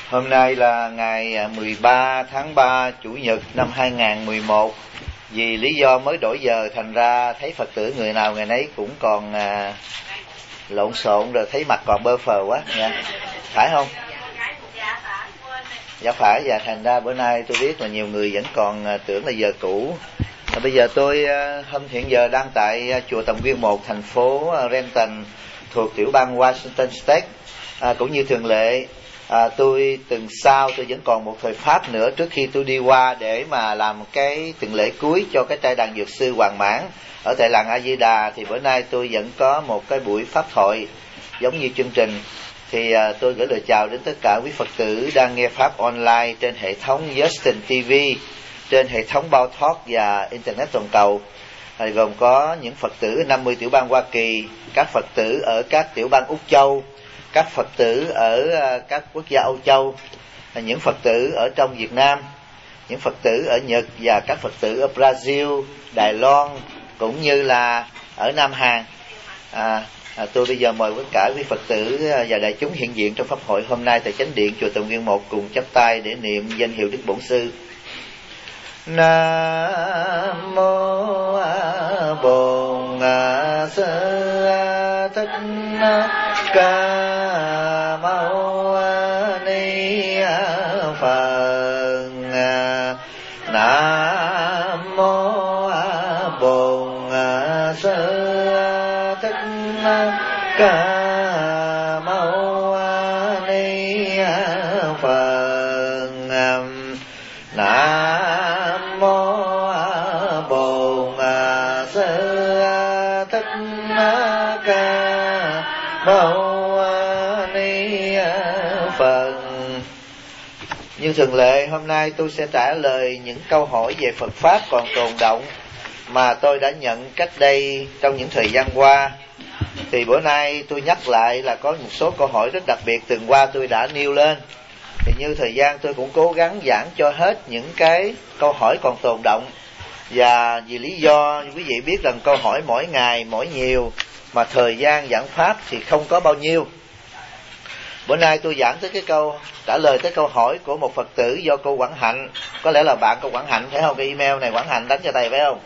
Hôm nay là ngày 13 tháng 3 Chủ nhật năm 2011. Vì lý do mới đổi giờ thành ra thấy Phật tử người nào ngày nấy cũng còn lộn xộn, rồi thấy mặt còn bơ phờ quá nha. Phải không? Dạ phải. Và thành ra bữa nay tôi biết là nhiều người vẫn còn tưởng là giờ cũ. Bây giờ tôi hiện giờ đang tại chùa Tầm Quyên 1, thành phố Renton, thuộc tiểu bang Washington State. Cũng như thường lệ, tôi tuần sau tôi vẫn còn một thời pháp nữa trước khi tôi đi qua để mà làm cái tuần lễ cuối cho cái trai đàn dược sư Hoàng Mãn ở tại làng A Di Đà. Thì bữa nay tôi vẫn có một cái buổi pháp thoại giống như chương trình. Thì tôi gửi lời chào đến tất cả quý Phật tử đang nghe pháp online trên hệ thống Justin TV, trên hệ thống Bao Talk và Internet toàn cầu, gồm có những Phật tử 50 tiểu bang Hoa Kỳ, các Phật tử ở các tiểu bang Úc Châu, các Phật tử ở các quốc gia Âu Châu, những Phật tử ở trong Việt Nam, những Phật tử ở Nhật và các Phật tử ở Brazil, Đài Loan cũng như là ở Nam Hàn. Tôi bây giờ mời tất cả quý Phật tử và đại chúng hiện diện trong pháp hội hôm nay tại chánh điện chùa Tầm Quyên 1 cùng chắp tay để niệm danh hiệu Đức Bổn Sư. Nam mô Bổn Sư Thích Ca Mâu Ni Phật. Nam mô Bổn Sư Thích Ca Mâu Ni Phật. Nam mô Bổn Sư Thích Ca Mâu Ni Phật. Như thường lệ, hôm nay tôi sẽ trả lời những câu hỏi về Phật Pháp còn tồn động mà tôi đã nhận cách đây trong những thời gian qua. Thì bữa nay tôi nhắc lại là có một số câu hỏi rất đặc biệt tuần qua tôi đã nêu lên. Thì như thời gian tôi cũng cố gắng giảng cho hết những cái câu hỏi còn tồn động. Và vì lý do quý vị biết rằng câu hỏi mỗi ngày mỗi nhiều, mà thời gian giảng pháp thì không có bao nhiêu. Bữa nay tôi giảng tới trả lời tới câu hỏi của một Phật tử do cô Quảng Hạnh. Có lẽ là bạn cô Quảng Hạnh phải không? Cái email này Quảng Hạnh đánh cho thầy phải không?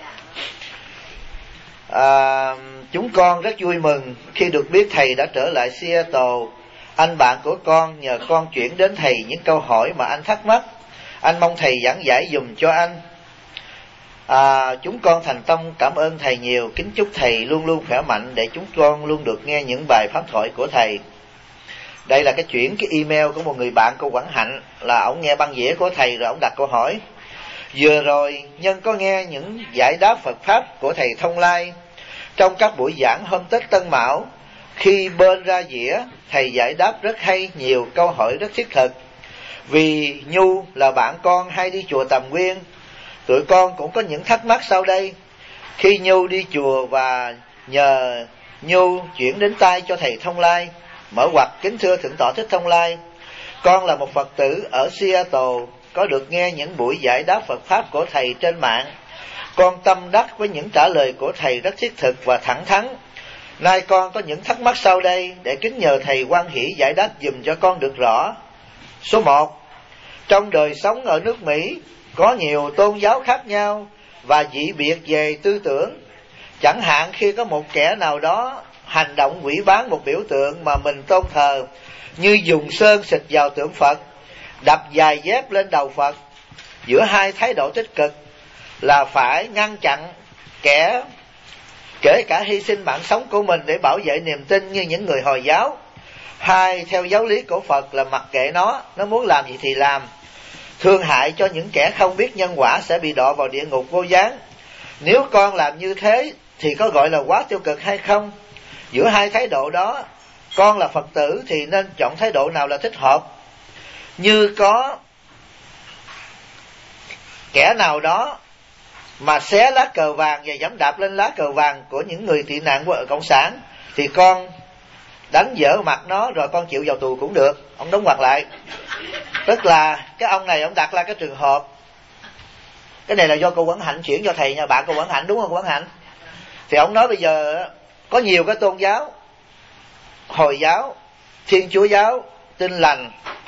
Chúng con rất vui mừng khi được biết thầy đã trở lại Seattle. Anh bạn của con nhờ con chuyển đến thầy những câu hỏi mà anh thắc mắc. Anh mong thầy giảng giải dùm cho anh. Chúng con thành tâm cảm ơn thầy nhiều. Kính chúc thầy luôn luôn khỏe mạnh để chúng con luôn được nghe những bài pháp thoại của thầy. Đây là cái email của một người bạn của Quảng Hạnh, là ổng nghe băng đĩa của thầy rồi ổng đặt câu hỏi. Vừa rồi nhân có nghe những giải đáp Phật Pháp của thầy Thông Lai trong các buổi giảng hôm Tết Tân Mão. Khi bên ra dĩa, thầy giải đáp rất hay, nhiều câu hỏi rất thiết thực. Vì Nhu là bạn con hay đi chùa Tầm Quyên, tụi con cũng có những thắc mắc sau đây. Khi Nhu đi chùa và nhờ Nhu chuyển đến tay cho thầy Thông Lai, mở ngoặc: kính thưa Thượng tọa Thích Thông Lai, con là một Phật tử ở Seattle, có được nghe những buổi giải đáp Phật Pháp của thầy trên mạng. Con tâm đắc với những trả lời của thầy rất thiết thực và thẳng thắn. Nay con có những thắc mắc sau đây để kính nhờ thầy hoan hỷ giải đáp dùm cho con được rõ. Số 1. Trong đời sống ở nước Mỹ có nhiều tôn giáo khác nhau và dị biệt về tư tưởng. Chẳng hạn khi có một kẻ nào đó hành động hủy bán một biểu tượng mà mình tôn thờ, như dùng sơn xịt vào tượng Phật, đập giày dép lên đầu Phật. Giữa hai thái độ tích cực là phải ngăn chặn kẻ kể cả hy sinh mạng sống của mình để bảo vệ niềm tin như những người Hồi giáo. Hai, theo giáo lý của Phật là mặc kệ nó muốn làm gì thì làm. Thương hại cho những kẻ không biết nhân quả sẽ bị đọa vào địa ngục vô gián. Nếu con làm như thế thì có gọi là quá tiêu cực hay không? Giữa hai thái độ đó, con là Phật tử thì nên chọn thái độ nào là thích hợp? Như có kẻ nào đó mà xé lá cờ vàng và giẫm đạp lên lá cờ vàng của những người tị nạn của Cộng sản, thì con đánh dở mặt nó rồi con chịu vào tù cũng được. Ông đóng ngoặc lại. Tức là cái ông này ông đặt ra cái trường hợp, cái này là do cô Quảng Hạnh chuyển cho thầy nha, bạn cô Quảng Hạnh đúng không cô Quảng Hạnh? Thì ông nói bây giờ có nhiều cái tôn giáo, Hồi giáo, Thiên Chúa giáo, Tin Lành,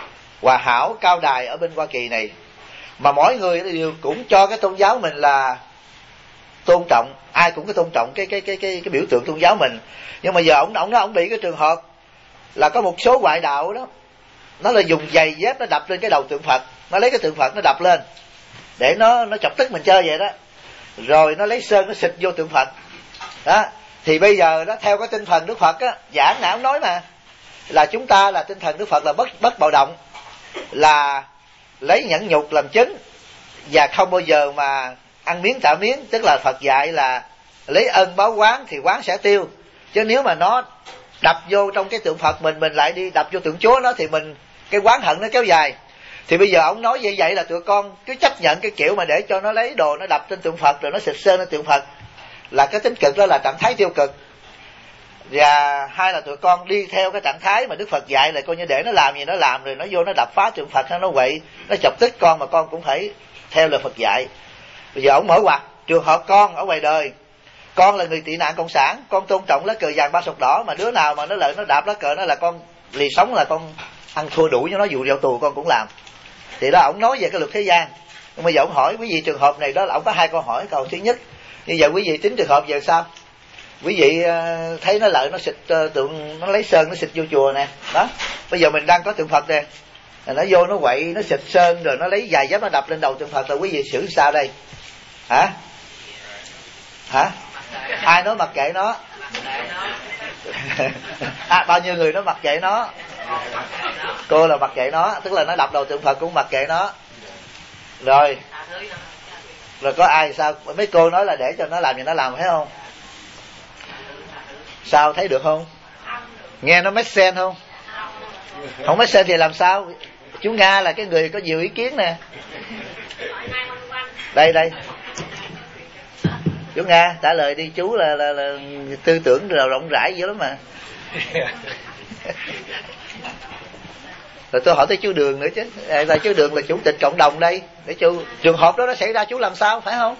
hòa hảo cao đài ở bên Hoa Kỳ này, mà mỗi người đều cũng cho cái tôn giáo mình là tôn trọng, ai cũng có tôn trọng cái biểu tượng tôn giáo mình. Nhưng mà giờ ông bị cái trường hợp là có một số ngoại đạo đó, nó là dùng giày dép nó đập lên cái đầu tượng Phật, nó lấy cái tượng Phật nó đập lên để nó chọc tức mình chơi vậy đó, rồi nó lấy sơn nó xịt vô tượng Phật đó. Thì bây giờ đó, theo cái tinh thần Đức Phật á, giảng nào nói mà là chúng ta là tinh thần Đức Phật là bất bạo động, là lấy nhẫn nhục làm chính, và không bao giờ mà ăn miếng trả miếng. Tức là Phật dạy là lấy ân báo oán thì oán sẽ tiêu, chứ nếu mà nó đập vô trong cái tượng Phật mình lại đi đập vô tượng Chúa nó, thì mình cái oán hận nó kéo dài. Thì bây giờ ông nói như vậy là tụi con cứ chấp nhận cái kiểu mà để cho nó lấy đồ nó đập trên tượng Phật rồi nó xịt sơn lên tượng Phật, là cái tính cực đó là trạng thái tiêu cực. Và hai là tụi con đi theo cái trạng thái mà Đức Phật dạy là coi như để nó làm gì nó làm, rồi nó vô nó đập phá tượng Phật, nó quậy, nó chọc tức con, mà con cũng phải theo lời Phật dạy. Bây giờ ông mở ngoặt trường hợp con ở ngoài đời, con là người tị nạn cộng sản, con tôn trọng lá cờ vàng ba sọc đỏ, mà đứa nào mà nó lợi nó đạp lá cờ nó là con lì sống, là con ăn thua đủ cho nó, dù vào tù con cũng làm. Thì đó ông nói về cái luật thế gian. Nhưng mà giờ ông hỏi quý vị trường hợp này đó là ông có hai câu hỏi. Câu thứ nhất, như giờ quý vị tính trường hợp giờ sao? Quý vị thấy nó lợi nó xịt tượng, nó lấy sơn nó xịt vô chùa nè đó, bây giờ mình đang có tượng Phật nè, nó vô nó quậy nó xịt sơn rồi nó lấy giày dép nó đập lên đầu tượng Phật, là quý vị xử sao đây? Hả? Ai nói mặc kệ nó? Bao nhiêu người nó mặc kệ nó? Cô là mặc kệ nó, tức là nó đập đầu tượng Phật cũng mặc kệ nó. Rồi có ai sao? Mấy cô nói là để cho nó làm gì nó làm, thấy không? Sao, thấy được không? Nghe nó make sense không? Không make sense thì làm sao? Chú Nga là cái người có nhiều ý kiến nè. Đây chú Nga trả lời đi, chú là tư tưởng rộng rãi dữ lắm mà. Rồi tôi hỏi tới chú Đường nữa chứ, là chú Đường là chủ tịch cộng đồng đây, để chú trường hợp đó nó xảy ra chú làm sao, phải không?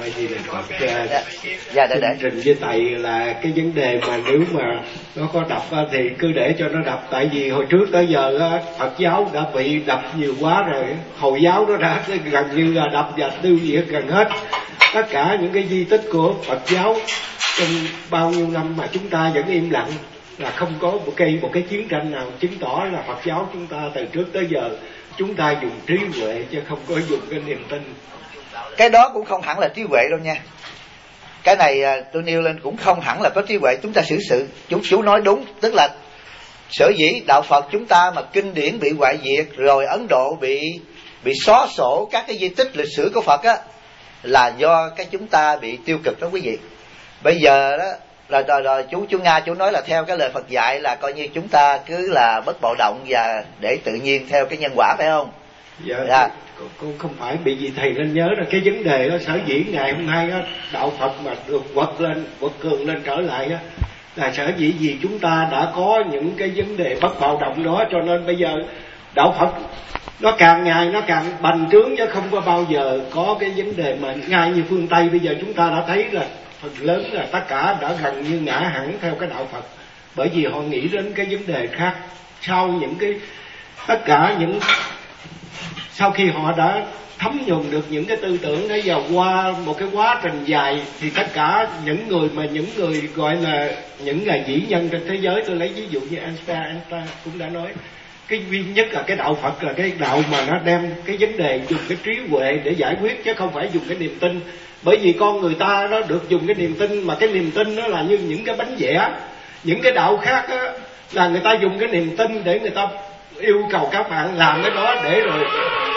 Dạ, để trình với thầy là cái vấn đề mà nếu mà nó có đập thì cứ để cho nó đập, tại vì hồi trước tới giờ Phật giáo đã bị đập nhiều quá rồi, Hồi giáo nó đã gần như là đập và tiêu diệt gần hết tất cả những cái di tích của Phật giáo trong bao nhiêu năm, mà chúng ta vẫn im lặng, là không có một cái chiến tranh nào chứng tỏ là Phật giáo chúng ta từ trước tới giờ chúng ta dùng trí huệ chứ không có dùng cái niềm tin. Cái đó cũng không hẳn là trí huệ đâu nha. Cái này tôi nêu lên cũng không hẳn là có trí huệ. Chúng ta xử sự chú nói đúng, tức là sở dĩ đạo Phật chúng ta mà kinh điển bị hoại diệt, rồi Ấn Độ bị xóa sổ các cái di tích lịch sử của Phật á, là do cái chúng ta bị tiêu cực đó quý vị. Bây giờ đó rồi chú Nga chú nói là theo cái lời Phật dạy là coi như chúng ta cứ là bất bạo động và để tự nhiên theo cái nhân quả, phải không? Dạ. Con không phải, bị gì thầy nên nhớ là cái vấn đề đó, sở dĩ ngày hôm nay đó, đạo Phật mà được quật cường lên trở lại đó, là sở dĩ vì chúng ta đã có những cái vấn đề bất bạo động đó, cho nên bây giờ đạo Phật nó càng ngày nó càng bành trướng, chứ không có bao giờ có cái vấn đề mà ngay như phương Tây bây giờ chúng ta đã thấy là phần lớn là tất cả đã gần như ngã hẳn theo cái đạo Phật, bởi vì họ nghĩ đến cái vấn đề khác. Sau những cái tất cả những sau khi họ đã thấm nhuần được những cái tư tưởng đó vào qua một cái quá trình dài, thì tất cả những người gọi là những ngày vĩ nhân trên thế giới, tôi lấy ví dụ như Einstein cũng đã nói cái duy nhất là cái đạo Phật là cái đạo mà nó đem cái vấn đề dùng cái trí huệ để giải quyết, chứ không phải dùng cái niềm tin. Bởi vì con người ta nó được dùng cái niềm tin, mà cái niềm tin nó là như những cái bánh vẽ. Những cái đạo khác á, là người ta dùng cái niềm tin để người ta yêu cầu các bạn làm cái đó, để rồi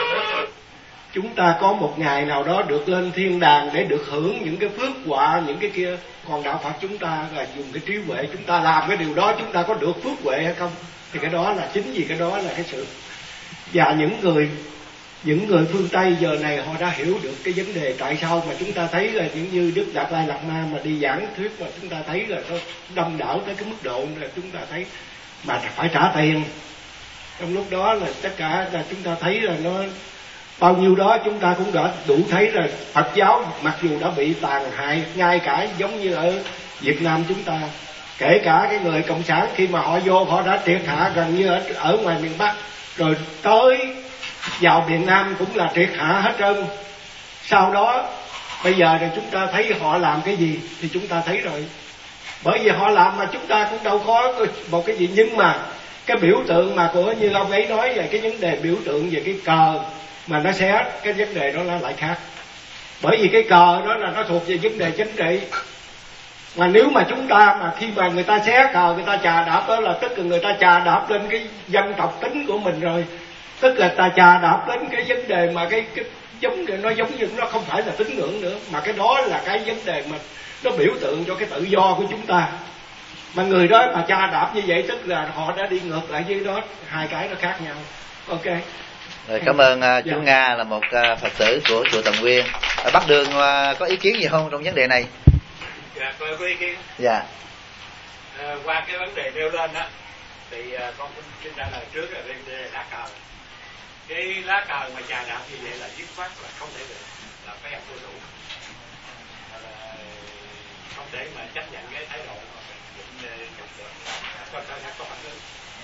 chúng ta có một ngày nào đó được lên thiên đàng để được hưởng những cái phước họa, những cái kia. Còn đạo Phật chúng ta là dùng cái trí huệ, chúng ta làm cái điều đó chúng ta có được phước huệ hay không, thì cái đó là chính vì cái đó là cái sự. Và những người phương Tây giờ này họ đã hiểu được cái vấn đề tại sao mà chúng ta thấy là những như Đức Đạt Lai Lạt Ma mà đi giảng thuyết mà chúng ta thấy là nó đông đảo tới cái mức độ là chúng ta thấy mà phải trả tiền. Trong lúc đó là tất cả là chúng ta thấy là nó bao nhiêu đó chúng ta cũng đã đủ thấy là Phật giáo mặc dù đã bị tàn hại ngay cả giống như ở Việt Nam chúng ta, Kể cả cái người cộng sản khi mà họ vô họ đã triệt hạ gần như ở ngoài miền Bắc, rồi tới vào miền Nam cũng là triệt hạ hết trơn. Sau đó bây giờ thì chúng ta thấy họ làm cái gì thì chúng ta thấy rồi. Bởi vì họ làm mà chúng ta cũng đâu có một cái gì. Nhưng mà cái biểu tượng mà của như ông ấy nói về cái vấn đề biểu tượng về cái cờ mà nó xé, cái vấn đề đó là lại khác. Bởi vì cái cờ đó là nó thuộc về vấn đề chính trị. Mà nếu mà chúng ta mà khi mà người ta xé cờ, người ta chà đạp đó là tức là người ta chà đạp lên cái dân tộc tính của mình rồi. Tức là ta chà đạp lên cái vấn đề mà cái giống như nó không phải là tín ngưỡng nữa, mà cái đó là cái vấn đề mà nó biểu tượng cho cái tự do của chúng ta. Mà người đó mà chà đạp như vậy tức là họ đã đi ngược lại với đó, hai cái nó khác nhau. Ok. Rồi, cảm ơn chú Nga là một Phật tử của chùa Tầm Nguyên. Bác Đường có ý kiến gì không trong vấn đề này? Dạ, tôi có ý kiến. Dạ. Qua cái vấn đề nêu lên á, thì con cũng xin trả lời trước là vấn đề lá cờ. Cái lá cờ mà chà đạp như vậy là dứt khoát là không thể được, là phải ăn thua đủ, là không thể mà chấp nhận cái thái độ mà mình nhục được, có phản ứng.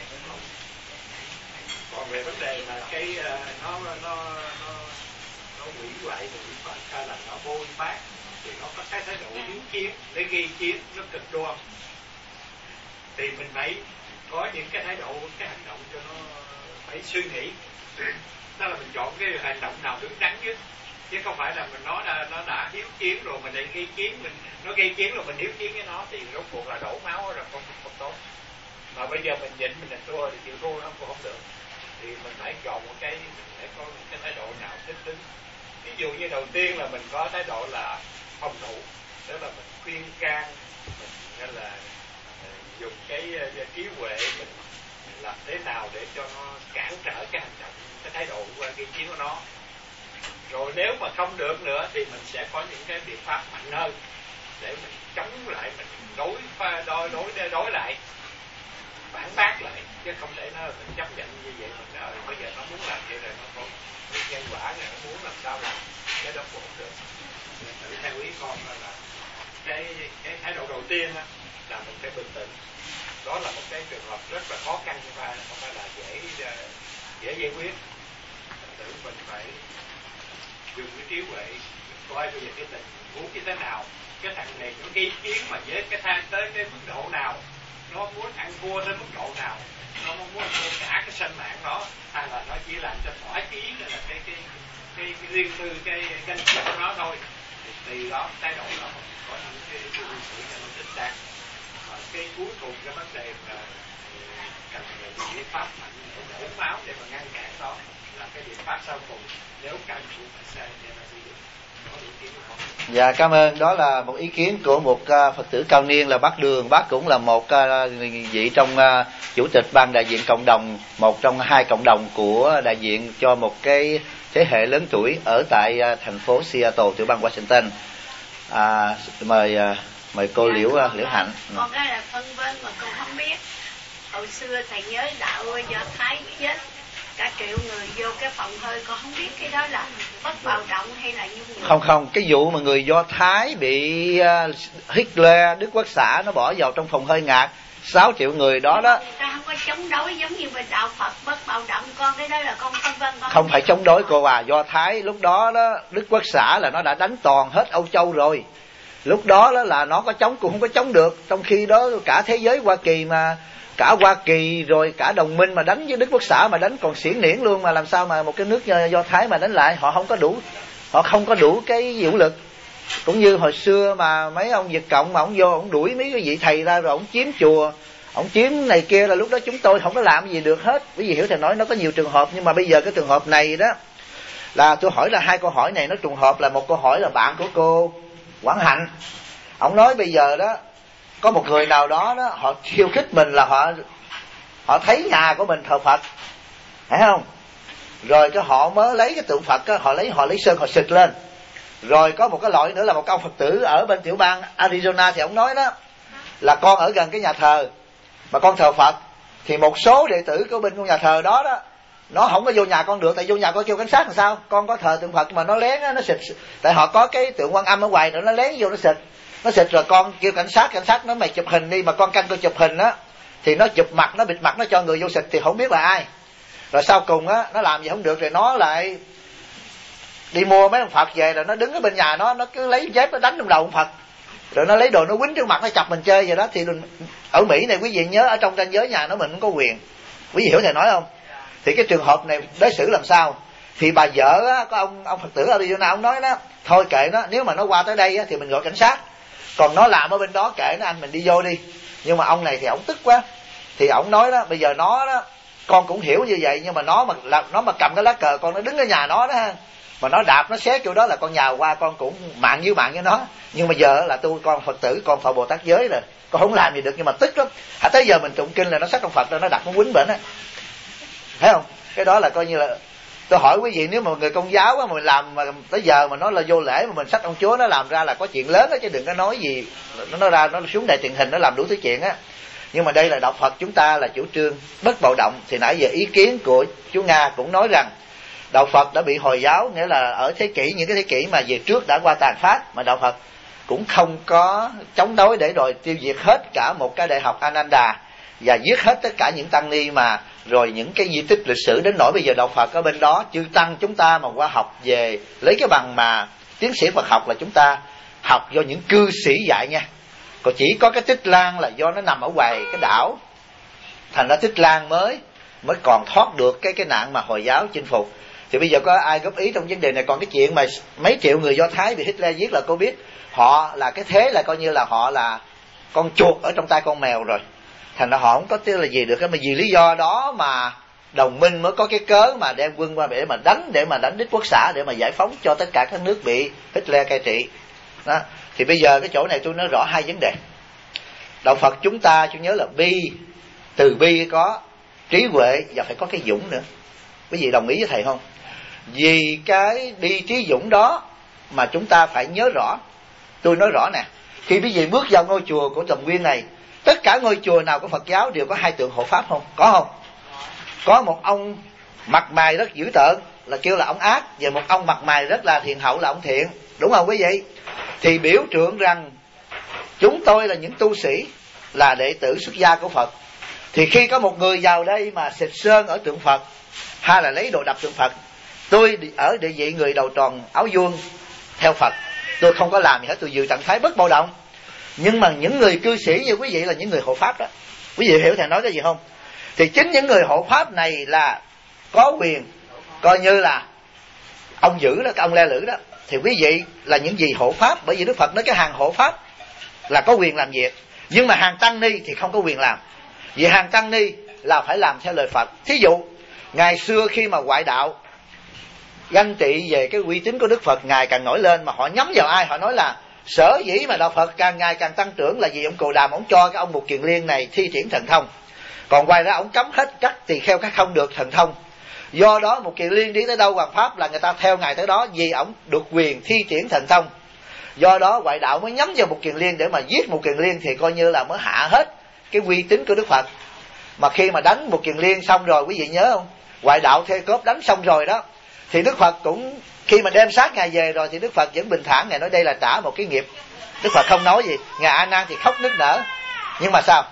Còn về vấn đề mà cái nó hủy hoại người Phật hay là nó bôi bác thì nó có cái thái độ hiếu chiến để gây chiến, nó cực đoan, thì mình phải có những cái thái độ, cái hành động cho nó phải suy nghĩ. Đó là mình chọn cái hành động nào đứng đắn nhất, chứ không phải là mình nói là nó đã hiếu chiến rồi mình lại gây chiến, nó gây chiến rồi mình hiếu chiến với nó thì rốt cuộc là đổ máu rồi không tốt. Mà bây giờ mình nhịn, mình là thua thì chịu thua nó cũng không được, thì mình phải chọn một cái, để có một cái thái độ nào thích ứng. Ví dụ như đầu tiên là mình có thái độ là phòng thủ, tức là mình khuyên can, mình nên là dùng cái trí huệ mình làm thế nào để cho nó cản trở cái hành động, cái thái độ gây chiến của nó. Rồi nếu mà không được nữa thì mình sẽ có những cái biện pháp mạnh hơn để mình chống lại, mình đối lại, phản bác lại, chứ không thể nó mình chấp nhận như vậy. Mình bây giờ nó muốn làm vậy rồi nó không nhân quả, này nó muốn làm sao làm cái đó cũng không được. Tự theo ý con là cái thái độ đầu tiên là mình phải bình tĩnh. Đó là một cái trường hợp rất là khó khăn, không phải là dễ giải quyết. Tự mình phải dùng cái trí huệ, coi bây giờ cái tình huống như thế nào, cái thằng này nó gây chiến mà với cái thang tới cái mức độ nào, nó muốn ăn thua tới mức độ nào, nó muốn ăn thua cả cái sinh mạng đó, hay là nó chỉ làm cho thỏa chí là cái riêng tư, cái danh dự của nó thôi. Thì từ đó thái độ nó có những cái sự cho nó thích đáng. Và cái cuối cùng cái vấn đề mà cần biện pháp mạnh để đổ máu để mà ngăn cản đó là cái biện pháp sau cùng, nếu cần cũng phải sai để mà sử dụng. Dạ, cảm ơn. Đó là một ý kiến của một Phật tử cao niên là bác Đường. Bác cũng là một vị trong chủ tịch ban đại diện cộng đồng, một trong hai cộng đồng của đại diện cho một cái thế hệ lớn tuổi ở tại thành phố Seattle, tiểu bang Washington. Mời cô Liễu Hạnh. Con cái là phân vân mà con không biết. Hồi xưa thầy nhớ đạo Do Thái chết cả triệu người vô cái phòng hơi, con không biết cái đó là bất bạo động hay là dung nhục. Không, cái vụ mà người Do Thái bị Hitler, Đức Quốc xã nó bỏ vào trong phòng hơi ngạt 6 triệu người đó đó. Người ta không có chống đối giống như bên đạo Phật bất bạo động, con cái đó là con phân vân. Không phải chống đối cô à, Do Thái lúc đó đó Đức Quốc xã là nó đã đánh toàn hết Âu Châu rồi. Lúc đó là nó có chống cũng không có chống được, trong khi đó cả thế giới Hoa Kỳ mà, cả Hoa Kỳ rồi cả đồng minh mà đánh với Đức Quốc xã mà đánh còn xiển niễn luôn, mà làm sao mà một cái nước Do Thái mà đánh lại, họ không có đủ cái vũ lực. Cũng như hồi xưa mà mấy ông Việt Cộng mà ông vô ông đuổi mấy cái vị thầy ra rồi ông chiếm chùa, ông chiếm này kia, là lúc đó chúng tôi không có làm gì được hết. Bởi vì hiểu thầy nói nó có nhiều trường hợp, nhưng mà bây giờ cái trường hợp này đó là tôi hỏi là hai câu hỏi này nó trùng hợp. Là một câu hỏi là bạn của cô Quảng Hạnh, ông nói bây giờ đó có một người nào đó đó họ khiêu khích mình, là họ thấy nhà của mình thờ Phật, phải không? Rồi cái họ mới lấy cái tượng Phật đó, họ lấy sơn họ xịt lên. Rồi có một cái loại nữa là một ông Phật tử ở bên tiểu bang Arizona, thì ông nói đó là con ở gần cái nhà thờ mà con thờ Phật, thì một số đệ tử của bên nhà thờ đó đó nó không có vô nhà con được, tại vô nhà con kêu cảnh sát làm sao, con có thờ tượng Phật mà nó lén nó xịt, tại họ có cái tượng Quan Âm ở ngoài nữa, nó lén vô nó xịt. Nó xịt rồi con kêu cảnh sát nói mày chụp hình đi, mà con canh con chụp hình á thì nó chụp mặt, nó bịt mặt, nó cho người vô xịt thì không biết là ai. Rồi sau cùng á nó làm gì không được, rồi nó lại đi mua mấy ông Phật về, rồi nó đứng ở bên nhà nó cứ lấy dép nó đánh trong đầu ông Phật, rồi nó lấy đồ nó quýnh trước mặt nó chọc mình chơi vậy đó. Thì ở Mỹ này quý vị nhớ, ở trong ranh giới nhà nó mình không có quyền. Quý vị hiểu thầy nói không? Thì cái trường hợp này đối xử làm sao? Thì bà vợ á, có ông Phật tử Arizona, ông nói đó, thôi kệ nó, nếu mà nó qua tới đây á, thì mình gọi cảnh sát, còn nó làm ở bên đó kệ nó, anh mình đi vô đi. Nhưng mà ông này thì ổng tức quá, thì ổng nói đó, bây giờ nó đó, con cũng hiểu như vậy, nhưng mà nó mà cầm cái lá cờ, con nó đứng ở nhà nó đó ha, mà nó đạp nó xé chỗ đó là con nhào qua, con cũng mạng với nó. Nhưng mà giờ là con Phật tử, con thọ Bồ Tát giới rồi, con không làm gì được, nhưng mà tức lắm. Tới giờ mình tụng kinh là nó xách ông Phật rồi nó đập nó quýnh bệnh á, thấy không? Cái đó là coi như là, tôi hỏi quý vị, nếu mà người Công giáo á, mà mình làm mà tới giờ mà nó là vô lễ mà mình xách ông Chúa nó làm ra là có chuyện lớn á, chứ đừng có nói gì nó ra nó xuống đài truyền hình nó làm đủ thứ chuyện á. Nhưng mà đây là đạo Phật chúng ta là chủ trương bất bạo động. Thì nãy giờ ý kiến của chú Nga cũng nói rằng đạo Phật đã bị Hồi giáo, nghĩa là ở những cái thế kỷ mà về trước đã qua tàn phát, mà đạo Phật cũng không có chống đối để rồi tiêu diệt hết cả một cái đại học Ananda và giết hết tất cả những tăng ni, mà rồi những cái di tích lịch sử, đến nỗi bây giờ đạo Phật ở bên đó, chư tăng chúng ta mà qua học về lấy cái bằng mà tiến sĩ Phật học là chúng ta học do những cư sĩ dạy nha. Còn chỉ có cái Tích Lan là do nó nằm ở ngoài cái đảo, thành ra Tích Lan mới còn thoát được cái nạn mà Hồi giáo chinh phục. Thì bây giờ có ai góp ý trong vấn đề này? Còn cái chuyện mà mấy triệu người Do Thái bị Hitler giết là cô biết, họ là cái thế là coi như là họ là con chuột ở trong tay con mèo rồi, thành ra họ không có tiếng là gì được. Mà vì lý do đó mà đồng minh mới có cái cớ mà đem quân qua để mà đánh đích quốc xã, để mà giải phóng cho tất cả các nước bị Hitler cai trị đó. Thì bây giờ cái chỗ này tôi nói rõ hai vấn đề. Đạo Phật chúng ta chú nhớ là từ bi có trí huệ và phải có cái dũng nữa. Quý vị đồng ý với thầy không? Vì cái bi trí dũng đó mà chúng ta phải nhớ rõ. Tôi nói rõ nè, khi quý vị bước vào ngôi chùa của Tầm Nguyên này, tất cả ngôi chùa nào của Phật giáo đều có hai tượng hộ pháp không? Có không? Có một ông mặt mày rất dữ tợn là kêu là ông ác, và một ông mặt mày rất là hiền hậu là ông thiện, đúng không quý vị? Thì biểu tượng rằng chúng tôi là những tu sĩ, là đệ tử xuất gia của Phật. Thì khi có một người vào đây mà xịt sơn ở tượng Phật hay là lấy đồ đập tượng Phật, tôi ở địa vị người đầu tròn áo vuông theo Phật, tôi không có làm gì hết, tôi giữ trạng thái bất bạo động. Nhưng mà những người cư sĩ như quý vị là những người hộ pháp đó. Quý vị hiểu thầy nói cái gì không? Thì chính những người hộ pháp này là có quyền, coi như là ông giữ đó, cái ông le lử đó. Thì quý vị là những gì hộ pháp, bởi vì Đức Phật nói cái hàng hộ pháp là có quyền làm việc, nhưng mà hàng tăng ni thì không có quyền làm. Vì hàng tăng ni là phải làm theo lời Phật. Thí dụ ngày xưa khi mà ngoại đạo ganh tị về cái uy tín của Đức Phật ngày càng nổi lên, mà họ nhắm vào ai? Họ nói là sở dĩ mà đạo Phật càng ngày càng tăng trưởng là vì ông Cồ Đàm ông cho cái ông Mục Kiền Liên này thi triển thần thông, còn ngoài ra ông cấm hết các tỳ kheo các không được thần thông. Do đó Mục Kiền Liên đi tới đâu hoàng pháp là người ta theo ngài tới đó, vì ông được quyền thi triển thần thông. Do đó ngoại đạo mới nhắm vào Mục Kiền Liên để mà giết Mục Kiền Liên, thì coi như là mới hạ hết cái uy tín của Đức Phật. Mà khi mà đánh Mục Kiền Liên xong rồi, quý vị nhớ không, ngoại đạo thê cốp đánh xong rồi đó, thì Đức Phật cũng khi mà đem xác ngài về rồi thì Đức Phật vẫn bình thản, ngài nói đây là trả một cái nghiệp. Đức Phật không nói gì, ngài A Nan thì khóc nức nở. Nhưng mà sao?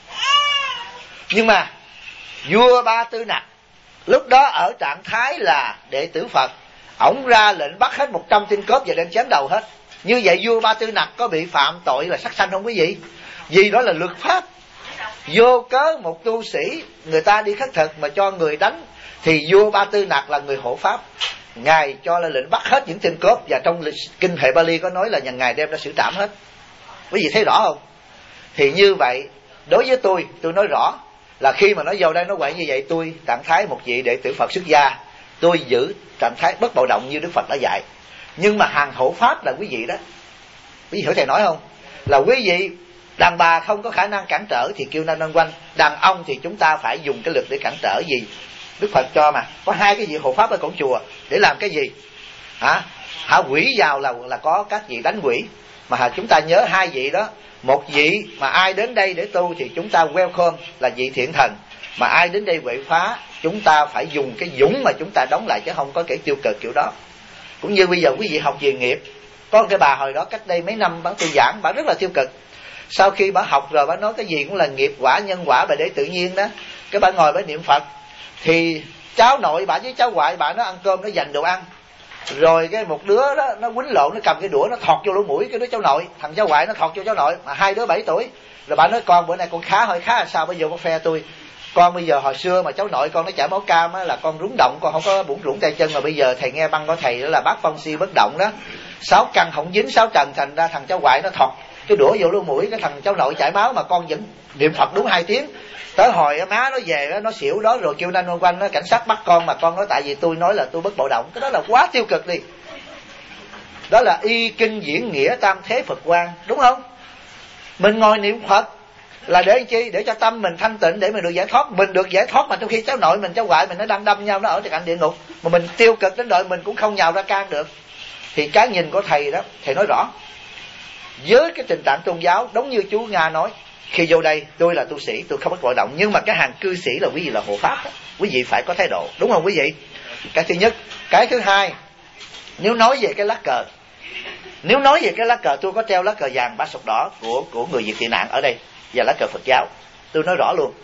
Nhưng mà vua Ba Tư Nặc lúc đó ở trạng thái là đệ tử Phật, ổng ra lệnh bắt hết 100 tên cướp và đem chém đầu hết. Như vậy vua Ba Tư Nặc có bị phạm tội là sát sanh không quý vị? Vì đó là luật pháp. Vô cớ một tu sĩ người ta đi khất thực mà cho người đánh, thì vua Ba Tư Nặc là người hộ pháp, ngài cho là lệnh bắt hết những tên cướp, và trong kinh Hệ Bali có nói là nhà ngài đem ra xử trảm hết. Quý vị thấy rõ không? Thì như vậy đối với tôi nói rõ là khi mà nó vào đây nó quậy như vậy, tôi trạng thái một vị đệ tử Phật xuất gia, tôi giữ trạng thái bất bạo động như Đức Phật đã dạy. Nhưng mà hàng hộ pháp là quý vị đó, quý vị hiểu thầy nói không? Là quý vị đàn bà không có khả năng cản trở thì kêu nên nâng quanh, đàn ông thì chúng ta phải dùng cái lực để cản trở. Gì Đức Phật cho mà có hai cái vị hộ pháp ở cổng chùa để làm cái gì? Hả quỷ vào là có các vị đánh quỷ, mà chúng ta nhớ hai vị đó. Một vị mà ai đến đây để tu thì chúng ta welcome là vị thiện thần, mà ai đến đây quậy phá chúng ta phải dùng cái dũng mà chúng ta đóng lại, chứ không có cái tiêu cực kiểu đó. Cũng như bây giờ quý vị học về nghiệp, Có cái bà hồi đó cách đây mấy năm bà tôi giảng, bà rất là tiêu cực. Sau khi bà học rồi bà nói cái gì cũng là nghiệp quả nhân quả, bà để tự nhiên đó. Cái bà ngồi bà niệm Phật, thì cháu nội bà với cháu ngoại bà nó ăn cơm, nó dành đồ ăn, rồi cái một đứa đó nó quýnh lộn, nó cầm cái đũa nó thọt vô lỗ mũi cái đứa cháu nội, thằng cháu ngoại nó thọt vô cháu nội, mà hai đứa 7 tuổi. Rồi bà nói con bữa nay con khá hơi khá là sao, bây giờ con phe tôi. Con bây giờ hồi xưa mà cháu nội con nó chảy máu cam á, là con rúng động, con không có bủn rủn tay chân, mà bây giờ thầy nghe băng của thầy đó là bác phong si bất động đó, 6 căn không dính 6 trần, thành ra thằng cháu ngoại nó thọt cái đũa vô lỗ mũi, cái thằng cháu nội chảy máu mà con vẫn niệm Phật đúng 2 tiếng. Tới hồi má nó về nó xỉu đó, rồi kêu 911 nó cảnh sát bắt con, mà con nói tại vì tôi nói là tôi bất bạo động. Cái đó là quá tiêu cực đi. Đó là y kinh diễn nghĩa tam thế Phật quan, đúng không? Mình ngồi niệm Phật là để chi? Để cho tâm mình thanh tịnh, để mình được giải thoát. Mình được giải thoát mà trong khi cháu nội mình, cháu ngoại mình nó đang đâm nhau, nó ở trên cạnh địa ngục, mà mình tiêu cực đến độ mình cũng không nhào ra can được. Thì cái nhìn của thầy đó, thầy nói rõ với cái tình trạng tôn giáo, đúng như chú Nga nói, khi vô đây tôi là tu sĩ, tôi không có bạo động, nhưng mà cái hàng cư sĩ là quý vị là hộ pháp đó. Quý vị phải có thái độ, đúng không quý vị? Cái thứ nhất. Cái thứ hai, nếu nói về cái lá cờ, nếu nói về cái lá cờ, tôi có treo lá cờ vàng 3 sọc đỏ của người Việt tị nạn ở đây, và lá cờ Phật giáo. Tôi nói rõ luôn.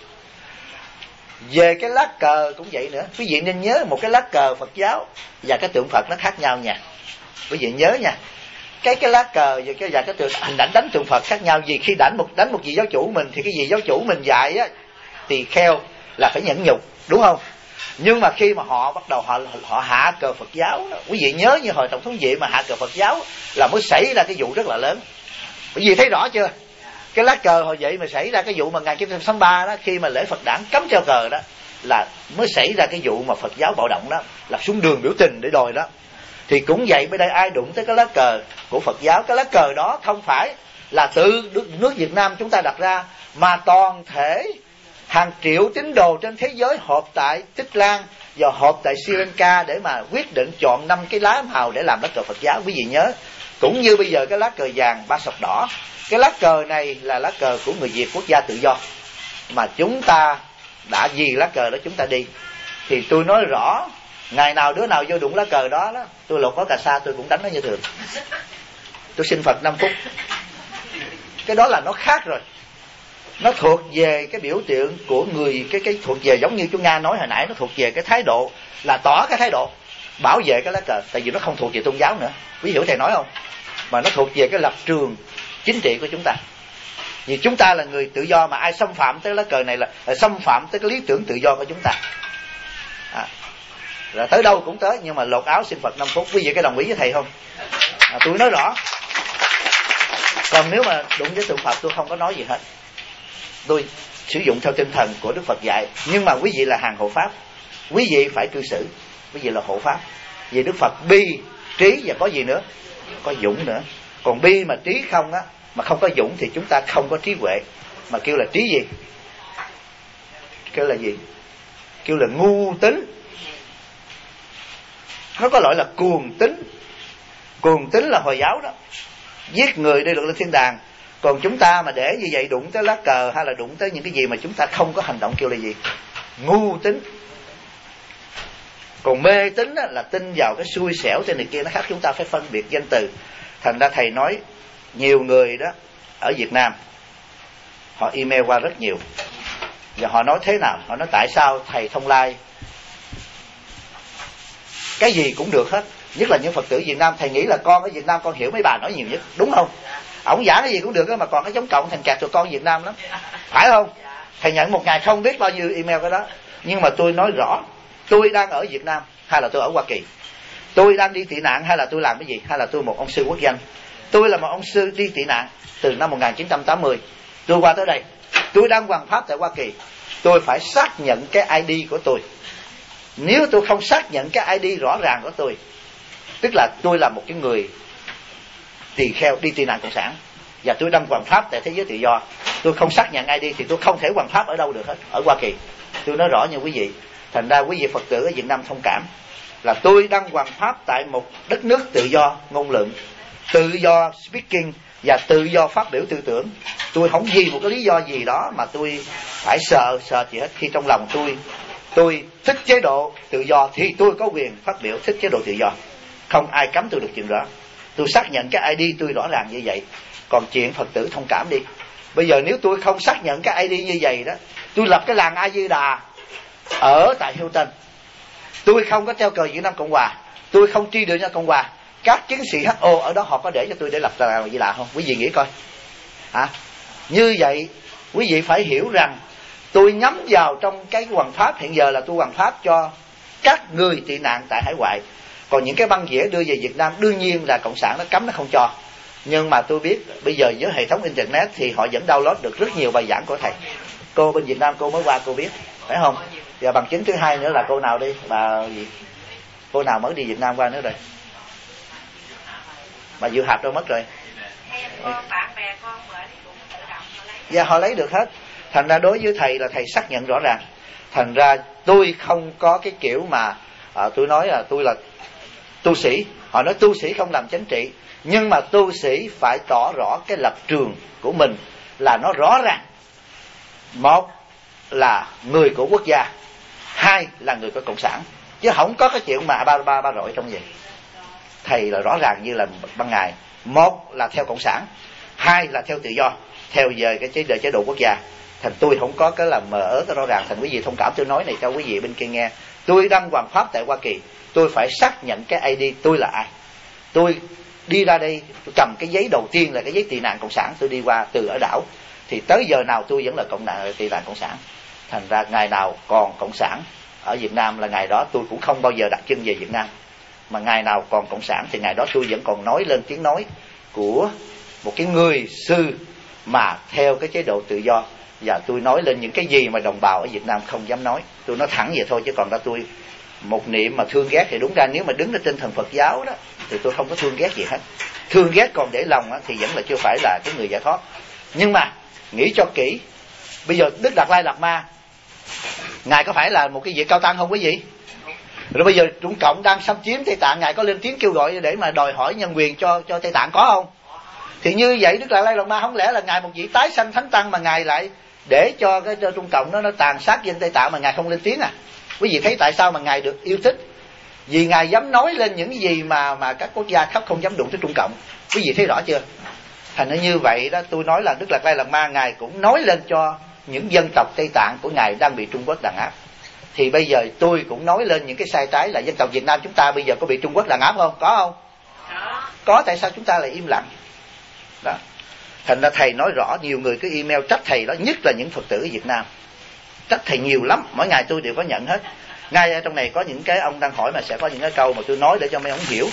Về cái lá cờ cũng vậy nữa, quý vị nên nhớ một cái lá cờ Phật giáo và cái tượng Phật nó khác nhau nha. Quý vị nhớ nha. Cái lá cờ và cái tượng hình ảnh đánh tượng Phật khác nhau. Vì khi đánh một vị giáo chủ mình, thì cái vị giáo chủ mình dạy á, tỳ kheo là phải nhẫn nhục, đúng không? Nhưng mà khi mà họ bắt đầu họ hạ cờ Phật giáo đó, quý vị nhớ như hồi tổng thống Diệm mà hạ cờ Phật giáo là mới xảy ra cái vụ rất là lớn. Quý vị thấy rõ chưa? Cái lá cờ hồi vậy mà xảy ra cái vụ mà 1963 đó, khi mà lễ Phật đản cấm treo cờ đó, là mới xảy ra cái vụ mà Phật giáo bạo động đó, là xuống đường biểu tình để đòi đó. Thì cũng vậy, bên đây ai đụng tới cái lá cờ của Phật giáo, cái lá cờ đó không phải là từ nước Việt Nam chúng ta đặt ra, mà toàn thể hàng triệu tín đồ trên thế giới họp tại Tích Lan và họp tại Sri Lanka để mà quyết định chọn 5 cái lá màu để làm lá cờ Phật giáo. Quý vị nhớ, cũng như bây giờ cái lá cờ vàng 3 sọc đỏ, cái lá cờ này là lá cờ của người Việt quốc gia tự do, mà chúng ta đã vì lá cờ đó chúng ta đi. Thì tôi nói rõ, ngày nào đứa nào vô đụng lá cờ đó, tôi lột có cà sa tôi cũng đánh nó như thường. Tôi xin Phật 5 phút. Cái đó là nó khác rồi. Nó thuộc về cái biểu tượng của người, cái thuộc về giống như chú Nga nói hồi nãy, nó thuộc về cái thái độ, là tỏ cái thái độ bảo vệ cái lá cờ. Tại vì nó không thuộc về tôn giáo nữa, quý hiểu thầy nói không? Mà nó thuộc về cái lập trường chính trị của chúng ta. Vì chúng ta là người tự do, mà ai xâm phạm tới lá cờ này là xâm phạm tới cái lý tưởng tự do của chúng ta. Rồi tới đâu cũng tới, nhưng mà lột áo xin Phật 5 phút. Quý vị có đồng ý với thầy không? Tôi nói rõ. Còn nếu mà đụng với tượng Phật tôi không có nói gì hết, tôi sử dụng theo tinh thần của Đức Phật dạy. Nhưng mà quý vị là hàng hộ pháp, quý vị phải cư xử, quý vị là hộ pháp. Vì Đức Phật bi, trí và có gì nữa? Có dũng nữa. Còn bi mà trí không á, mà không có dũng thì chúng ta không có trí huệ. Mà kêu là trí gì? Kêu là gì? Kêu là ngu tính. Nó có loại là cuồng tính. Cuồng tính là Hồi giáo đó, giết người đi được lên thiên đàng. Còn chúng ta mà để như vậy, đụng tới lá cờ hay là đụng tới những cái gì mà chúng ta không có hành động, kêu là gì? Ngu tính. Còn mê tính là tin vào cái xui xẻo trên này kia, nó khác. Chúng ta phải phân biệt danh từ. Thành ra thầy nói nhiều người đó ở Việt Nam họ email qua rất nhiều, và họ nói thế nào? Họ nói tại sao thầy Thông Lai cái gì cũng được hết, nhất là những Phật tử Việt Nam. Thầy nghĩ là con ở Việt Nam con hiểu mấy bà nói nhiều nhất, đúng không? Ổng giảng cái gì cũng được đó, mà còn cái chống cộng thành kẹt tụi con Việt Nam lắm, phải không? Thầy nhận một ngày không biết bao nhiêu email cái đó. Nhưng mà tôi nói rõ, tôi đang ở Việt Nam hay là tôi ở Hoa Kỳ, tôi đang đi tị nạn hay là tôi làm cái gì, hay là tôi một ông sư quốc danh. Tôi là một ông sư đi tị nạn từ năm 1980. Tôi qua tới đây, tôi đang hoằng pháp tại Hoa Kỳ. Tôi phải xác nhận cái ID của tôi. Nếu tôi không xác nhận cái ID rõ ràng của tôi, tức là tôi là một cái người tỳ kheo đi tị nạn cộng sản, và tôi đang hoằng pháp tại thế giới tự do. Tôi không xác nhận ID thì tôi không thể hoằng pháp ở đâu được hết, ở Hoa Kỳ. Tôi nói rõ như quý vị. Thành ra quý vị Phật tử ở Việt Nam thông cảm, là tôi đang hoằng pháp tại một đất nước tự do ngôn luận, tự do speaking và tự do phát biểu tư tưởng. Tôi không vì một cái lý do gì đó mà tôi phải sợ gì hết. Khi trong lòng tôi thích chế độ tự do thì tôi có quyền phát biểu thích chế độ tự do, không ai cấm tôi được chuyện đó. Tôi xác nhận cái ID tôi rõ ràng như vậy. Còn chuyện Phật tử thông cảm đi. Bây giờ nếu tôi không xác nhận cái ID như vậy đó, tôi lập cái làng A Di Đà ở tại Hilton, tôi không có treo cờ Việt Nam Cộng Hòa, tôi không tri được cho Cộng Hòa, các chiến sĩ HO ở đó họ có để cho tôi để lập làng A Di Đà không? Quý vị nghĩ coi. Như vậy quý vị phải hiểu rằng tôi nhắm vào trong cái hoằng pháp hiện giờ là tôi hoằng pháp cho các người tị nạn tại hải ngoại. Còn những cái băng đĩa đưa về Việt Nam đương nhiên là Cộng sản nó cấm, nó không cho. Nhưng mà tôi biết bây giờ với hệ thống internet thì họ vẫn download được rất nhiều bài giảng của thầy. Cô bên Việt Nam cô mới qua cô biết, phải không? Và bằng chứng thứ hai nữa là cô nào đi, bà gì? Cô nào mới đi Việt Nam qua nữa rồi? Bà Diệu Hạp đâu mất rồi? Bạn bè con cũng tự động Dạ họ lấy được hết. Thành ra đối với thầy là thầy xác nhận rõ ràng. Thành ra tôi không có cái kiểu mà tôi nói là tôi là tu sĩ. Họ nói tu sĩ không làm chính trị, nhưng mà tu sĩ phải tỏ rõ cái lập trường của mình là nó rõ ràng. Một là người của quốc gia, hai là người của cộng sản, chứ không có cái chuyện mà ba rọi trong gì. Thầy là rõ ràng như là ban ngày. Một là theo cộng sản, hai là theo tự do, theo về cái chế độ quốc gia. Thành tôi không có cái làm mờ ớ cái rõ ràng. Thành quý vị thông cảm tôi nói này cho quý vị bên kia nghe. Tôi đang hoằng pháp tại Hoa Kỳ, tôi phải xác nhận cái ID tôi là ai. Tôi đi ra đây, tôi cầm cái giấy đầu tiên là cái giấy tị nạn cộng sản, tôi đi qua từ ở đảo, thì tới giờ nào tôi vẫn là tị nạn cộng sản. Thành ra ngày nào còn cộng sản ở Việt Nam là ngày đó tôi cũng không bao giờ đặt chân về Việt Nam. Mà ngày nào còn cộng sản thì ngày đó tôi vẫn còn nói lên tiếng nói của một cái người sư mà theo cái chế độ tự do. Và tôi nói lên những cái gì mà đồng bào ở Việt Nam không dám nói. Tôi nói thẳng vậy thôi, chứ còn đó tôi một niệm mà thương ghét thì đúng ra nếu mà đứng ở trên thần Phật giáo đó thì tôi không có thương ghét gì hết. Thương ghét còn để lòng đó, thì vẫn là chưa phải là cái người giải thoát. Nhưng mà nghĩ cho kỹ, bây giờ Đức Đạt Lai Lạt Ma ngài có phải là một cái vị cao tăng không quý vị? Rồi bây giờ Trung Cộng đang xâm chiếm Tây Tạng, ngài có lên tiếng kêu gọi để mà đòi hỏi nhân quyền cho Tây Tạng có không? Thì như vậy Đức Đạt Lai Lạt Ma không lẽ là ngài một vị tái sanh thánh tăng mà ngài lại để cho cái Trung Cộng nó tàn sát dân Tây Tạng mà ngài không lên tiếng à? Quý vị thấy tại sao mà ngài được yêu thích? Vì ngài dám nói lên những gì mà các quốc gia khác không dám đụng tới Trung Cộng. Quý vị thấy rõ chưa? Thành ra như vậy đó, tôi nói là Đức Đạt Lai Lạt Ma ngài cũng nói lên cho những dân tộc Tây Tạng của ngài đang bị Trung Quốc đàn áp. Thì bây giờ tôi cũng nói lên những cái sai trái là dân tộc Việt Nam chúng ta bây giờ có bị Trung Quốc đàn áp không? Có không? Có, tại sao chúng ta lại im lặng? Đó. Thành ra thầy nói rõ, nhiều người cứ email trách thầy đó, nhất là những Phật tử ở Việt Nam. Trách thầy nhiều lắm, mỗi ngày tôi đều có nhận hết. Ngay ở trong này có những cái ông đang hỏi mà sẽ có những cái câu mà tôi nói để cho mấy ông hiểu.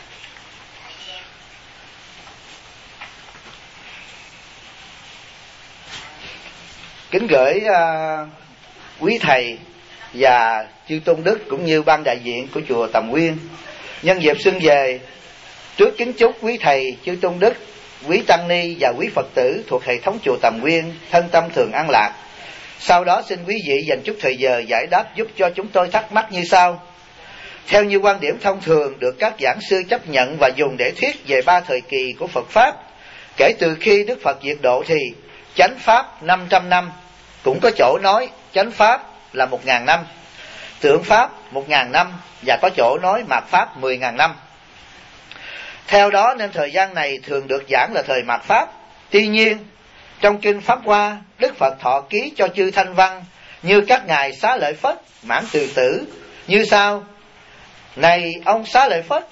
Kính gửi quý thầy và chư tôn đức cũng như ban đại diện của chùa Tầm Nguyên, nhân dịp xuân về, trước kính chúc quý thầy, chư tôn đức, quý tăng ni và quý Phật tử thuộc hệ thống chùa Tầm Nguyên thân tâm thường an lạc. Sau đó xin quý vị dành chút thời giờ giải đáp giúp cho chúng tôi thắc mắc như sau. Theo như quan điểm thông thường được các giảng sư chấp nhận và dùng để thuyết về 3 thời kỳ của Phật Pháp, kể từ khi Đức Phật diệt độ thì chánh Pháp 500 năm, cũng có chỗ nói chánh Pháp là 1.000 năm, tượng Pháp 1.000 năm và có chỗ nói mạt Pháp 10.000 năm. Theo đó nên thời gian này thường được giảng là thời mạt Pháp. Tuy nhiên, trong kinh Pháp Hoa, Đức Phật thọ ký cho chư Thanh Văn như các ngài Xá Lợi Phất, Mãn Từ Tử như sau. Này ông Xá Lợi Phất,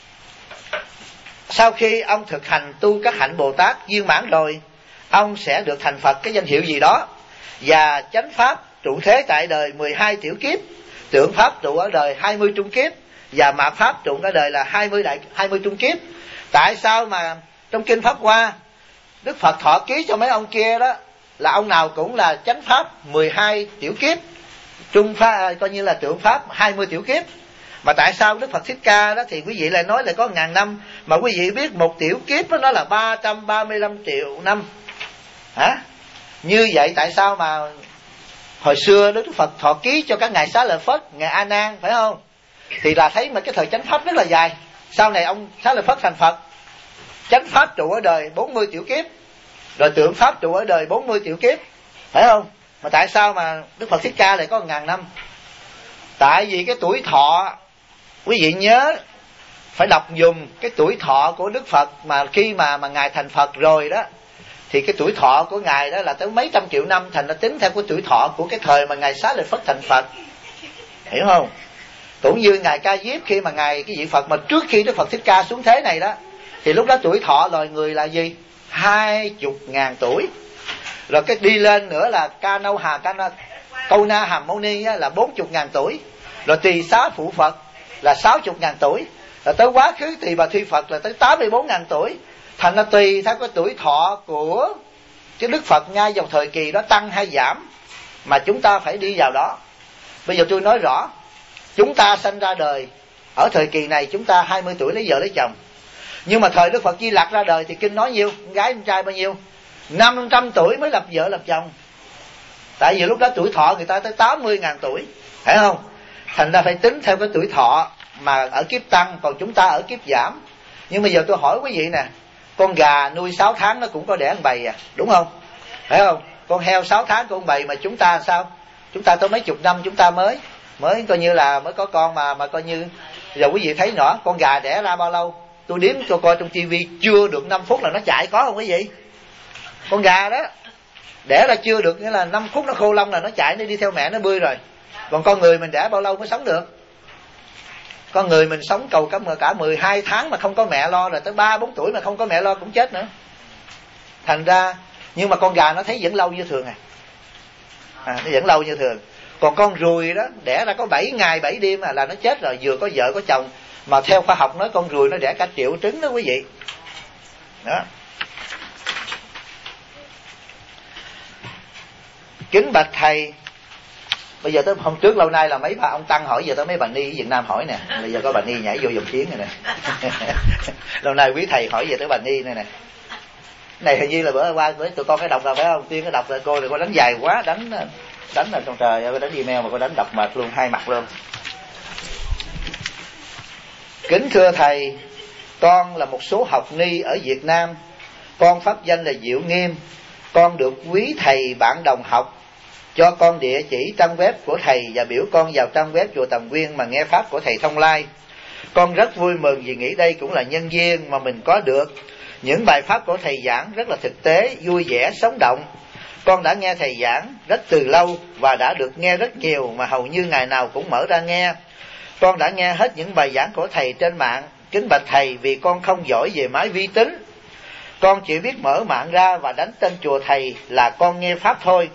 sau khi ông thực hành tu các hạnh Bồ Tát viên mãn rồi, ông sẽ được thành Phật cái danh hiệu gì đó. Và chánh Pháp trụ thế tại đời 12 tiểu kiếp, tượng Pháp trụ ở đời 20 trung kiếp, và mạt Pháp trụ ở đời là 20 trung kiếp. Tại sao mà trong kinh Pháp Hoa Đức Phật thọ ký cho mấy ông kia đó là ông nào cũng là chánh Pháp 12 tiểu kiếp, trung Pháp coi như là tượng Pháp 20 tiểu kiếp. Mà tại sao Đức Phật Thích Ca đó thì quý vị lại nói là có 1.000 năm, mà quý vị biết một tiểu kiếp đó nó là 335 triệu năm hả? Như vậy tại sao mà hồi xưa Đức Phật thọ ký cho các ngài Xá Lợi Phất, ngài A Nan, phải không? Thì là thấy mà cái thời chánh Pháp rất là dài. Sau này ông Xá Lợi Phất thành Phật, chánh Pháp trụ ở đời 40 tiểu kiếp, rồi tượng Pháp trụ ở đời 40 tiểu kiếp, phải không? Mà tại sao mà Đức Phật Thích Ca lại có 1.000 năm? Tại vì cái tuổi thọ, quý vị nhớ phải đọc dùng cái tuổi thọ của Đức Phật, mà khi mà ngài thành Phật rồi đó thì cái tuổi thọ của ngài đó là tới mấy trăm triệu năm, thành ra tính theo cái tuổi thọ của cái thời mà ngài Xá Lợi Phất thành Phật, hiểu không? Cũng như ngài Ca Diếp khi mà ngài cái vị Phật mà trước khi Đức Phật Thích Ca xuống thế này đó, thì lúc đó tuổi thọ loài người là gì? 20.000 tuổi. Rồi cái đi lên nữa là Câu Na Hàm Mâu Ni là 40.000 tuổi. Rồi Tỳ Xá Phụ Phật là 60.000 tuổi. Rồi tới quá khứ Tỳ Bà Thi Phật là tới 84.000 tuổi. Thành ra tùy theo cái tuổi thọ của cái Đức Phật ngay vào thời kỳ đó tăng hay giảm mà chúng ta phải đi vào đó. Bây giờ tôi nói rõ, chúng ta sanh ra đời ở thời kỳ này chúng ta 20 tuổi lấy vợ lấy chồng. Nhưng mà thời Đức Phật Di Lặc ra đời thì kinh nói nhiêu? Con gái con trai bao nhiêu? 500 tuổi mới lập vợ lập chồng. Tại vì lúc đó tuổi thọ người ta tới 80.000 tuổi, phải không? Thành ra phải tính theo cái tuổi thọ mà ở kiếp tăng, còn chúng ta ở kiếp giảm. Nhưng bây giờ tôi hỏi quý vị nè, con gà nuôi 6 tháng nó cũng có đẻ con bầy à, đúng không? Phải không? Con heo 6 tháng con bầy, mà chúng ta sao? Chúng ta tới mấy chục năm chúng ta mới coi như là mới có con mà coi như giờ quý vị thấy rõ con gà đẻ ra bao lâu? Tôi đếm cho coi trong tivi chưa được 5 phút là nó chạy, có không quý vị? Con gà đó đẻ ra chưa được nghĩa là 5 phút nó khô lông là nó chạy, nó đi theo mẹ nó bơi rồi. Còn con người mình đẻ bao lâu mới sống được? Con người mình sống cầu cả 12 tháng mà không có mẹ lo, rồi tới 3-4 tuổi mà không có mẹ lo cũng chết nữa. Thành ra, nhưng mà con gà nó thấy vẫn lâu như thường nó vẫn lâu như thường. Còn con ruồi đó đẻ ra có 7 ngày 7 đêm là nó chết rồi, vừa có vợ có chồng. Mà theo khoa học nói con ruồi nó đẻ cả 1 triệu trứng đó quý vị. Đó. Kính bạch thầy, bây giờ tới hôm trước lâu nay là mấy bà ông tăng hỏi, giờ tới mấy bà ni ở Việt Nam hỏi nè. Bây giờ có bà ni nhảy vô dòng chiến này nè. Lâu nay quý thầy hỏi về tới bà ni này nè. Này hình như là bữa qua với tụi con cái đọc là phải không? Tiên cái đọc là cô đánh dài quá, đánh là trong trời ơi, đánh email mà cô đánh đọc mệt luôn, hai mặt luôn. Kính thưa thầy, con là một số học ni ở Việt Nam. Con pháp danh là Diệu Nghiêm. Con được quý thầy bạn đồng học cho con địa chỉ trang web của thầy và biểu con vào trang web chùa Tầm Quyên mà nghe pháp của thầy Thông Lai. Con rất vui mừng vì nghĩ đây cũng là nhân duyên mà mình có được. Những bài pháp của thầy giảng rất là thực tế, vui vẻ, sống động. Con đã nghe thầy giảng rất từ lâu và đã được nghe rất nhiều, mà hầu như ngày nào cũng mở ra nghe. Con đã nghe hết những bài giảng của thầy trên mạng. Kính bạch thầy, vì con không giỏi về máy vi tính, con chỉ biết mở mạng ra và đánh tên chùa thầy là con nghe pháp thôi.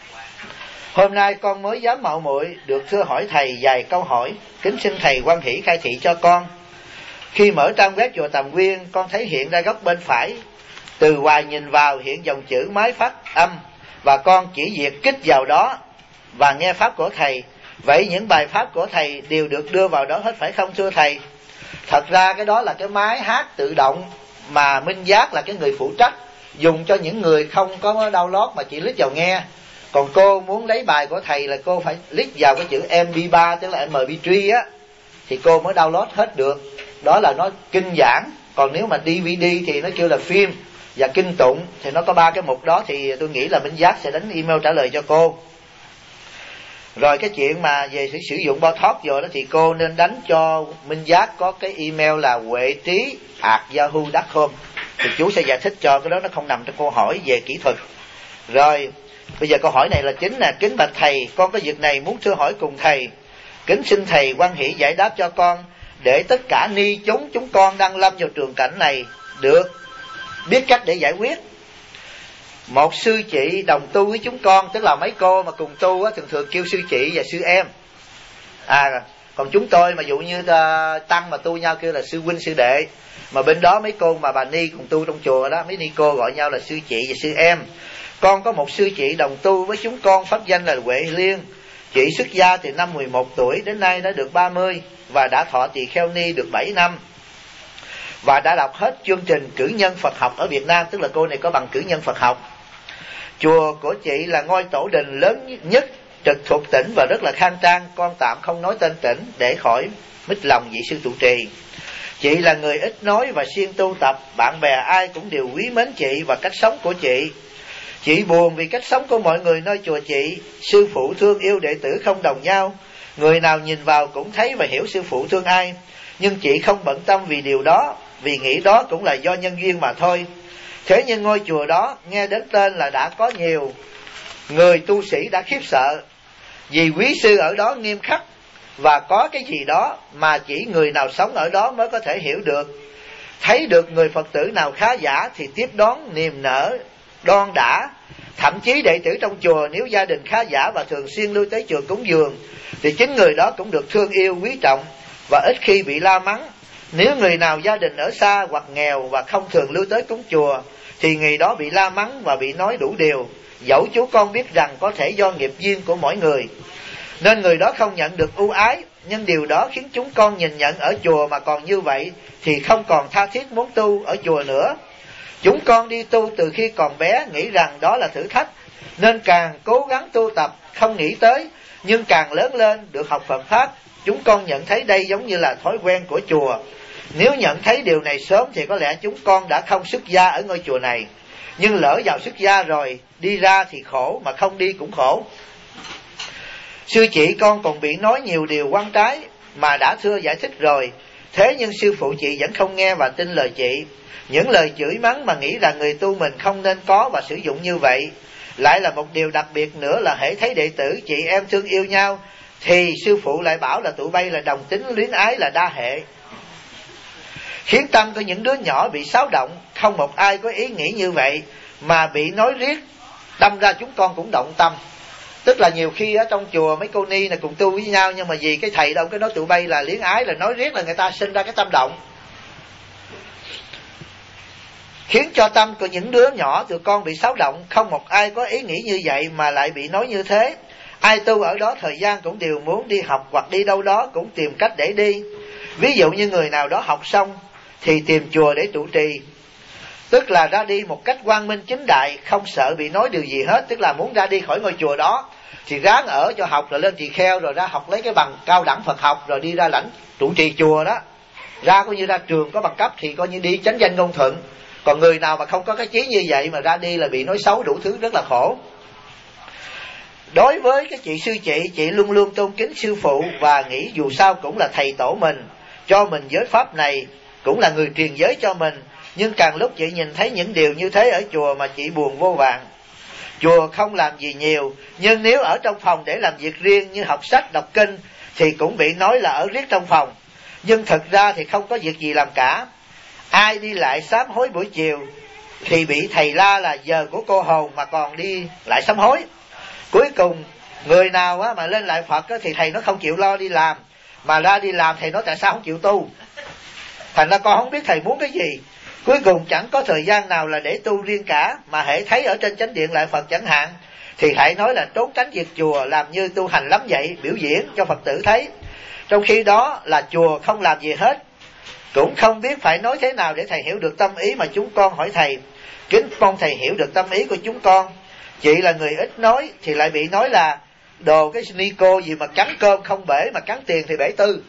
Hôm nay con mới dám mạo muội được thưa hỏi thầy vài câu hỏi. Kính xin thầy hoan hỷ khai thị cho con. Khi mở trang web chùa Tầm Quyên, con thấy hiện ra góc bên phải, từ ngoài nhìn vào hiện dòng chữ máy phát âm, và con chỉ việc kích vào đó và nghe pháp của thầy. Vậy những bài pháp của thầy đều được đưa vào đó hết phải không thưa thầy? Thật ra cái đó là cái máy hát tự động mà Minh Giác là cái người phụ trách, dùng cho những người không có download mà chỉ click vào nghe. Còn cô muốn lấy bài của thầy là cô phải click vào cái chữ MP3 tức là MP3 á, thì cô mới download hết được. Đó là nó kinh giảng. Còn nếu mà DVD thì nó kêu là phim, và kinh tụng thì nó có 3 cái mục đó. Thì tôi nghĩ là Minh Giác sẽ đánh email trả lời cho cô. Rồi cái chuyện mà về sử dụng Botox rồi đó thì cô nên đánh cho Minh Giác có cái email là huetri@yahoo.com, thì chú sẽ giải thích cho. Cái đó nó không nằm trong câu hỏi về kỹ thuật. Rồi bây giờ câu hỏi này là chính là: kính bạch thầy, con có việc này muốn thưa hỏi cùng thầy. Kính xin thầy hoan hỷ giải đáp cho con, để tất cả ni chúng con đang lâm vào trường cảnh này được biết cách để giải quyết. Một sư chị đồng tu với chúng con, tức là mấy cô mà cùng tu á, thường thường kêu sư chị và sư em. Còn chúng tôi mà dụ như tăng mà tu nhau kêu là sư huynh sư đệ. Mà bên đó mấy cô mà bà ni cùng tu trong chùa đó, mấy ni cô gọi nhau là sư chị và sư em. Con có một sư chị đồng tu với chúng con, pháp danh là Huệ Liên. Chị xuất gia từ năm 11 tuổi đến nay đã được 30 và đã thọ tỳ kheo ni được 7 năm. Và đã đọc hết chương trình cử nhân Phật học ở Việt Nam, tức là cô này có bằng cử nhân Phật học. Chùa của chị là ngôi tổ đình lớn nhất trực thuộc tỉnh và rất là khang trang. Con tạm không nói tên tỉnh để khỏi mít lòng vị sư trụ trì. Chị là người ít nói và siêng tu tập, bạn bè ai cũng đều quý mến chị và cách sống của chị. Chị buồn vì cách sống của mọi người nơi chùa chị. Sư phụ thương yêu đệ tử không đồng nhau, người nào nhìn vào cũng thấy và hiểu sư phụ thương ai. nhưng chị không bận tâm vì điều đó, vì nghĩ đó cũng là do nhân duyên mà thôi. Thế nhưng ngôi chùa đó nghe đến tên là đã có nhiều người tu sĩ đã khiếp sợ, vì quý sư ở đó nghiêm khắc và có cái gì đó mà chỉ người nào sống ở đó mới có thể hiểu được. Thấy được người Phật tử nào khá giả thì tiếp đón niềm nở đon đã. Thậm chí đệ tử trong chùa nếu gia đình khá giả và thường xuyên lui tới chùa cúng dường thì chính người đó cũng được thương yêu quý trọng và ít khi bị la mắng. Nếu người nào gia đình ở xa hoặc nghèo và không thường lui tới cúng chùa thì người đó bị la mắng và bị nói đủ điều, dẫu chú con biết rằng có thể do nghiệp duyên của mỗi người nên người đó không nhận được ưu ái. Nhưng điều đó khiến chúng con nhìn nhận ở chùa mà còn như vậy thì không còn tha thiết muốn tu ở chùa nữa. Chúng con đi tu từ khi còn bé, nghĩ rằng đó là thử thách nên càng cố gắng tu tập, không nghĩ tới. Nhưng càng lớn lên được học Phật Pháp, chúng con nhận thấy đây giống như là thói quen của chùa. Nếu nhận thấy điều này sớm thì có lẽ chúng con đã không xuất gia ở ngôi chùa này. Nhưng lỡ vào xuất gia rồi, đi ra thì khổ, mà không đi cũng khổ. Sư chị con còn bị nói nhiều điều quan trái mà đã thưa giải thích rồi. Thế nhưng sư phụ chị vẫn không nghe và tin lời chị. Những lời chửi mắng mà nghĩ rằng người tu mình không nên có và sử dụng như vậy. Lại là một điều đặc biệt nữa là hễ thấy đệ tử chị em thương yêu nhau thì sư phụ lại bảo là tụi bay là đồng tính luyến ái, là đa hệ, khiến tâm của những đứa nhỏ bị xáo động. Không một ai có ý nghĩ như vậy mà bị nói riết, đâm ra chúng con cũng động tâm. Tức là nhiều khi ở trong chùa mấy cô ni này cùng tu với nhau, nhưng mà vì cái thầy đâu cái nói tụi bay là luyến ái, là nói riết là người ta sinh ra cái tâm động, khiến cho tâm của những đứa nhỏ tụi con bị xáo động. Không một ai có ý nghĩ như vậy mà lại bị nói như thế. Ai tu ở đó thời gian cũng đều muốn đi học hoặc đi đâu đó cũng tìm cách để đi. Ví dụ như người nào đó học xong thì tìm chùa để trụ trì, tức là ra đi một cách quang minh chính đại, không sợ bị nói điều gì hết. Tức là muốn ra đi khỏi ngôi chùa đó thì ráng ở cho học, rồi lên tỳ kheo, rồi ra học lấy cái bằng cao đẳng Phật học, rồi đi ra lãnh trụ trì chùa đó. Ra coi như ra trường có bằng cấp thì coi như đi chánh danh ngôn thuận. Còn người nào mà không có cái chí như vậy mà ra đi là bị nói xấu đủ thứ, rất là khổ. Đối với cái chị sư chị luôn luôn tôn kính sư phụ và nghĩ dù sao cũng là thầy tổ mình, cho mình giới pháp này, cũng là người truyền giới cho mình. Nhưng càng lúc chị nhìn thấy những điều như thế ở chùa mà chị buồn vô vàn. Chùa không làm gì nhiều, nhưng nếu ở trong phòng để làm việc riêng như học sách, đọc kinh thì cũng bị nói là ở riết trong phòng. Nhưng thực ra thì không có việc gì làm cả. Ai đi lại sám hối buổi chiều thì bị thầy la là giờ của cô hồn mà còn đi lại sám hối. Cuối cùng người nào mà lên lại Phật thì thầy nó không chịu lo đi làm, mà ra đi làm thầy nói tại sao không chịu tu. Thành ra con không biết thầy muốn cái gì. Cuối cùng chẳng có thời gian nào là để tu riêng cả, mà hễ thấy ở trên chánh điện lại Phật chẳng hạn thì hãy nói là trốn tránh việc chùa, làm như tu hành lắm vậy, biểu diễn cho Phật tử thấy. Trong khi đó là chùa không làm gì hết. Cũng không biết phải nói thế nào để thầy hiểu được tâm ý mà chúng con hỏi thầy. Kính mong thầy hiểu được tâm ý của chúng con. Chị là người ít nói thì lại bị nói là đồ cái ni cô gì mà cắn cơm không bể, mà cắn tiền thì bể tư.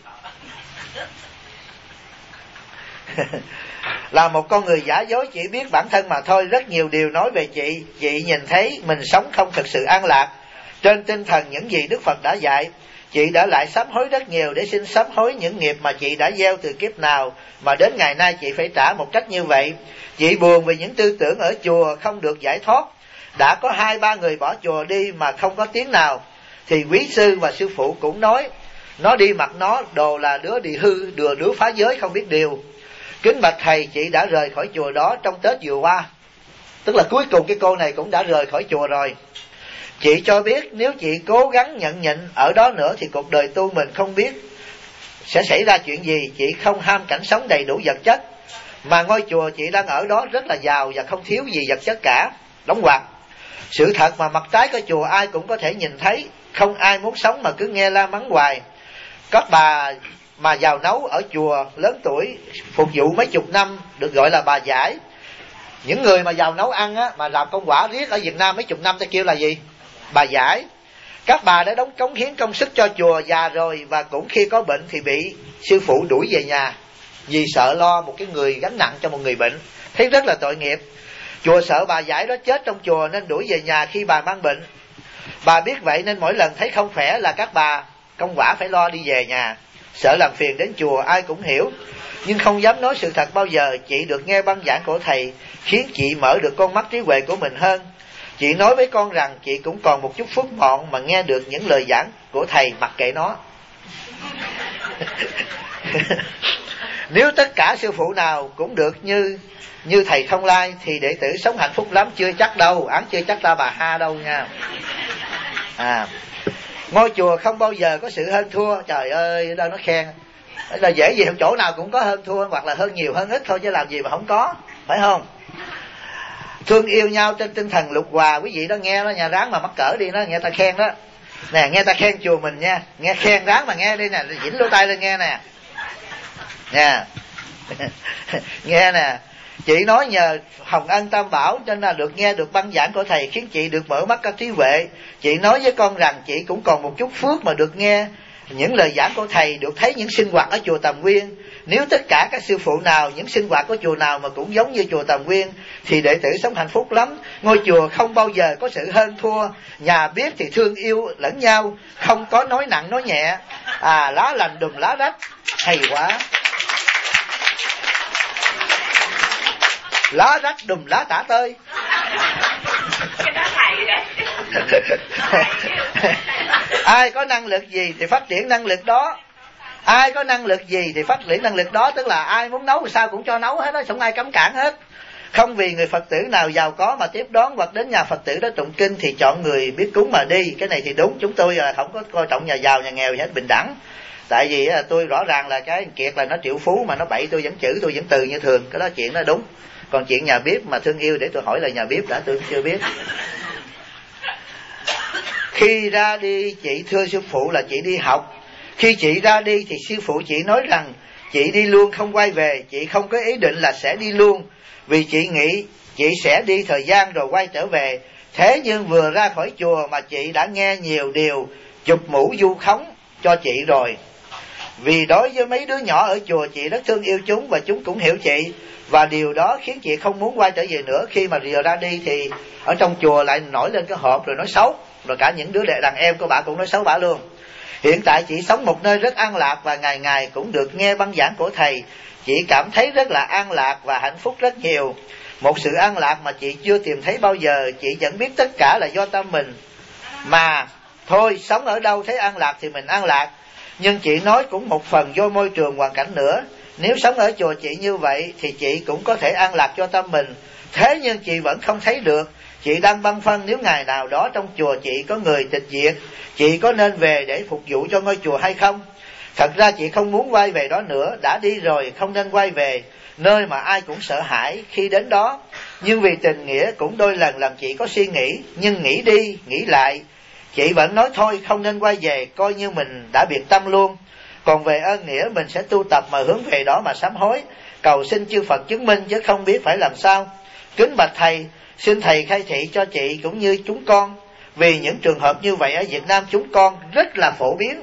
Là một con người giả dối chỉ biết bản thân mà thôi. Rất nhiều điều nói về chị nhìn thấy mình sống không thực sự an lạc trên tinh thần những gì Đức Phật đã dạy. Chị đã lại sám hối rất nhiều để xin sám hối những nghiệp mà chị đã gieo từ kiếp nào mà đến ngày nay chị phải trả một cách như vậy. Chị buồn vì những tư tưởng ở chùa không được giải thoát. Đã có 2-3 người bỏ chùa đi mà không có tiếng nào, thì quý sư và sư phụ cũng nói nó đi mặt nó đồ là đứa đi hư, đứa phá giới không biết điều. Kính bạch thầy, chị đã rời khỏi chùa đó trong Tết vừa qua. Tức là cuối cùng cái cô này cũng đã rời khỏi chùa rồi. Chị cho biết nếu chị cố gắng nhẫn nhịn ở đó nữa thì cuộc đời tu mình không biết sẽ xảy ra chuyện gì. Chị không ham cảnh sống đầy đủ vật chất, mà ngôi chùa chị đang ở đó rất là giàu và không thiếu gì vật chất cả. Đóng ngoặc. Sự thật mà mặt trái của chùa ai cũng có thể nhìn thấy. Không ai muốn sống mà cứ nghe la mắng hoài. Các bà mà giàu nấu ở chùa lớn tuổi phục vụ mấy chục năm được gọi là bà giải. Những người mà giàu nấu ăn mà làm công quả riết ở Việt Nam mấy chục năm ta kêu là gì? Bà giải. Các bà đã đóng cống hiến công sức cho chùa, già rồi và cũng khi có bệnh thì bị sư phụ đuổi về nhà vì sợ lo một cái người gánh nặng cho một người bệnh. Thấy rất là tội nghiệp. Chùa sợ bà giải đó chết trong chùa nên đuổi về nhà khi bà mang bệnh. Bà biết vậy nên mỗi lần thấy không khỏe là các bà công quả phải lo đi về nhà. sợ làm phiền đến chùa, ai cũng hiểu, nhưng không dám nói sự thật bao giờ. Chị được nghe băng giảng của thầy khiến chị mở được con mắt trí huệ của mình hơn. Chị nói với con rằng chị cũng còn một chút phước mọn mà nghe được những lời giảng của thầy, mặc kệ nó. Nếu tất cả sư phụ nào cũng được như thầy Thông Lai thì đệ tử sống hạnh phúc lắm. Chưa chắc đâu, án chưa chắc ta bà ha đâu nha. Ngôi chùa không bao giờ có sự hơn thua. Trời ơi, đâu nó khen là dễ gì, chỗ nào cũng có hơn thua, hoặc là hơn nhiều hơn ít thôi, chứ làm gì mà không có, phải không? Thương yêu nhau trên tinh thần lục hòa. Quý vị đó nghe đó, nhà ráng mà mắc cỡ đi, nó nghe ta khen đó nè, nghe ta khen chùa mình nha, nghe khen ráng mà nghe đi nè, dĩnh lỗ tai lên nghe nè nha. Nghe nè, chị nói nhờ Hồng Ân Tam Bảo cho nên là được nghe được băng giảng của thầy khiến chị được mở mắt các trí huệ. Chị nói với con rằng chị cũng còn một chút phước mà được nghe những lời giảng của thầy, được thấy những sinh hoạt ở chùa Tầm Nguyên. Nếu tất cả các sư phụ nào, những sinh hoạt của chùa nào mà cũng giống như chùa Tầm Nguyên thì đệ tử sống hạnh phúc lắm. Ngôi chùa không bao giờ có sự hơn thua, nhà biết thì thương yêu lẫn nhau, không có nói nặng nói nhẹ, lá lành đùm lá rách. Hay quá. Lá rách đùm lá tả tơi. Ai có năng lực gì thì phát triển năng lực đó. Ai có năng lực gì thì phát triển năng lực đó. Tức là ai muốn nấu sao cũng cho nấu hết đó, không ai cấm cản hết. Không vì người Phật tử nào giàu có mà tiếp đón hoặc đến nhà Phật tử đó tụng kinh thì chọn người biết cúng mà đi. Cái này thì đúng, chúng tôi không có coi trọng nhà giàu nhà nghèo gì hết, bình đẳng. Tại vì tôi rõ ràng là cái Kiệt là nó triệu phú mà nó bậy, tôi vẫn chữ, tôi vẫn từ như thường. Cái đó chuyện đó đúng. Còn chuyện nhà bếp mà thương yêu, để tôi hỏi là nhà bếp đã, tôi chưa biết. Khi ra đi chị thưa sư phụ là chị đi học. Khi chị ra đi thì sư phụ chị nói rằng chị đi luôn không quay về. Chị không có ý định là sẽ đi luôn, vì chị nghĩ chị sẽ đi thời gian rồi quay trở về. Thế nhưng vừa ra khỏi chùa mà chị đã nghe nhiều điều chụp mũ vu khống cho chị rồi. Vì đối với mấy đứa nhỏ ở chùa chị rất thương yêu chúng và chúng cũng hiểu chị. Và điều đó khiến chị không muốn quay trở về nữa. Khi mà vừa ra đi thì ở trong chùa lại nổi lên cái hộp rồi nói xấu. Rồi cả những đứa đàn em của bà cũng nói xấu bà luôn. Hiện tại chị sống một nơi rất an lạc và ngày ngày cũng được nghe băng giảng của thầy. Chị cảm thấy rất là an lạc và hạnh phúc rất nhiều. Một sự an lạc mà chị chưa tìm thấy bao giờ. Chị vẫn biết tất cả là do tâm mình. Mà thôi, sống ở đâu thấy an lạc thì mình an lạc. Nhưng chị nói cũng một phần do môi trường hoàn cảnh nữa. Nếu sống ở chùa chị như vậy thì chị cũng có thể an lạc cho tâm mình. Thế nhưng chị vẫn không thấy được. Chị đang băn khoăn nếu ngày nào đó trong chùa chị có người tịch diệt, chị có nên về để phục vụ cho ngôi chùa hay không? Thật ra chị không muốn quay về đó nữa. Đã đi rồi không nên quay về nơi mà ai cũng sợ hãi khi đến đó. Nhưng vì tình nghĩa cũng đôi lần làm chị có suy nghĩ. Nhưng nghĩ đi nghĩ lại, chị vẫn nói thôi không nên quay về, coi như mình đã biệt tâm luôn. Còn về ơn nghĩa mình sẽ tu tập mà hướng về đó mà sám hối, cầu xin chư Phật chứng minh, chứ không biết phải làm sao. Kính bạch thầy, xin thầy khai thị cho chị cũng như chúng con. Vì những trường hợp như vậy ở Việt Nam chúng con rất là phổ biến.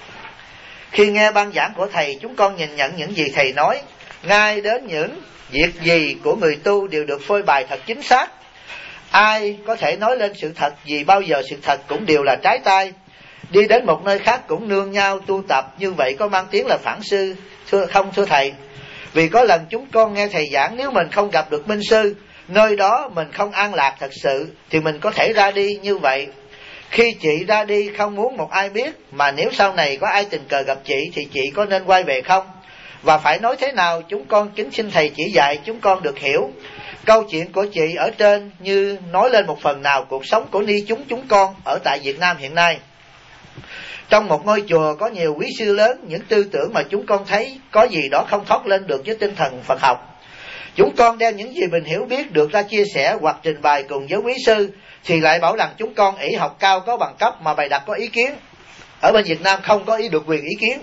Khi nghe băng giảng của thầy, chúng con nhìn nhận những gì thầy nói, ngay đến những việc gì của người tu đều được phơi bày thật chính xác. Ai có thể nói lên sự thật, vì bao giờ sự thật cũng đều là trái tai. Đi đến một nơi khác cũng nương nhau tu tập, như vậy có mang tiếng là phản sư không thưa thầy? Vì có lần chúng con nghe thầy giảng, nếu mình không gặp được minh sư, nơi đó mình không an lạc thật sự, thì mình có thể ra đi như vậy. Khi chị ra đi không muốn một ai biết, mà nếu sau này có ai tình cờ gặp chị thì chị có nên quay về không? Và phải nói thế nào chúng con kính xin thầy chỉ dạy chúng con được hiểu. Câu chuyện của chị ở trên như nói lên một phần nào cuộc sống của ni chúng con ở tại Việt Nam hiện nay. Trong một ngôi chùa có nhiều quý sư lớn, những tư tưởng mà chúng con thấy có gì đó không thoát lên được với tinh thần Phật học. Chúng con đem những gì mình hiểu biết được ra chia sẻ hoặc trình bày cùng với quý sư, thì lại bảo rằng chúng con ỷ học cao có bằng cấp mà bày đặt có ý kiến. Ở bên Việt Nam không có được quyền ý kiến,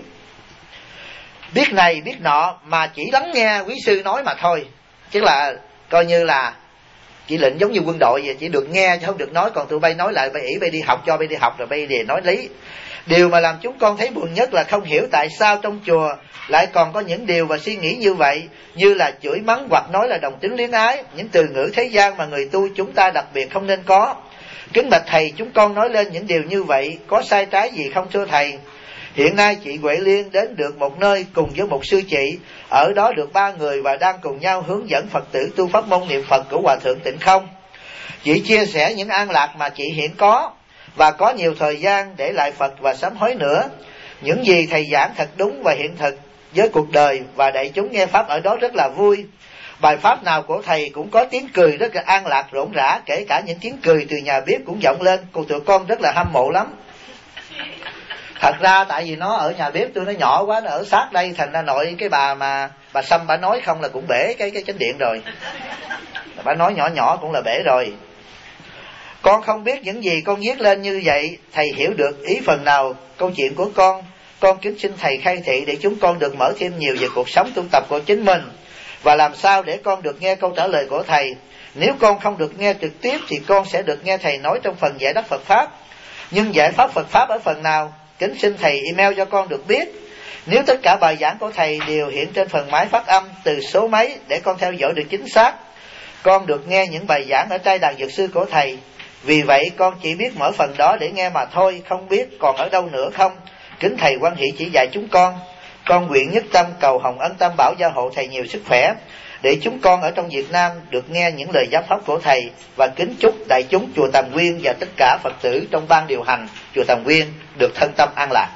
biết này biết nọ, mà chỉ lắng nghe quý sư nói mà thôi. Chứ là coi như là chỉ lệnh giống như quân đội vậy, chỉ được nghe chứ không được nói. Còn tụi bay nói lại, bay ỷ bay đi học, cho bay đi học rồi bay về nói lý. Điều mà làm chúng con thấy buồn nhất là không hiểu tại sao trong chùa lại còn có những điều và suy nghĩ như vậy, như là chửi mắng hoặc nói là đồng tính luyến ái, những từ ngữ thế gian mà người tu chúng ta đặc biệt không nên có. Kính bạch thầy, chúng con nói lên những điều như vậy có sai trái gì không thưa thầy? Hiện nay chị Huệ Liên đến được một nơi cùng với một sư chị, ở đó được 3 người và đang cùng nhau hướng dẫn Phật tử tu pháp môn niệm Phật của Hòa Thượng Tịnh Không. Chị chia sẻ những an lạc mà chị hiện có và có nhiều thời gian để lại Phật và sám hối nữa. Những gì thầy giảng thật đúng và hiện thực với cuộc đời, và đại chúng nghe pháp ở đó rất là vui. Bài pháp nào của thầy cũng có tiếng cười rất là an lạc rộn rã, kể cả những tiếng cười từ nhà bếp cũng vọng lên. Tụi con rất là hâm mộ lắm. Thật ra tại vì nó ở nhà bếp tôi nó nhỏ quá, nó ở sát đây, thành ra nội cái bà Sâm bà nói không là cũng bể cái chánh điện rồi. Bà nói nhỏ nhỏ cũng là bể rồi. Con không biết những gì con viết lên như vậy thầy hiểu được ý phần nào câu chuyện của con. Con kính xin thầy khai thị để chúng con được mở thêm nhiều về cuộc sống tu tập của chính mình, và làm sao để con được nghe câu trả lời của thầy. Nếu con không được nghe trực tiếp thì con sẽ được nghe thầy nói trong phần giải đáp Phật Pháp. Nhưng giải pháp Phật Pháp ở phần nào, kính xin thầy email cho con được biết. Nếu tất cả bài giảng của thầy đều hiện trên phần máy phát âm từ số mấy để con theo dõi được chính xác. Con được nghe những bài giảng ở trai đàn dược sư của thầy, vì vậy con chỉ biết mở phần đó để nghe mà thôi, không biết còn ở đâu nữa không. Kính thầy hoan hỷ chỉ dạy chúng con. Con nguyện nhất tâm cầu Hồng Ân Tam Bảo gia hộ thầy nhiều sức khỏe, để chúng con ở trong Việt Nam được nghe những lời giáo pháp của thầy, và kính chúc đại chúng chùa Tàm Nguyên và tất cả Phật tử trong ban điều hành chùa Tàm Nguyên được thân tâm an lạc.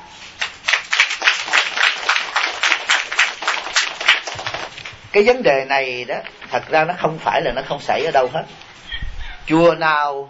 Cái vấn đề này đó, thật ra nó không phải là nó không xảy ở đâu hết. Chùa nào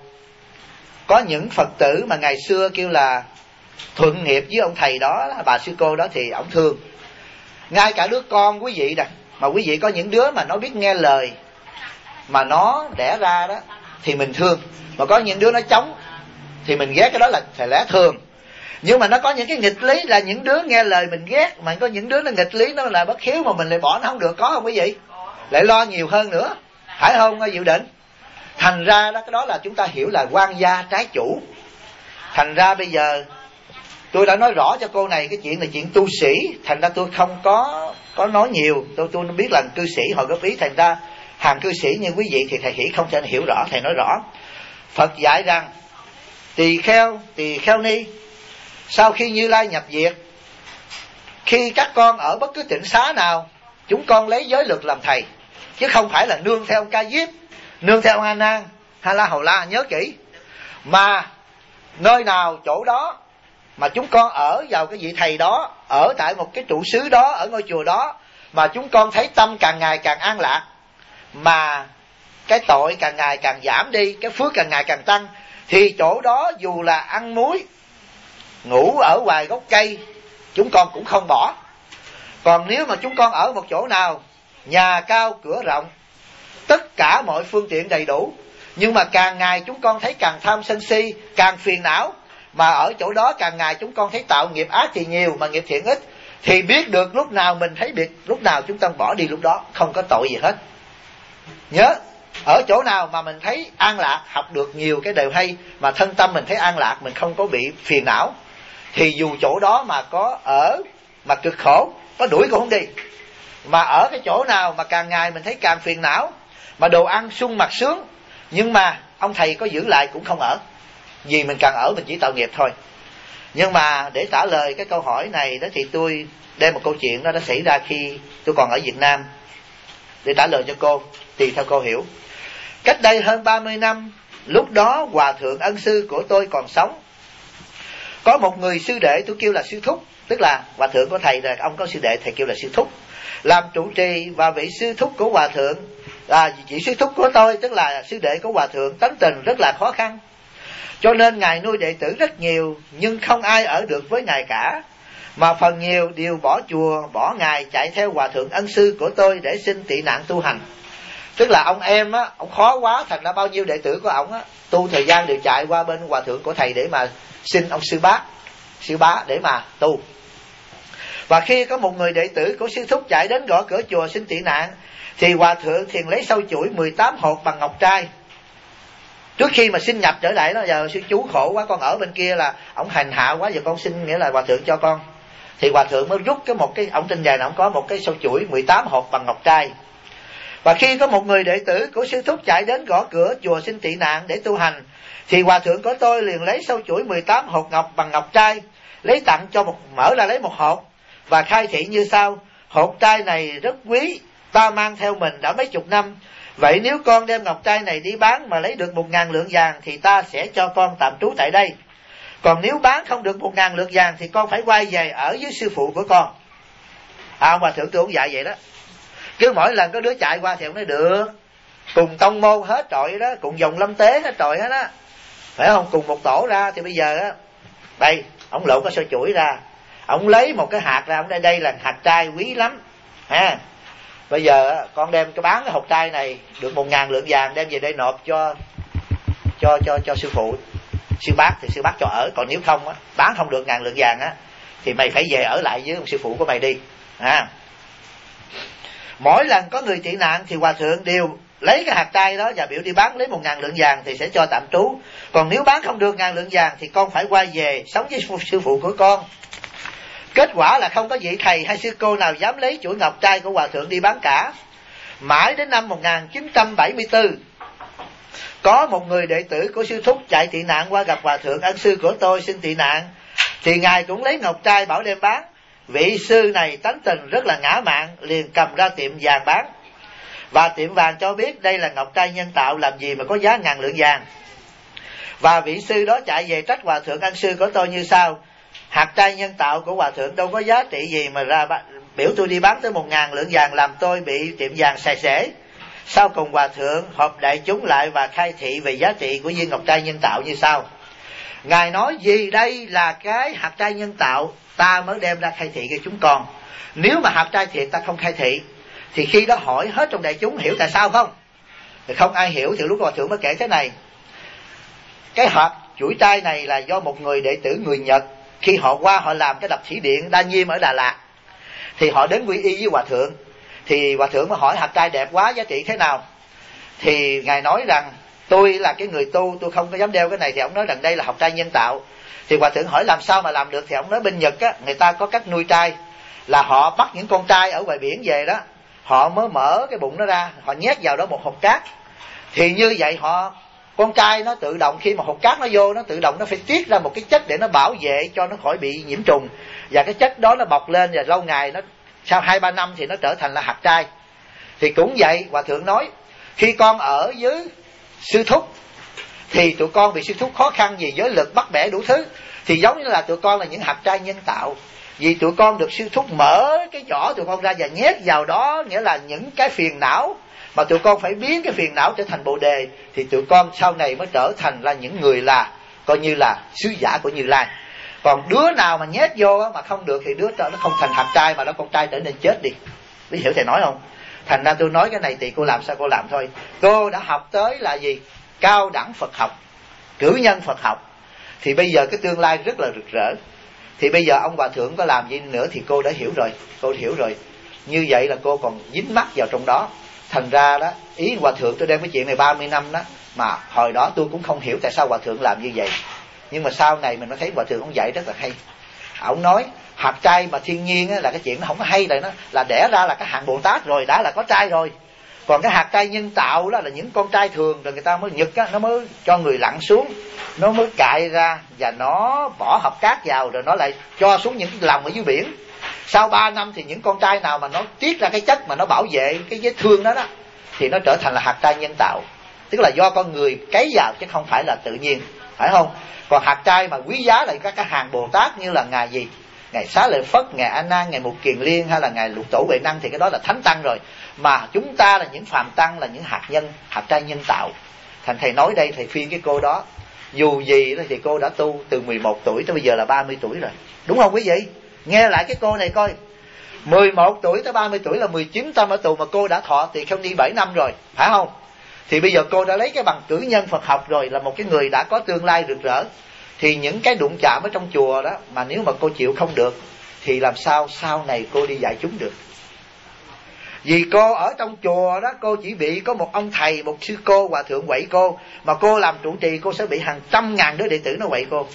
có những Phật tử mà ngày xưa kêu là thuận nghiệp với ông thầy đó, bà sư cô đó, thì ổng thương. Ngay cả đứa con quý vị nè, mà quý vị có những đứa mà nó biết nghe lời mà nó đẻ ra đó thì mình thương, mà có những đứa nó chống thì mình ghét, cái đó là thầy lẽ thường. Nhưng mà nó có những cái nghịch lý là những đứa nghe lời mình ghét, mà có những đứa nó nghịch lý, nó là bất hiếu mà mình lại bỏ nó không được, có không quý vị? Lại lo nhiều hơn nữa, phải không Diệu Định? Thành ra đó, cái đó là chúng ta hiểu là quan gia trái chủ. Thành ra bây giờ tôi đã nói rõ cho cô này cái chuyện là chuyện tu sĩ, thành ra tôi không có nói nhiều. Tôi biết là cư sĩ họ góp ý, thành ra hàng cư sĩ như quý vị thì thầy Hỷ không thể hiểu rõ. Thầy nói rõ, Phật dạy rằng tỳ kheo ni, sau khi Như Lai nhập diệt, khi các con ở bất cứ tịnh xá nào, chúng con lấy giới luật làm thầy, chứ không phải là nương theo ông Ca Diếp, nương theo ông A Nan hay La Hầu La, nhớ kỹ. Mà nơi nào chỗ đó mà chúng con ở vào cái vị thầy đó, ở tại một cái trụ xứ đó, ở ngôi chùa đó, mà chúng con thấy tâm càng ngày càng an lạc, mà cái tội càng ngày càng giảm đi, cái phước càng ngày càng tăng, thì chỗ đó dù là ăn muối, ngủ ở ngoài gốc cây, chúng con cũng không bỏ. Còn nếu mà chúng con ở một chỗ nào nhà cao cửa rộng, tất cả mọi phương tiện đầy đủ, nhưng mà càng ngày chúng con thấy càng tham sân si, càng phiền não, mà ở chỗ đó càng ngày chúng con thấy tạo nghiệp ác thì nhiều mà nghiệp thiện ít, thì biết được lúc nào mình thấy biệt, lúc nào chúng ta bỏ đi lúc đó, không có tội gì hết. Nhớ, ở chỗ nào mà mình thấy an lạc, học được nhiều cái điều hay, mà thân tâm mình thấy an lạc, mình không có bị phiền não, thì dù chỗ đó mà có ở mà cực khổ, có đuổi cũng không đi. Mà ở cái chỗ nào mà càng ngày mình thấy càng phiền não, mà đồ ăn sung mặc sướng, nhưng mà ông thầy có giữ lại cũng không ở, vì mình càng ở mình chỉ tạo nghiệp thôi. Nhưng mà để trả lời cái câu hỏi này đó, thì tôi đem một câu chuyện đó đã xảy ra khi tôi còn ở Việt Nam để trả lời cho cô, tùy theo cô hiểu. Cách đây hơn 30 năm, lúc đó Hòa Thượng Ân Sư của tôi còn sống. Có một người sư đệ, tôi kêu là sư thúc, tức là Hòa Thượng của thầy rồi, ông có sư đệ, thầy kêu là sư thúc, làm trụ trì. Và vị sư thúc của Hòa Thượng, vị sư thúc của tôi, tức là sư đệ của Hòa Thượng, tánh tình rất là khó khăn, cho nên Ngài nuôi đệ tử rất nhiều, nhưng không ai ở được với Ngài cả, mà phần nhiều đều bỏ chùa, bỏ Ngài, chạy theo Hòa Thượng Ân Sư của tôi để xin tị nạn tu hành. Tức là ông em á, ông khó quá, thành ra bao nhiêu đệ tử của ông á, tu thời gian đều chạy qua bên Hòa Thượng của thầy để mà xin ông sư bá để mà tu. Và khi có một người đệ tử của sư thúc chạy đến gõ cửa chùa xin tị nạn, thì Hòa Thượng thiền lấy sâu chuỗi 18 hột bằng ngọc trai. Trước khi mà xin nhập trở lại đó, giờ sư chú khổ quá, con ở bên kia là ổng hành hạ quá, giờ con xin nghĩa là Hòa Thượng cho con. Thì Hòa Thượng mới rút ổng trên vàng, ổng có một cái sâu chuỗi 18 hột bằng ngọc trai. Và khi có một người đệ tử của sư thúc chạy đến gõ cửa chùa xin tị nạn để tu hành, thì Hòa Thượng của tôi liền lấy sâu chuỗi 18 hột ngọc bằng ngọc trai, lấy tặng cho mở ra lấy một hộp và khai thị như sau: hộp trai này rất quý, ta mang theo mình đã mấy chục năm. Vậy nếu con đem ngọc trai này đi bán mà lấy được 1.000 lượng vàng thì ta sẽ cho con tạm trú tại đây. Còn nếu bán không được 1.000 lượng vàng thì con phải quay về ở với sư phụ của con. Ông Hòa Thượng tôi cũng dạy vậy đó. Cứ mỗi lần có đứa chạy qua thì ông nói được, cùng tông môn hết trọi đó, cùng dòng lâm tế hết trọi hết á, phải không? Cùng một tổ ra thì bây giờ á, đây ông lột cái sợi chuỗi ra, ông lấy một cái hạt ra, ông nói đây là hạt trai quý lắm ha. Bây giờ con đem cái bán cái hộp trai này được 1.000 lượng vàng đem về đây nộp cho sư phụ, sư bác thì sư bác cho ở. Còn nếu không á, bán không được 1.000 lượng vàng á thì mày phải về ở lại với ông sư phụ của mày đi ha. Mỗi lần có người tị nạn thì Hòa Thượng đều lấy cái hạt trai đó và biểu đi bán lấy 1.000 lượng vàng thì sẽ cho tạm trú. Còn nếu bán không được 1.000 lượng vàng thì con phải quay về sống với sư phụ của con. Kết quả là không có vị thầy hay sư cô nào dám lấy chuỗi ngọc trai của Hòa Thượng đi bán cả. Mãi đến năm 1974, có một người đệ tử của sư thúc chạy tị nạn qua gặp Hòa Thượng: ân sư của tôi xin tị nạn. Thì ngài cũng lấy ngọc trai bảo đem bán. Vị sư này tánh tình rất là ngã mạn, liền cầm ra tiệm vàng bán. Và tiệm vàng cho biết đây là ngọc trai nhân tạo, làm gì mà có giá 1.000 lượng vàng. Và vị sư đó chạy về trách Hòa Thượng: ân sư của tôi như sau: hạt trai nhân tạo của Hòa Thượng đâu có giá trị gì mà ra biểu tôi đi bán tới 1.000 lượng vàng, làm tôi bị tiệm vàng xài xể. Sau cùng Hòa Thượng họp đại chúng lại và khai thị về giá trị của viên ngọc trai nhân tạo như sau. Ngài nói: vì đây là cái hạt trai nhân tạo, ta mới đem ra khai thị cho chúng con. Nếu mà hạt trai thiệt ta không khai thị thì khi đó hỏi hết trong đại chúng hiểu tại sao không? Thì không ai hiểu. Thì lúc Hòa Thượng mới kể thế này: cái hạt chuỗi trai này là do một người đệ tử người Nhật, khi họ qua họ làm cái đập thủy điện Đa Nhiêm ở Đà Lạt thì họ đến quy y với Hòa Thượng. Thì Hòa Thượng mới hỏi hạt trai đẹp quá, giá trị thế nào? Thì ngài nói rằng tôi là cái người tu, tôi không có dám đeo cái này. Thì ông nói rằng đây là hạt trai nhân tạo. Thì Hòa Thượng hỏi làm sao mà làm được? Thì ông nói bên Nhật á, người ta có cách nuôi trai, là họ bắt những con trai ở ngoài biển về đó, họ mới mở cái bụng nó ra, họ nhét vào đó một hột cát. Thì như vậy con trai nó tự động, khi mà hột cát nó vô, nó tự động nó phải tiết ra một cái chất để nó bảo vệ cho nó khỏi bị nhiễm trùng. Và cái chất đó nó bọc lên và lâu ngày nó sau 2-3 năm thì nó trở thành là hạt trai. Thì cũng vậy, Hòa Thượng nói khi con ở với sư thúc thì tụi con bị sư thúc khó khăn vì giới lực bắt bẻ đủ thứ, thì giống như là tụi con là những hạt trai nhân tạo. Vì tụi con được sư thúc mở cái vỏ tụi con ra và nhét vào đó, nghĩa là những cái phiền não mà tụi con phải biến cái phiền não trở thành bồ đề, thì tụi con sau này mới trở thành là những người là coi như là sứ giả của Như Lai. Còn đứa nào mà nhét vô mà không được thì đứa đó nó không thành hạt trai mà nó con trai trở nên chết đi. Biết hiểu thầy nói không? Thành ra tôi nói cái này thì cô làm sao cô làm thôi. Cô đã học tới là gì? Cao đẳng Phật học, cử nhân Phật học, thì bây giờ cái tương lai rất là rực rỡ. Thì bây giờ ông Hòa Thượng có làm gì nữa thì cô đã hiểu rồi. Cô hiểu rồi. Như vậy là cô còn dính mắc vào trong đó. Thành ra đó, ý Hòa Thượng tôi đem cái chuyện này 30 năm đó, mà hồi đó tôi cũng không hiểu tại sao Hòa Thượng làm như vậy. Nhưng mà sau này mình mới thấy Hòa Thượng ông dạy rất là hay. Ông nói hạt trai mà thiên nhiên á, là cái chuyện nó không có hay, là nó là đẻ ra là cái hạng Bồ Tát rồi, đã là có trai rồi. Còn cái hạt trai nhân tạo đó là những con trai thường, rồi người ta mới nhực á, nó mới cho người lặn xuống, nó mới cạy ra và nó bỏ hộp cát vào, rồi nó lại cho xuống những cái lòng ở dưới biển. Sau 3 năm thì những con trai nào mà nó tiết ra cái chất mà nó bảo vệ cái vết thương đó thì nó trở thành là hạt trai nhân tạo. Tức là do con người cấy vào chứ không phải là tự nhiên, phải không? Còn hạt trai mà quý giá là các cái hàng Bồ Tát như là ngài gì? Ngài Xá Lợi Phất, ngài A Nan, ngài Mục Kiền Liên hay là ngài Lục Tổ Huệ Năng thì cái đó là thánh tăng rồi. Mà chúng ta là những phàm tăng, là những hạt nhân, hạt trai nhân tạo. Thành thầy nói đây, thầy khuyên cái cô đó, dù gì thì cô đã tu từ 11 tuổi tới bây giờ là 30 tuổi rồi. Đúng không quý vị? Nghe lại cái cô này coi. 11 tuổi tới 30 tuổi là 19 năm ở tù mà cô đã thọ tỳ kheo ni 7 năm rồi, phải không? Thì bây giờ cô đã lấy cái bằng cử nhân Phật học rồi, là một cái người đã có tương lai rực rỡ. Thì những cái đụng chạm ở trong chùa đó mà nếu mà cô chịu không được thì làm sao sau này cô đi dạy chúng được? Vì cô ở trong chùa đó, cô chỉ bị có một ông thầy, một sư cô, hòa thượng quậy cô, mà cô làm trụ trì cô sẽ bị hàng trăm ngàn đứa đệ tử nó quậy cô.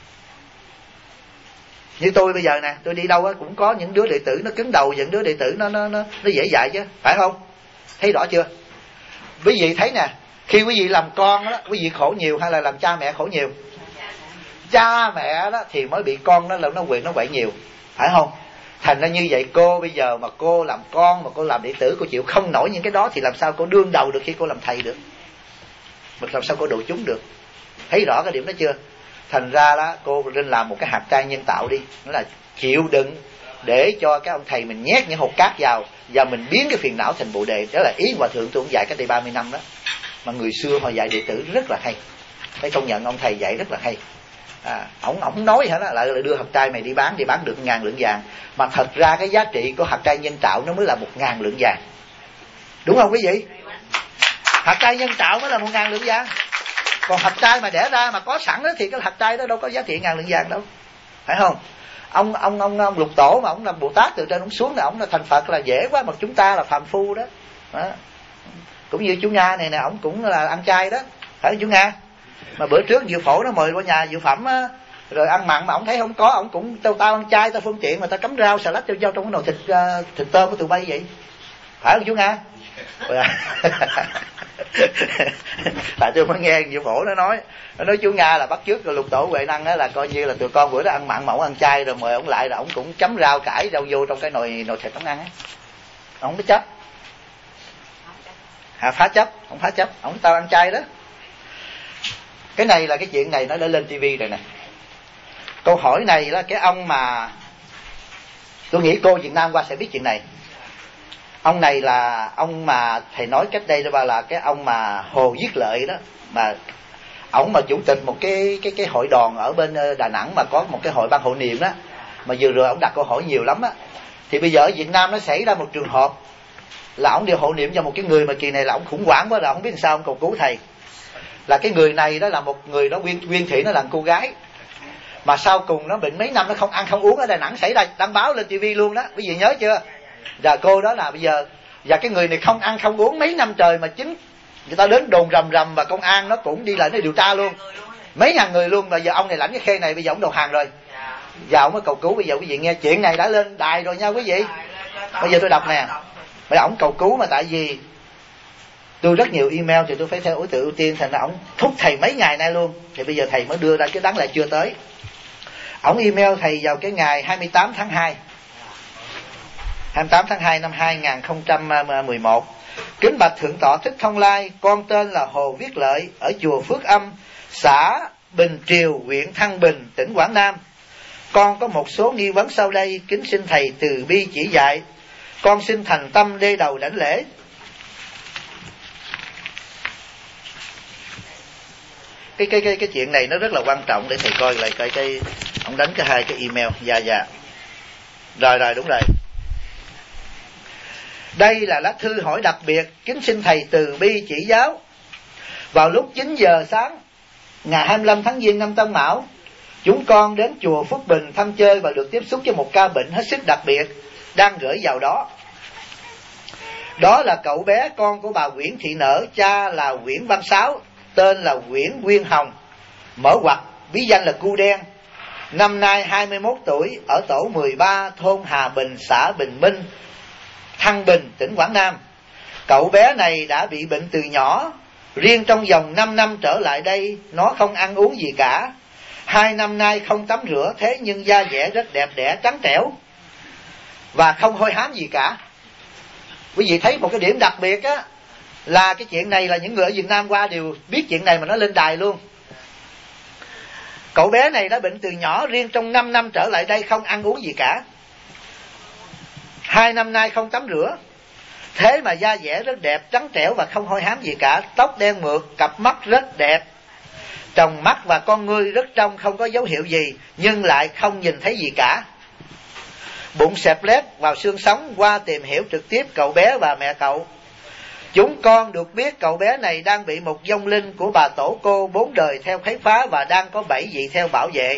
Như tôi bây giờ nè, tôi đi đâu á cũng có những đứa đệ tử nó cứng đầu, những đứa đệ tử nó dễ dạy chứ, phải không? Thấy rõ chưa? Quý vị thấy nè, khi quý vị làm con đó, quý vị khổ nhiều hay là làm cha mẹ khổ nhiều? cha mẹ đó thì mới bị con nó quyền nó quậy nhiều, phải không? Thành ra như vậy cô bây giờ mà cô làm con mà cô làm đệ tử, cô chịu không nổi những cái đó thì làm sao cô đương đầu được khi cô làm thầy được? Mình làm sao cô độ chúng được? Thấy rõ cái điểm đó chưa? Thành ra đó cô nên làm một cái hạt trai nhân tạo đi, đó là chịu đựng để cho cái ông thầy mình nhét những hột cát vào và mình biến cái phiền não thành bồ đề. Đó là ý Hòa Thượng tôi cũng dạy cách đây 30 năm đó, mà người xưa họ dạy đệ tử rất là hay, phải công nhận ông thầy dạy rất là hay. Ổng nói hả, lại đưa hạt trai mày đi bán được 1.000 lượng vàng, mà thật ra cái giá trị của hạt trai nhân tạo nó mới là 1.000 lượng vàng, đúng không quý vị? Hạt trai nhân tạo mới là 1.000 lượng vàng, còn hạt trai mà đẻ ra mà có sẵn đó thì cái hạt trai đó đâu có giá trị 1.000 lượng vàng đâu, phải không? Ông Lục Tổ mà ông làm Bồ Tát từ trên ông xuống là ông là thành Phật là dễ quá, mà chúng ta là phàm phu đó. Cũng như chú Nga này nè, ông cũng là ăn chay đó, phải không chú Nga? Mà bữa trước Diệu Phổ nó mời qua nhà Diệu Phẩm á, rồi ăn mặn mà ông thấy không có, ông cũng tao ăn chay, tao phương tiện mà tao cắm rau xà lách cho trong cái nồi thịt tôm của tụi bay vậy, phải không chú Nga? Tại tôi mới nghe Diệu Phổ nó nói chú Nga là bắt chước Lục Tổ Huệ Năng á, là coi như là tụi con bữa đó ăn mặn mà ông ăn chay, rồi mời ông lại là ông cũng chấm rau cải rau vô trong cái nồi thịt ông ăn á, ông có chấp phá chấp, ông phá chấp, ông tao ăn chay đó. Cái này là cái chuyện này nó đã lên tivi rồi nè. Câu hỏi này là cái ông mà tôi nghĩ cô Việt Nam qua sẽ biết chuyện này. Ông này là ông mà thầy nói cách đây là cái ông mà Hồ Viết Lợi đó, mà ổng mà chủ tịch một cái hội đoàn ở bên Đà Nẵng, mà có một cái hội ban hộ niệm đó, mà vừa rồi ổng đặt câu hỏi nhiều lắm á. Thì bây giờ ở Việt Nam nó xảy ra một trường hợp là ổng đi hộ niệm cho một cái người mà kỳ này là ổng khủng hoảng quá, là ổng biết làm sao ổng cầu cứu thầy. Là cái người này đó là một người đó Nguyên Thị, nó là cô gái mà sau cùng nó bệnh mấy năm, nó không ăn không uống, ở Đà Nẵng xảy ra đăng báo lên TV luôn đó, quý vị nhớ chưa? Và cô đó là bây giờ, và cái người này không ăn không uống mấy năm trời, mà chính người ta đến đồn rầm và công an nó cũng đi lại nó điều tra luôn, mấy ngàn người luôn. Và giờ ông này lãnh cái khe này, bây giờ ông đầu hàng rồi, và ông mới cầu cứu. Bây giờ quý vị nghe chuyện này đã lên đài rồi nha quý vị. Bây giờ tôi đọc nè, bây giờ ông cầu cứu mà tại vì tôi rất nhiều email thì tôi phải theo ưu tiên, thành ra ông thúc thầy mấy ngày nay luôn, thì bây giờ thầy mới đưa ra cái đáng lại chưa tới. Ông email thầy vào cái ngày 28 tháng 2 năm 2011. Kính bạch Thượng tọa Thích Thông Lai, con tên là Hồ Viết Lợi, ở chùa Phước Âm, xã Bình Triều, huyện Thăng Bình, tỉnh Quảng Nam. Con có một số nghi vấn sau đây, kính xin thầy từ bi chỉ dạy. Con xin thành tâm đê đầu đảnh lễ. Cái chuyện này nó rất là quan trọng, để thầy coi lại cái ông đánh cái hai cái email. Dạ rồi đúng rồi. Đây là lá thư hỏi đặc biệt, kính xin thầy từ bi chỉ giáo. Vào lúc 9 giờ sáng ngày 25 tháng Giêng năm Tân Mão, chúng con đến chùa Phước Bình thăm chơi và được tiếp xúc với một ca bệnh hết sức đặc biệt đang gửi vào đó. Đó là cậu bé con của bà Nguyễn Thị Nở, cha là Nguyễn Văn Sáu, tên là Nguyễn Nguyên Hồng, mở ngoặc bí danh là Cu Đen. Năm nay 21 tuổi, ở tổ 13 thôn Hà Bình, xã Bình Minh, Thăng Bình, tỉnh Quảng Nam. Cậu bé này đã bị bệnh từ nhỏ, riêng trong vòng 5 năm trở lại đây nó không ăn uống gì cả. 2 năm nay không tắm rửa, thế nhưng da dẻ rất đẹp đẽ trắng trẻo và không hôi hám gì cả. Quý vị thấy một cái điểm đặc biệt á, là cái chuyện này là những người ở Việt Nam qua đều biết chuyện này mà nó lên đài luôn. Cậu bé này đã bệnh từ nhỏ, riêng trong 5 năm trở lại đây không ăn uống gì cả. 2 năm nay không tắm rửa, thế mà da dẻ rất đẹp trắng trẻo và không hôi hám gì cả. Tóc đen mượt, cặp mắt rất đẹp, tròng mắt và con ngươi rất trong, không có dấu hiệu gì nhưng lại không nhìn thấy gì cả. Bụng xẹp lép vào xương sống. Qua tìm hiểu trực tiếp cậu bé và mẹ cậu, chúng con được biết cậu bé này đang bị một vong linh của bà tổ cô 4 đời theo khấy phá và đang có 7 vị theo bảo vệ.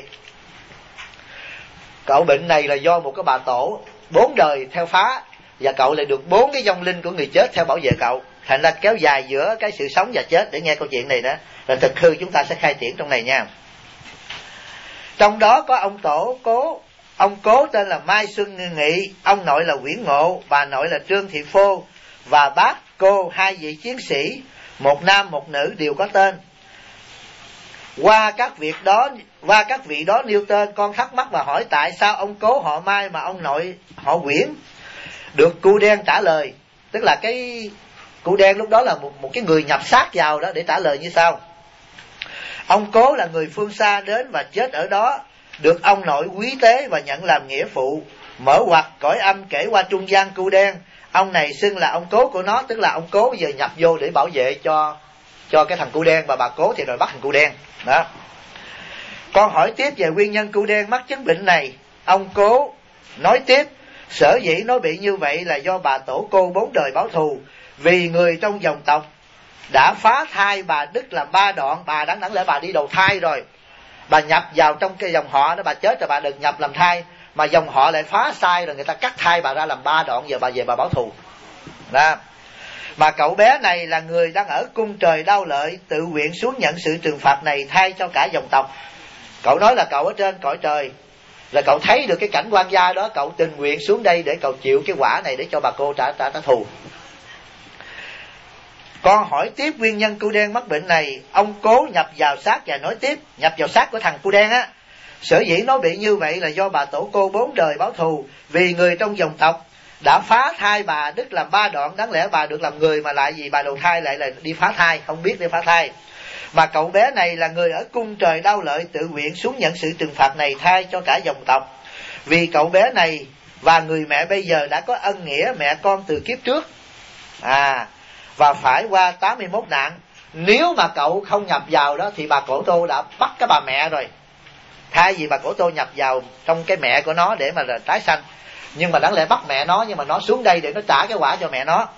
Cậu bệnh này là do một cái bà tổ 4 đời theo phá, và cậu lại được 4 cái vong linh của người chết theo bảo vệ cậu, thành ra kéo dài giữa cái sự sống và chết. Để nghe câu chuyện này đó là thực hư, chúng ta sẽ khai triển trong này nha. Trong đó có ông tổ cố, ông cố tên là Mai Xuân Nghị, ông nội là Nguyễn Ngộ, bà nội là Trương Thị Phô, và bác cô 2 vị chiến sĩ, một nam một nữ đều có tên. qua các vị đó nêu tên, con thắc mắc và hỏi tại sao ông cố họ Mai mà ông nội họ Nguyễn. Được cụ đen trả lời, tức là cái cụ đen lúc đó là một cái người nhập xác vào đó, để trả lời như sau. Ông cố là người phương xa đến và chết ở đó, được ông nội quý tế và nhận làm nghĩa phụ. Mở ngoặt cõi âm kể qua trung gian cụ đen, ông này xưng là ông cố của nó, tức là ông cố bây giờ nhập vô để bảo vệ cho cái thằng cụ đen, và bà cố thì rồi bắt thằng cụ đen đó. Con hỏi tiếp về nguyên nhân cụ đen mắc chứng bệnh này. Ông cố nói tiếp, sở dĩ nó bị như vậy là do bà tổ cô 4 đời báo thù, vì người trong dòng tộc đã phá thai bà đứt làm 3 đoạn. Bà đáng lẽ bà đi đầu thai rồi, bà nhập vào trong cái dòng họ đó, bà chết rồi bà được nhập làm thai, mà dòng họ lại phá sai rồi người ta cắt thai bà ra làm 3 đoạn, giờ bà về bà báo thù đó. Mà cậu bé này là người đang ở cung trời Đao Lợi, tự nguyện xuống nhận sự trừng phạt này thay cho cả dòng tộc. Cậu nói là cậu ở trên cõi trời, rồi cậu thấy được cái cảnh quan gia đó, cậu tình nguyện xuống đây để cậu chịu cái quả này để cho bà cô trả thù. Con hỏi tiếp nguyên nhân cu đen mắc bệnh này. Ông cố nhập vào xác và nói tiếp, nhập vào xác của thằng cu đen á, sở dĩ nó bị như vậy là do bà tổ cô 4 đời báo thù, vì người trong dòng tộc đã phá thai bà đứt làm 3 đoạn. Đáng lẽ bà được làm người mà lại vì bà đầu thai lại là đi phá thai, không biết đi phá thai. Mà cậu bé này là người ở cung trời Đao Lợi, tự nguyện xuống nhận sự trừng phạt này thay cho cả dòng tộc, vì cậu bé này và người mẹ bây giờ đã có ân nghĩa mẹ con từ kiếp trước và phải qua 81 nạn. Nếu mà cậu không nhập vào đó thì bà Cổ Tô đã bắt cái bà mẹ rồi, thay vì bà Cổ Tô nhập vào trong cái mẹ của nó để mà tái sanh, nhưng mà đáng lẽ bắt mẹ nó, nhưng mà nó xuống đây để nó trả cái quả cho mẹ nó.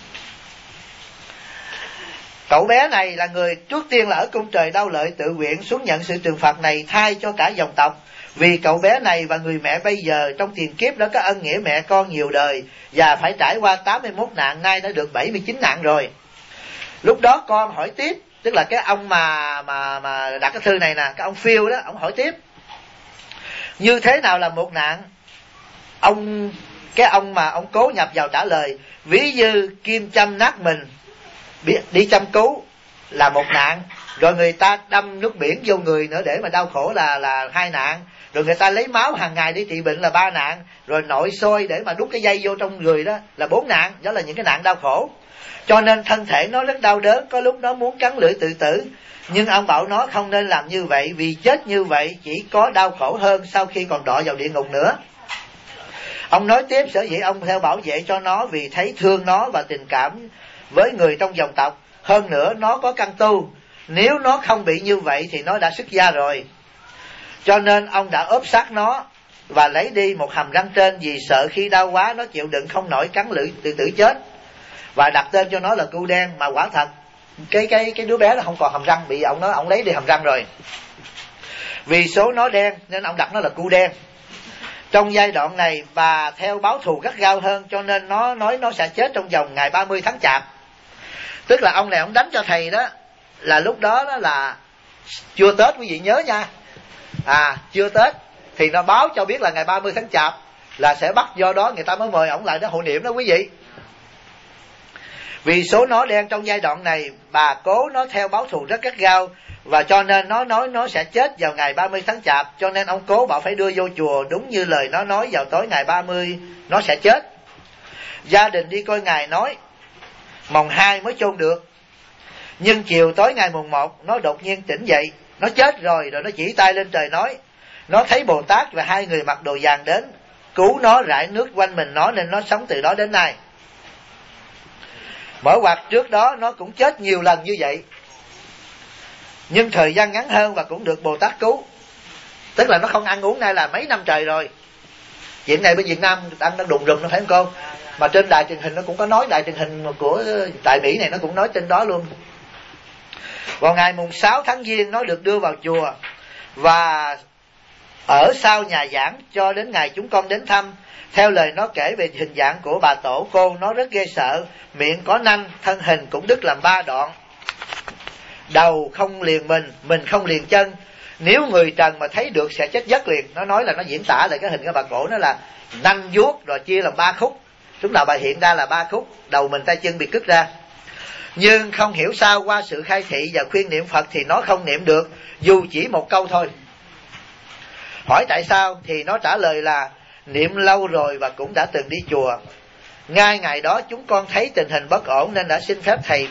Cậu bé này là người trước tiên là ở cung trời Đao Lợi, tự nguyện xuống nhận sự trừng phạt này thay cho cả dòng tộc, vì cậu bé này và người mẹ bây giờ trong tiền kiếp đã có ân nghĩa mẹ con nhiều đời và phải trải qua 81 nạn, nay đã được 79 nạn rồi. Lúc đó con hỏi tiếp, tức là cái ông mà đặt cái thư này nè, cái ông Phiêu đó, ông hỏi tiếp như thế nào là một nạn. Cái ông mà ông cố nhập vào trả lời, ví như kim châm nát mình đi chăm cứu là một nạn, rồi người ta đâm nước biển vô người nữa để mà đau khổ là 2 nạn, rồi người ta lấy máu hàng ngày để trị bệnh là 3 nạn, rồi nội soi để mà đút cái dây vô trong người đó là 4 nạn. Đó là những cái nạn đau khổ, cho nên thân thể nó rất đau đớn, có lúc nó muốn cắn lưỡi tự tử. Nhưng ông bảo nó không nên làm như vậy, vì chết như vậy chỉ có đau khổ hơn sau khi còn đọa vào địa ngục nữa. Ông nói tiếp, sở dĩ ông theo bảo vệ cho nó vì thấy thương nó và tình cảm với người trong dòng tộc. Hơn nữa nó có căn tu, nếu nó không bị như vậy thì nó đã xuất gia rồi. Cho nên ông đã ốp xác nó và lấy đi một hàm răng trên, vì sợ khi đau quá nó chịu đựng không nổi cắn lưỡi tự tử chết, và đặt tên cho nó là cu đen. Mà quả thật cái đứa bé nó không còn hàm răng, bị ông nói ông lấy đi hàm răng rồi. Vì số nó đen nên ông đặt nó là cu đen. Trong giai đoạn này bà theo báo thù gắt gao hơn, cho nên nó nói nó sẽ chết trong vòng ngày 30 tháng Chạp. Tức là ông này ông đánh cho thầy đó, là lúc đó là chưa Tết, quý vị nhớ nha. Chưa Tết thì nó báo cho biết là ngày 30 tháng Chạp là sẽ bắt, do đó người ta mới mời ổng lại để hội niệm đó quý vị. Vì số nó đen trong giai đoạn này bà cố nó theo báo thù rất gắt gao, và cho nên nó nói nó sẽ chết vào ngày 30 tháng Chạp, cho nên ông cố bảo phải đưa vô chùa đúng như lời nó nói, vào tối ngày 30 nó sẽ chết. Gia đình đi coi ngài nói mồng 2 mới chôn được, nhưng chiều tối ngày mùng 1 nó đột nhiên tỉnh dậy, nó chết rồi nó chỉ tay lên trời nói nó thấy Bồ Tát và 2 người mặc đồ vàng đến cứu nó, rải nước quanh mình nó, nên nó sống từ đó đến nay. Mở ngoặt trước đó nó cũng chết nhiều lần như vậy, nhưng thời gian ngắn hơn và cũng được Bồ Tát cứu. Tức là nó không ăn uống nay là mấy năm trời rồi. Chuyện này bên Việt Nam đang đùng rùm, nó phải không cô? Mà trên đài truyền hình nó cũng có nói, đài truyền hình của tại Mỹ này nó cũng nói trên đó luôn. Vào ngày mùng 6 tháng Giêng nó được đưa vào chùa và ở sau nhà giảng cho đến ngày chúng con đến thăm. Theo lời nó kể về hình dạng của bà tổ cô, nó rất ghê sợ, miệng có nanh, thân hình cũng đứt làm 3 đoạn, đầu không liền mình không liền chân. Nếu người trần mà thấy được sẽ chết giấc liền. Nó nói là nó diễn tả lại cái hình của bà cổ, nó là nanh vuốt rồi chia làm 3 khúc. Lúc nào bà hiện ra là 3 khúc, đầu mình tay chân bị cứt ra. Nhưng không hiểu sao qua sự khai thị và khuyên niệm Phật thì nó không niệm được, dù chỉ một câu thôi. Hỏi tại sao thì nó trả lời là niệm lâu rồi và cũng đã từng đi chùa. Ngay ngày đó chúng con thấy tình hình bất ổn nên đã xin phép thầy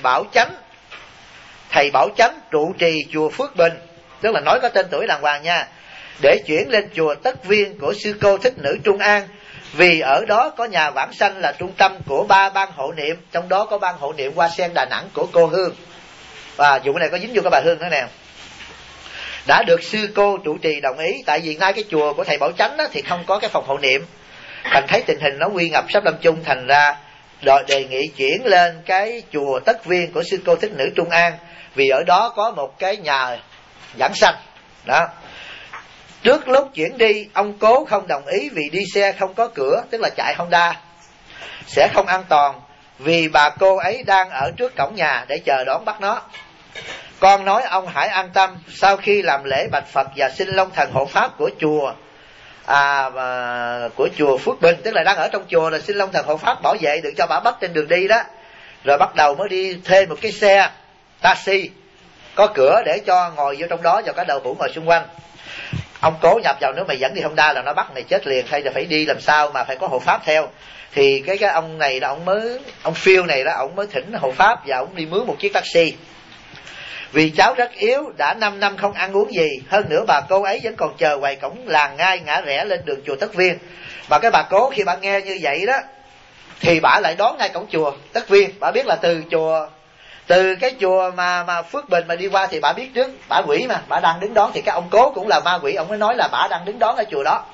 Bảo Chánh trụ trì chùa Phước Bình, tức là nói có tên tuổi đàng hoàng nha, để chuyển lên chùa Tất Viên của sư cô Thích Nữ Trung An, vì ở đó có nhà vãng sanh là trung tâm của 3 ban hộ niệm, trong đó có ban hộ niệm Hoa Sen Đà Nẵng của cô Hương, và vụ này có dính vô cái bà Hương nữa nè. Đã được sư cô trụ trì đồng ý, tại vì ngay cái chùa của thầy Bảo Chánh đó thì không có cái phòng hộ niệm, thành thấy tình hình nó nguy ngập sắp lâm chung, thành ra đề nghị chuyển lên cái chùa Tất Viên của sư cô Thích Nữ Trung An, vì ở đó có một cái nhà vãng sanh đó. Trước lúc chuyển đi, ông Cố không đồng ý vì đi xe không có cửa, tức là chạy Honda sẽ không an toàn, vì bà cô ấy đang ở trước cổng nhà để chờ đón bắt nó. Con nói ông hãy an tâm, sau khi làm lễ bạch Phật và xin Long Thần hộ pháp của chùa Phước Bình, tức là đang ở trong chùa rồi xin Long Thần hộ pháp bảo vệ đừng cho bà bắt trên đường đi đó, rồi bắt đầu mới đi thuê một cái xe taxi có cửa để cho ngồi vô trong đó, cho cả đầu hũ ngồi xung quanh. Ông Cố nhập vào, nếu mày dẫn đi Honda là nó bắt mày chết liền, hay là phải đi làm sao mà phải có hộ pháp theo. Thì cái ông này là ông Phil này đó, ông mới thỉnh hộ pháp và ông đi mướn một chiếc taxi. Vì cháu rất yếu, đã 5 năm không ăn uống gì, hơn nữa bà cô ấy vẫn còn chờ ngoài cổng làng ngay ngã rẽ lên đường chùa Tất Viên. Mà cái bà cố khi bà nghe như vậy đó thì bà lại đón ngay cổng chùa Tất Viên. Bà biết là từ cái chùa mà Phước Bình mà đi qua thì bà biết trước, bà quỷ mà, bà đang đứng đón, thì cái ông Cố cũng là ma quỷ, ông mới nói là bà đang đứng đón ở chùa đó.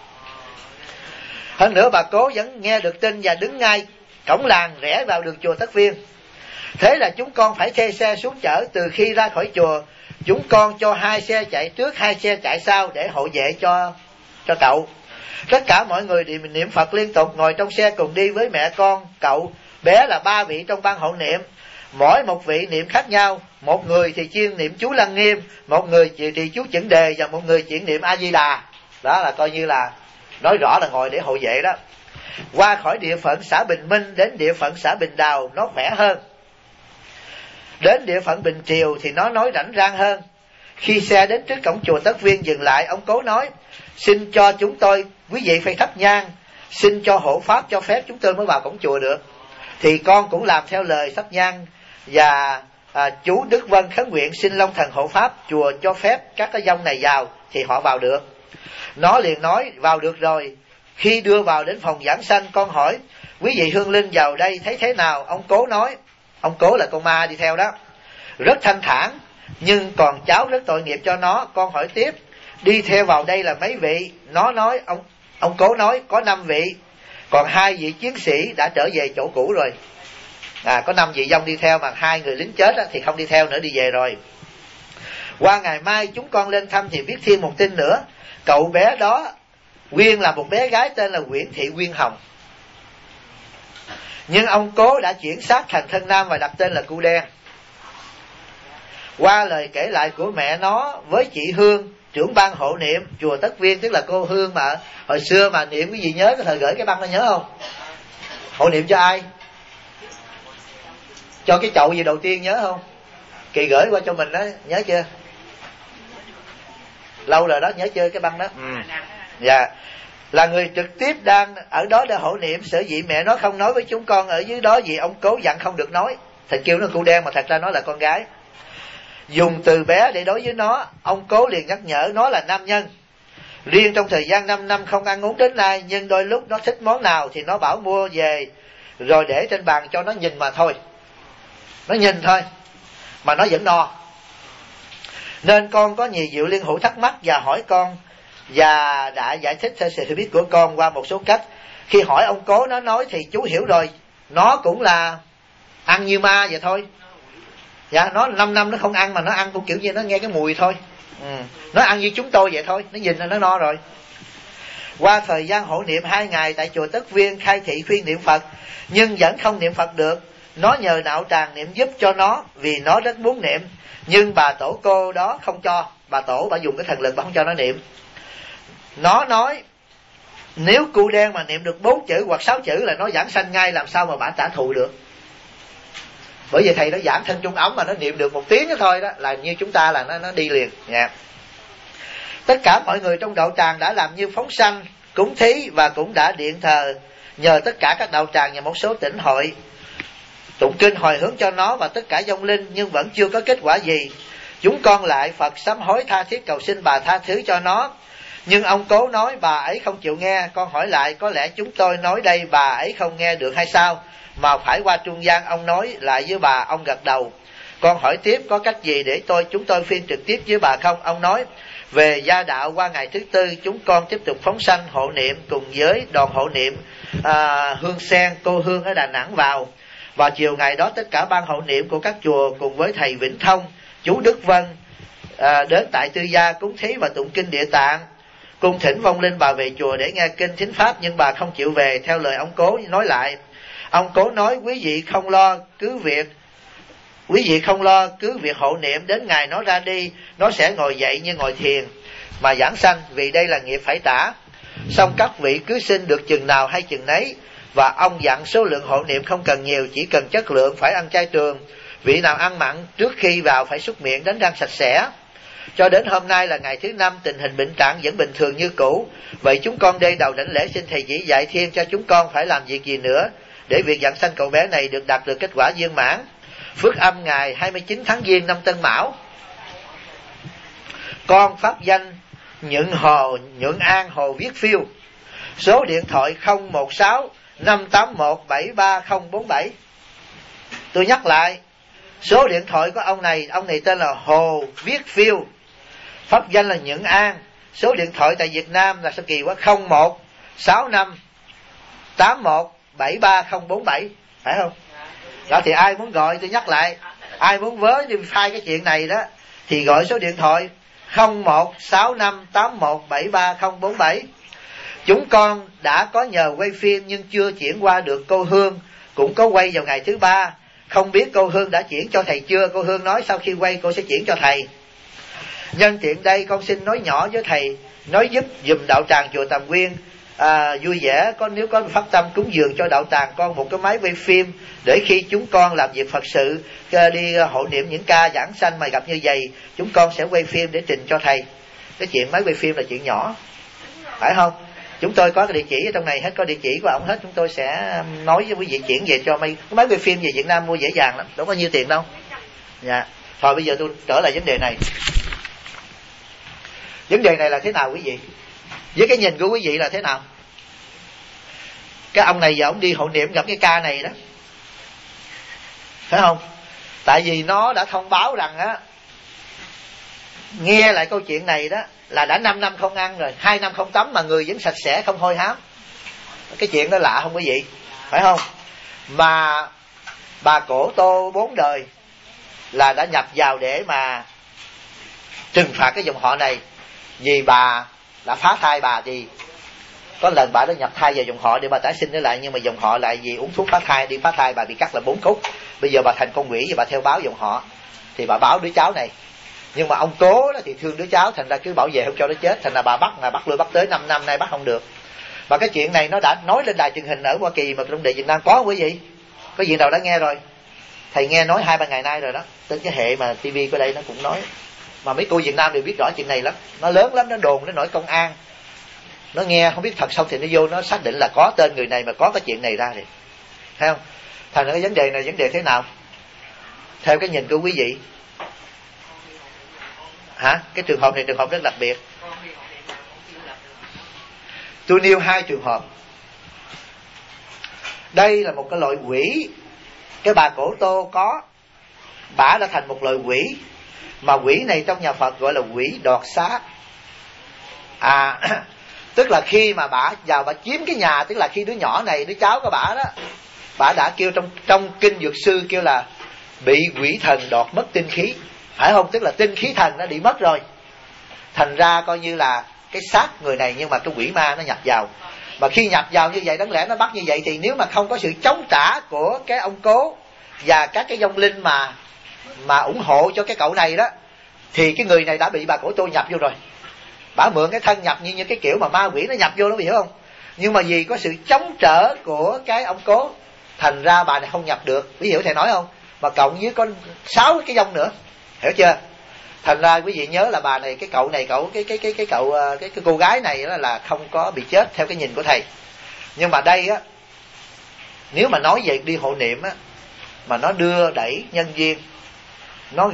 Hơn nữa bà Cố vẫn nghe được tin và đứng ngay cổng làng rẽ vào đường chùa Tất Viên. Thế là chúng con phải thuê xe xuống chở. Từ khi ra khỏi chùa, chúng con cho 2 xe chạy trước, 2 xe chạy sau để hộ vệ cho cậu. Tất cả mọi người niệm Phật liên tục, ngồi trong xe cùng đi với mẹ con cậu bé là 3 vị trong ban hộ niệm. Mỗi một vị niệm khác nhau, một người thì chuyên niệm chú Lăng Nghiêm, một người thì chú Chuẩn Đề, và một người chuyên niệm A Di Đà. Đó là coi như là nói rõ là ngồi để hộ vệ đó. Qua khỏi địa phận xã Bình Minh đến địa phận xã Bình Đào nó khỏe hơn. Đến địa phận Bình Triều thì nó nói rảnh rang hơn. Khi xe đến trước cổng chùa Tất Viên dừng lại, ông Cố nói: xin cho chúng tôi, quý vị phải thắp nhang, xin cho hộ pháp cho phép chúng tôi mới vào cổng chùa được. Thì con cũng làm theo lời thắp nhang, và chú Đức Vân khấn nguyện xin Long Thần hộ pháp chùa cho phép các cái dông này vào thì họ vào được. Nó liền nói vào được rồi. Khi đưa vào đến phòng giảng sanh, con hỏi: quý vị hương linh vào đây thấy thế nào? Ông Cố nói, ông Cố là con ma đi theo đó, rất thanh thản, nhưng còn cháu rất tội nghiệp cho nó. Con hỏi tiếp: đi theo vào đây là mấy vị? Nó nói, ông Cố nói có 5 vị, còn 2 vị chiến sĩ đã trở về chỗ cũ rồi. Có 5 vị dông đi theo, mà 2 người lính chết thì không đi theo nữa, đi về rồi. Qua ngày mai chúng con lên thăm thì biết thêm một tin nữa. Cậu bé đó nguyên là một bé gái tên là Nguyễn Thị Nguyên Hồng, nhưng ông Cố đã chuyển xác thành thân nam và đặt tên là Cu Đen. Qua lời kể lại của mẹ nó với chị Hương, trưởng ban hộ niệm chùa Tất Viên, tức là cô Hương mà hồi xưa mà niệm cái gì nhớ cái thời gửi cái băng nó nhớ không? Hộ niệm cho ai? Cho cái chậu gì đầu tiên nhớ không? Kỳ gửi qua cho mình đó, nhớ chưa? Lâu rồi đó, nhớ chưa cái băng đó? Dạ. Là người trực tiếp đang ở đó để hộ niệm. Sở dĩ mẹ nó không nói với chúng con ở dưới đó vì ông Cố dặn không được nói. Thật kêu nó Cu Đen mà thật ra nó là con gái. Dùng từ bé để đối với nó, ông Cố liền nhắc nhở nó là nam nhân. Riêng trong thời gian 5 năm không ăn uống đến nay, nhưng đôi lúc nó thích món nào thì nó bảo mua về rồi để trên bàn cho nó nhìn mà thôi. Nó nhìn thôi mà nó vẫn no. Nên con có nhiều Diệu Liên Hữu thắc mắc và hỏi con, và đã giải thích theo sự hiểu biết của con qua một số cách. Khi hỏi ông Cố nó nói thì chú hiểu rồi, nó cũng là ăn như ma vậy thôi. Dạ, nó 5 năm nó không ăn mà nó ăn cũng kiểu như nó nghe cái mùi thôi. Nó ăn như chúng tôi vậy thôi, nó nhìn là nó no rồi. Qua thời gian hộ niệm 2 ngày tại chùa Tất Viên, khai thị khuyên niệm Phật nhưng vẫn không niệm Phật được. Nó nhờ đạo tràng niệm giúp cho nó vì nó rất muốn niệm, nhưng bà tổ cô đó không cho. Bà tổ bà dùng cái thần lực bà không cho nó niệm. Nó nói nếu Cu Đen mà niệm được 4 chữ hoặc 6 chữ là nó giảng sanh ngay, làm sao mà bà trả thù được. Bởi vì thầy nó giảng thân trung ống mà nó niệm được 1 tiếng thôi đó là như chúng ta là nó đi liền. Tất cả mọi người trong đạo tràng đã làm như phóng sanh, cúng thí và cũng đã điện thờ nhờ tất cả các đạo tràng và một số tỉnh hội tụng kinh hồi hướng cho nó và tất cả vong linh, nhưng vẫn chưa có kết quả gì. Chúng con lại Phật sám hối tha thiết cầu xin bà tha thứ cho nó, nhưng ông Cố nói bà ấy không chịu nghe. Con hỏi lại có lẽ chúng tôi nói đây bà ấy không nghe được hay sao, mà phải qua trung gian ông nói lại với bà. Ông gật đầu. Con hỏi tiếp có cách gì để chúng tôi phiên trực tiếp với bà không? Ông nói về gia đạo qua ngày thứ tư chúng con tiếp tục phóng sanh hộ niệm cùng với đoàn hộ niệm Hương Sen cô Hương ở Đà Nẵng vào. Vào chiều ngày đó tất cả ban hộ niệm của các chùa cùng với thầy Vĩnh Thông, chú Đức Vân đến tại Tư Gia cúng thí và tụng kinh Địa Tạng, cung thỉnh vong linh bà về chùa để nghe kinh thính pháp, nhưng bà không chịu về. Theo lời ông Cố nói lại, ông Cố nói quý vị không lo cứ việc hộ niệm, đến ngày nó ra đi nó sẽ ngồi dậy như ngồi thiền mà giảng sanh, vì đây là nghiệp phải trả. Xong các vị cứ xin được chừng nào hay chừng nấy, và ông dặn số lượng hộ niệm không cần nhiều, chỉ cần chất lượng, phải ăn chay trường. Vị nào ăn mặn trước khi vào phải súc miệng đánh răng sạch sẽ. Cho đến hôm nay là ngày thứ 5, tình hình bệnh trạng vẫn bình thường như cũ. Vậy chúng con đây đầu đảnh lễ xin thầy chỉ dạy thêm cho chúng con phải làm việc gì nữa để việc giảng sanh cậu bé này được đạt được kết quả viên mãn. Phước âm ngày 29 tháng Giêng năm Tân Mão. Con pháp danh Nhuận An Hồ Viết Phiêu, số điện thoại 016 581 73047. Tôi nhắc lại, số điện thoại của ông này tên là Hồ Viết Phiêu, pháp danh là Nhuận An. Số điện thoại tại Việt Nam là sao kỳ quá, 0165 81 73047, phải không? Đó thì ai muốn gọi, tôi nhắc lại, ai muốn vớ đi phai cái chuyện này đó thì gọi số điện thoại 0165817347. Chúng con đã có nhờ quay phim nhưng chưa chuyển qua được cô Hương, cũng có quay vào ngày thứ 3. Không biết cô Hương đã chuyển cho thầy chưa? Cô Hương nói sau khi quay cô sẽ chuyển cho thầy. Nhân tiện đây con xin nói nhỏ với thầy, nói giúp dùm đạo tràng chùa Tầm Nguyên vui vẻ, nếu có phát tâm cúng dường cho đạo tràng con một cái máy quay phim, để khi chúng con làm việc Phật sự đi hộ niệm những ca giảng sanh mà gặp như vậy, chúng con sẽ quay phim để trình cho thầy. Cái chuyện máy quay phim là chuyện nhỏ, phải không? Chúng tôi có cái địa chỉ ở trong này hết, có địa chỉ của ông hết, chúng tôi sẽ nói với quý vị chuyển về cho cái máy quay phim về Việt Nam mua dễ dàng lắm, đâu có nhiêu tiền đâu. Dạ. Thôi bây giờ tôi trở lại vấn đề này. Vấn đề này là thế nào quý vị? Với cái nhìn của quý vị là thế nào? Cái ông này giờ ông đi hộ niệm gặp cái ca này đó, phải không? Tại vì nó đã thông báo rằng á, nghe lại câu chuyện này đó là đã 5 năm không ăn rồi, 2 năm không tắm mà người vẫn sạch sẽ không hôi hám. Cái chuyện đó lạ không quý vị? Phải không? Mà bà Cổ Tô 4 đời là đã nhập vào để mà trừng phạt cái dòng họ này, vì bà đã phá thai bà. Thì có lần bà đã nhập thai vào dòng họ để bà tái sinh trở lại, nhưng mà dòng họ lại vì uống thuốc phá thai, đi phá thai bà bị cắt là 4 khúc. Bây giờ bà thành con quỷ và bà theo báo dòng họ, thì bà báo đứa cháu này. Nhưng mà ông Cố đó thì thương đứa cháu, thành ra cứ bảo vệ không cho nó chết, thành ra bà bắt lui bắt tới 5 năm nay bắt không được. Và cái chuyện này nó đã nói lên đài truyền hình ở Hoa Kỳ mà trong địa Việt Nam có quý vị? Có gì nào đã nghe rồi? Thầy nghe nói 2-3 ngày nay rồi đó, trên cái hệ mà TV của đây nó cũng nói. Mà mấy cô Việt Nam đều biết rõ chuyện này lắm, nó lớn lắm, nó đồn, nó nổi công an. Nó nghe không biết thật xong thì nó vô nó xác định là có tên người này mà có cái chuyện này ra thì, thấy không? Thành ra cái vấn đề này vấn đề thế nào? Theo cái nhìn của quý vị hả? Cái trường hợp này trường hợp rất đặc biệt. Tôi nêu 2 trường hợp. Đây là một cái loại quỷ, cái bà Cổ Tô có, bả đã thành một loại quỷ, mà quỷ này trong nhà Phật gọi là quỷ đoạt xá. Tức là khi mà bả vào bả chiếm cái nhà, tức là khi đứa nhỏ này, đứa cháu của bả đó, bả đã kêu trong kinh Dược Sư kêu là bị quỷ thần đoạt mất tinh khí, phải không? Tức là tinh khí thần nó bị mất rồi, thành ra coi như là cái xác người này, nhưng mà cái quỷ ma nó nhập vào. Mà khi nhập vào như vậy, đáng lẽ nó bắt như vậy, thì nếu mà không có sự chống trả của cái ông Cố và các cái vong linh mà ủng hộ cho cái cậu này đó, thì cái người này đã bị bà Cổ Tô nhập vô rồi. Bà mượn cái thân nhập như cái kiểu mà ma quỷ nó nhập vô, nó hiểu không? Nhưng mà vì có sự chống trở của cái ông Cố, thành ra bà này không nhập được. Quý hiểu thầy nói không? Mà cộng với có 6 cái vong nữa, hiểu chưa? Thành ra quý vị nhớ là bà này, cái cô gái này là không có bị chết theo cái nhìn của thầy. Nhưng mà đây á, nếu mà nói về đi hộ niệm á, mà nó đưa đẩy nhân duyên, nó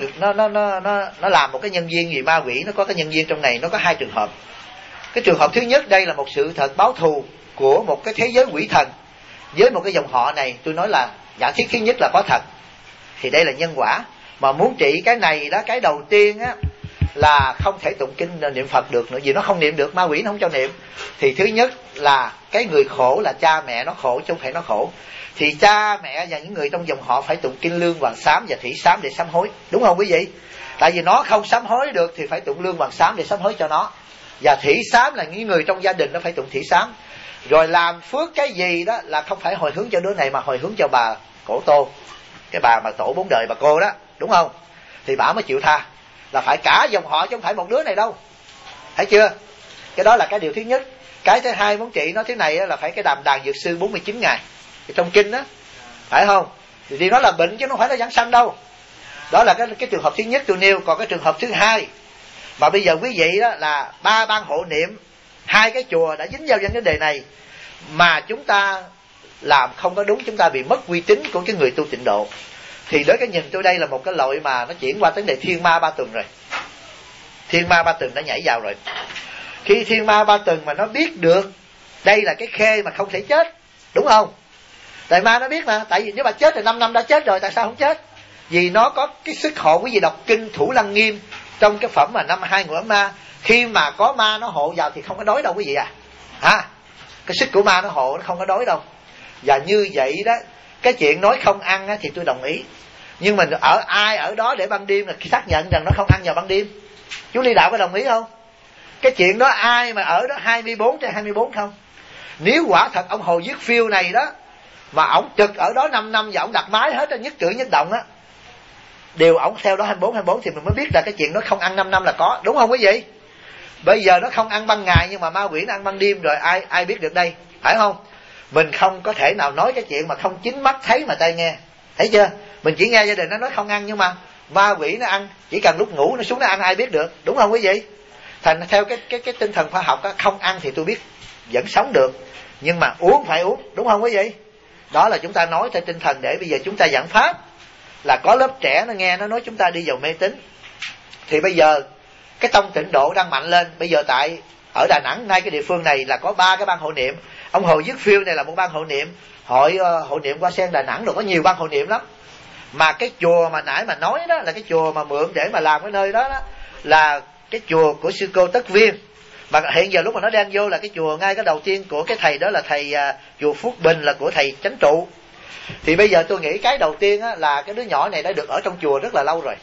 làm một cái nhân duyên gì ma quỷ, nó có cái nhân duyên trong này, nó có hai trường hợp. Cái trường hợp thứ nhất, đây là một sự thật báo thù của một cái thế giới quỷ thần với một cái dòng họ này. Tôi nói là giả thiết thứ nhất là có thật, thì đây là nhân quả. Mà muốn trị cái này đó, cái đầu tiên á là không thể tụng kinh niệm Phật được nữa, vì nó không niệm được, ma quỷ nó không cho niệm. Thì thứ nhất là cái người khổ là cha mẹ nó khổ, chứ không phải nó khổ. Thì cha mẹ và những người trong dòng họ phải tụng kinh Lương Hoàng Sám và Thủy Sám để sám hối, đúng không quý vị? Tại vì nó không sám hối được thì phải tụng Lương Hoàng Sám để sám hối cho nó. Và Thủy Sám là những người trong gia đình nó phải tụng Thủy Sám. Rồi làm phước cái gì đó là không phải hồi hướng cho đứa này mà hồi hướng cho bà Cổ Tô, cái bà mà tổ 4 đời bà cô đó, đúng không? Thì bà mới chịu tha. Là phải cả dòng họ chứ không phải một đứa này đâu, thấy chưa? Cái đó là cái điều thứ nhất. Cái thứ hai muốn trị nó thế này là phải cái đàn dược sư 49 ngày trong kinh đó, phải không? Thì nó là bệnh chứ nó không phải là giảng sanh đâu. Đó là cái trường hợp thứ nhất tôi nêu. Còn cái trường hợp thứ hai mà bây giờ quý vị đó là 3 ban hộ niệm, 2 cái chùa đã dính vào vấn đề này mà chúng ta làm không có đúng, chúng ta bị mất uy tín của cái người tu tịnh độ. Thì đối cái nhìn tôi đây là một cái loại mà nó chuyển qua vấn đề thiên ma 3 tuần rồi. Thiên ma 3 tuần đã nhảy vào rồi. Khi thiên ma 3 tuần mà nó biết được đây là cái khê mà không thể chết, đúng không? Tại ma nó biết mà. Tại vì nếu mà chết thì 5 năm đã chết rồi, tại sao không chết? Vì nó có cái sức hộ. Quý vị đọc kinh Thủ Lăng Nghiêm trong cái phẩm mà 52 ngũ ấm ma, khi mà có ma nó hộ vào thì không có đói đâu quý vị à. Cái sức của ma nó hộ, nó không có đói đâu. Và như vậy đó, cái chuyện nói không ăn á, thì tôi đồng ý. Nhưng mà ai ở đó để ban đêm là xác nhận rằng nó không ăn vào ban đêm? Chú Ly Đạo có đồng ý không? Cái chuyện đó ai mà ở đó 24/24 không? Nếu quả thật ông Hồ Viết Phiêu này đó mà ổng trực ở đó 5 năm và ổng đặt máy hết, nhất cử nhất động á, đều ổng theo đó 24/24 thì mình mới biết là cái chuyện nó không ăn 5 năm là có, đúng không quý vị? Bây giờ nó không ăn ban ngày nhưng mà ma quỷ nó ăn ban đêm rồi, ai biết được đây, phải không? Mình không có thể nào nói cái chuyện mà không chính mắt thấy mà tai nghe, thấy chưa? Mình chỉ nghe gia đình nó nói không ăn, nhưng mà ma quỷ nó ăn, chỉ cần lúc ngủ nó xuống nó ăn, ai biết được, đúng không quý vị? Thành theo cái tinh thần khoa học á, không ăn thì tôi biết vẫn sống được, nhưng mà uống phải uống, đúng không quý vị? Đó là chúng ta nói theo tinh thần để bây giờ chúng ta giảng pháp, là có lớp trẻ nó nghe nó nói chúng ta đi vào mê tín. Thì bây giờ cái tông tịnh độ đang mạnh lên. Bây giờ tại ở Đà Nẵng, ngay cái địa phương này là có 3 cái ban hộ niệm. Ông Hồ Viết Phiêu này là một ban hộ niệm, hội hộ niệm Hoa Sen Đà Nẵng rồi có nhiều ban hộ niệm lắm. Mà cái chùa mà nãy mà nói đó là cái chùa mà mượn để mà làm cái nơi đó, là cái chùa của sư cô Tất Viên. Mà hiện giờ lúc mà nó đang vô là cái chùa ngay cái đầu tiên của cái thầy đó là thầy chùa Phước Bình, là của thầy Chánh Trụ. Thì bây giờ tôi nghĩ cái đầu tiên á, là cái đứa nhỏ này đã được ở trong chùa rất là lâu rồi.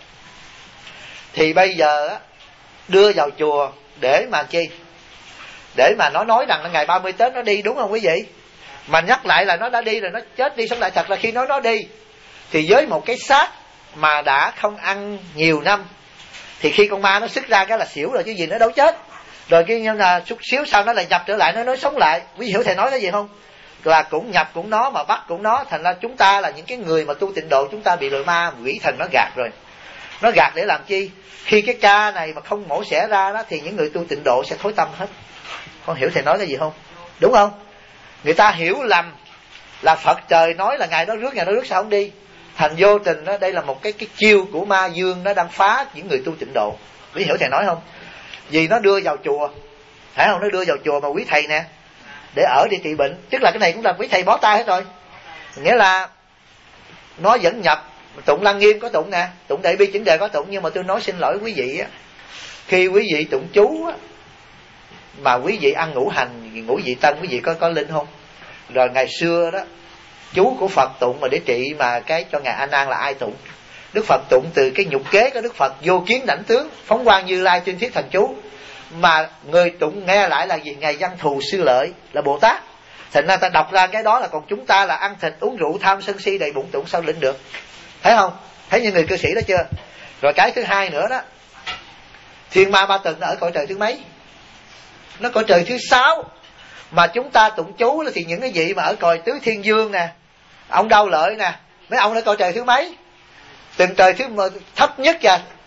Thì bây giờ á, đưa vào chùa để mà chi? Để mà nó nói rằng là ngày 30 Tết nó đi, đúng không quý vị? Mà nhắc lại là nó đã đi rồi, nó chết đi sống lại. Thật là khi nó đi thì với một cái xác mà đã không ăn nhiều năm, thì khi con ma nó xuất ra cái là xỉu rồi chứ gì, nó đâu chết. Rồi cái như là chút xíu sau nó lại nhập trở lại, nó nói sống lại. Quý vị hiểu thầy nói cái gì không? Là cũng nhập cũng nó mà bắt cũng nó. Thành ra chúng ta là những cái người mà tu tịnh độ, chúng ta bị loại ma quỷ thần nó gạt rồi. Nó gạt để làm chi? Khi cái ca này mà không mổ xẻ ra đó thì những người tu tịnh độ sẽ thối tâm hết. Con hiểu thầy nói cái gì không? Đúng không? Người ta hiểu lầm là Phật trời nói là ngày đó rước, ngày đó rước sao không đi. Thành vô tình đó, đây là một cái chiêu của ma dương, nó đang phá những người tu tịnh độ. Quý hiểu thầy nói không? Vì nó đưa vào chùa, phải không? Nó đưa vào chùa mà quý thầy nè, để ở đi trị bệnh. Tức là cái này cũng là quý thầy bó tay hết rồi. Nghĩa là nó vẫn nhập. Tụng Lăng Nghiêm có tụng nè, tụng Đại Bi Chứng Đề có tụng. Nhưng mà tôi nói xin lỗi quý vị á, khi quý vị tụng chú á, mà quý vị ăn ngũ hành, ngũ vị tân, quý vị có linh không? Rồi ngày xưa đó, chú của Phật tụng mà để trị mà cái cho ngài A Nan là ai tụng? Đức Phật tụng từ cái nhục kế của Đức Phật, vô kiến đảnh tướng, phóng quang Như Lai tuyên thiết thành chú. Mà người tụng nghe lại là gì? Ngài Văn Thù Sư Lợi là Bồ Tát. Thành ra ta đọc ra cái đó là, còn chúng ta là ăn thịt uống rượu tham sân si đầy bụng tụng sao linh được? Thấy không? Thấy như người cư sĩ đó chưa? Rồi cái thứ hai nữa đó, thiên ma 3 tuần nó ở cõi trời thứ mấy? Nó cõi trời thứ 6. Mà chúng ta tụng chú thì những cái vị mà ở cõi tứ thiên dương nè, ông Đau Lợi nè, mấy ông ở cõi trời thứ mấy? Từng trời thứ thấp nhất và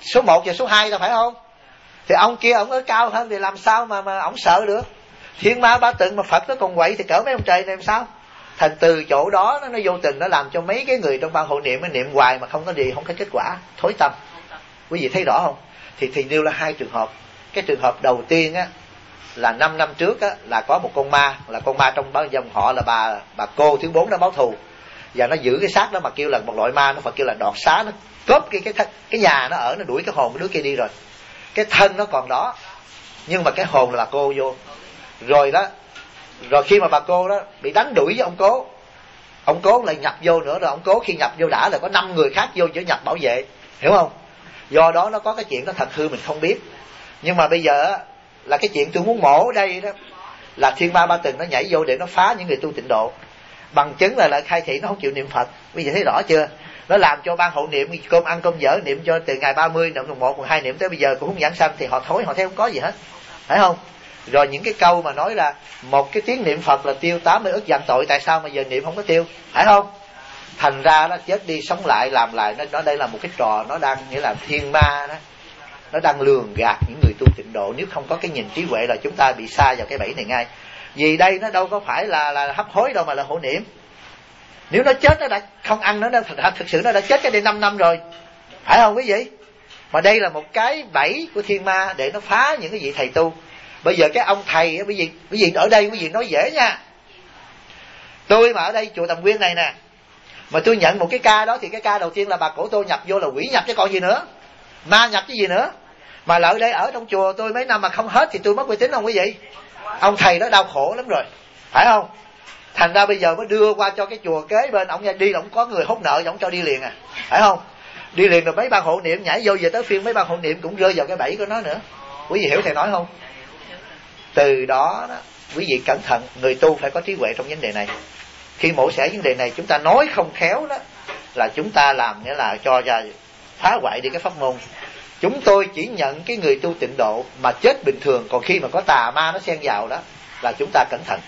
số 1 và số 2 đâu phải không? Thì ông kia ông ở cao hơn thì làm sao mà ông sợ được? Thiên ma ba tượng mà Phật nó còn quậy thì cỡ mấy ông trời này làm sao? Thành từ chỗ đó nó vô tình nó làm cho mấy cái người trong ban hộ niệm nó niệm hoài mà không có gì, không có kết quả, thối tâm. Quý vị thấy rõ không? Thì nêu là 2 trường hợp. Cái trường hợp đầu tiên á là 5 năm trước á là có một con ma, là con ma trong dòng họ là bà cô thứ 4 đã báo thù, và nó giữ cái xác đó mà kêu là một loại ma, nó Phật kêu là đoạt xá, nó cướp cái nhà nó ở, nó đuổi cái hồn của đứa kia đi rồi. Cái thân nó còn đó, nhưng mà cái hồn là bà cô vô. Rồi khi mà bà cô đó bị đánh đuổi với ông cố lại nhập vô nữa, rồi ông cố khi nhập vô đã là có 5 người khác vô chữa nhập bảo vệ, hiểu không? Do đó nó có cái chuyện nó thật hư mình không biết. Nhưng mà bây giờ là cái chuyện tôi muốn mổ ở đây đó là thiên ma ba tầng nó nhảy vô để nó phá những người tu tịnh độ. Bằng chứng là khai thị nó không chịu niệm Phật. Bây giờ thấy rõ chưa? Nó làm cho ban hộ niệm cơm ăn cơm dở niệm cho từ ngày 30 niệm mùng 1 mùng 2 niệm tới bây giờ cũng không giảng sanh thì họ thối, họ thấy không có gì hết, phải không? Rồi những cái câu mà nói là một cái tiếng niệm Phật là tiêu 80 ức dặn tội, tại sao mà giờ niệm không có tiêu, phải không? Thành ra nó chết đi sống lại làm lại, nó đây là một cái trò, nó đang nghĩa là thiên ma đó, nó đang lường gạt những người tu tịnh độ. Nếu không có cái nhìn trí huệ là chúng ta bị sa vào cái bẫy này ngay. Vì đây nó đâu có phải là hấp hối đâu mà là hộ niệm. Nếu nó chết nó đã không ăn nó thực sự nó đã chết cái đây 5 năm rồi, phải không quý vị? Mà đây là một cái bẫy của thiên ma để nó phá những cái vị thầy tu. Bây giờ cái ông thầy quý vị ở đây quý vị nói dễ nha. Tôi mà ở đây chùa Tầm Nguyên này nè, mà tôi nhận một cái ca đó thì cái ca đầu tiên là bà cổ tôi nhập vô là quỷ nhập chứ còn gì nữa, ma nhập chứ gì nữa. Mà lợi đây ở trong chùa tôi mấy năm mà không hết thì tôi mất uy tín không quý vị? Ông thầy đó đau khổ lắm rồi, phải không? Thành ra bây giờ mới đưa qua cho cái chùa kế bên, ông đi là ông có người hốt nợ, ông cho đi liền à, phải không? Đi liền rồi mấy ban hộ niệm nhảy vô, về tới phiên mấy ban hộ niệm cũng rơi vào cái bẫy của nó nữa. Quý vị hiểu thầy nói không? Từ đó quý vị cẩn thận, người tu phải có trí huệ trong vấn đề này. Khi mổ xẻ vấn đề này chúng ta nói không khéo đó là chúng ta làm nghĩa là cho ra phá hoại đi cái pháp môn. Chúng tôi chỉ nhận cái người tu tịnh độ mà chết bình thường, còn khi mà có tà ma nó xen vào đó là chúng ta cẩn thận.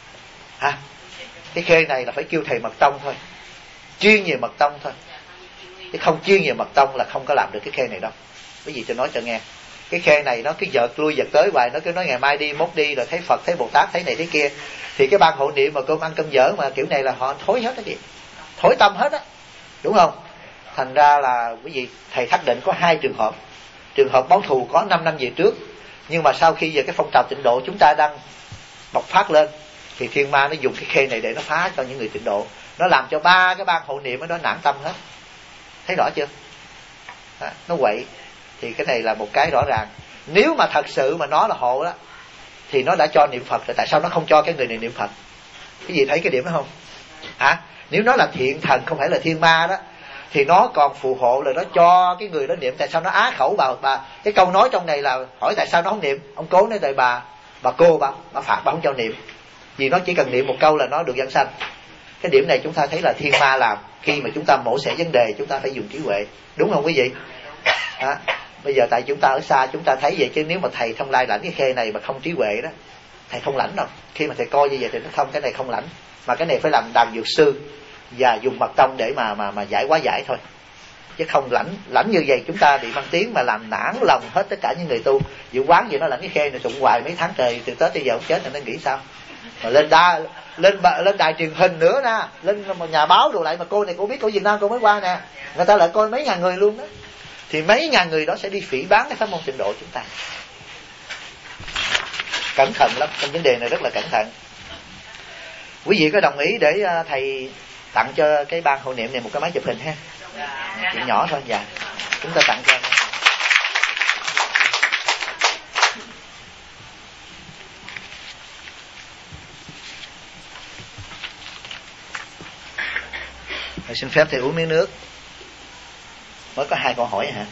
Cái khê này là phải kêu thầy mật tông thôi, chuyên về mật tông thôi, chứ không chuyên về mật tông là không có làm được cái khê này đâu. Cái gì tôi nói cho nghe, cái khê này nó cứ giật lui giật tới hoài, nó cứ nói ngày mai đi mốt đi, rồi thấy Phật thấy Bồ Tát thấy này thấy kia. Thì cái ban hộ niệm mà cơm ăn cơm dở mà kiểu này là họ thối hết á kìa, thối tâm hết á, đúng không? Thành ra là quý vị thầy xác định có 2 trường hợp. Trường hợp báo thù có 5 năm về trước, nhưng mà sau khi về cái phong trào tịnh độ chúng ta đang bộc phát lên thì thiên ma nó dùng cái khê này để nó phá cho những người tịnh độ, nó làm cho 3 cái ban hộ niệm nó nản tâm hết. Thấy rõ chưa? Nó quậy. Thì cái này là một cái rõ ràng. Nếu mà thật sự mà nó là hộ đó thì nó đã cho niệm Phật rồi, tại sao nó không cho cái người này niệm Phật? Cái gì thấy cái điểm đó không? Nếu nó là thiện thần không phải là thiên ma đó thì nó còn phù hộ là nó cho cái người đó niệm. Tại sao nó á khẩu bà cái câu nói trong này là hỏi tại sao nó không niệm? Ông cố nói tại bà cô bà phạt bà không cho niệm, vì nó chỉ cần niệm một câu là nó được giảng sanh. Cái điểm này chúng ta thấy là thiên ma làm. Khi mà chúng ta mổ xẻ vấn đề chúng ta phải dùng trí huệ, đúng không quý vị? Bây giờ tại chúng ta ở xa chúng ta thấy vậy, chứ nếu mà thầy Thông Lai lãnh cái khê này mà không trí huệ đó, thầy không lãnh đâu. Khi mà thầy coi như vậy thì nó không, cái này không lãnh, mà cái này phải làm đàn dược sư và dùng mật tông để mà giải quá giải thôi, chứ không lãnh như vậy chúng ta bị mang tiếng mà làm nản lòng hết tất cả những người tu. Dự quán gì nó lãnh cái khê này tụng hoài mấy tháng trời, từ Tết tới giờ không chết thì nó nghĩ sao? Mà lên đài truyền hình nữa nè, lên một nhà báo đồ lại, mà cô này cô biết cô Việt Nam cô mới qua nè, người ta lại coi mấy ngàn người luôn đó, thì mấy ngàn người đó sẽ đi phỉ báng cái pháp môn tịnh độ chúng ta. Cẩn thận lắm, trong vấn đề này rất là cẩn thận. Quý vị có đồng ý để thầy tặng cho cái ban hộ niệm này một cái máy chụp hình ha? Chuyện nhỏ thôi. Dạ, chúng ta tặng cho. Thầy xin phép thầy uống miếng nước. Mới có 2 câu hỏi hả?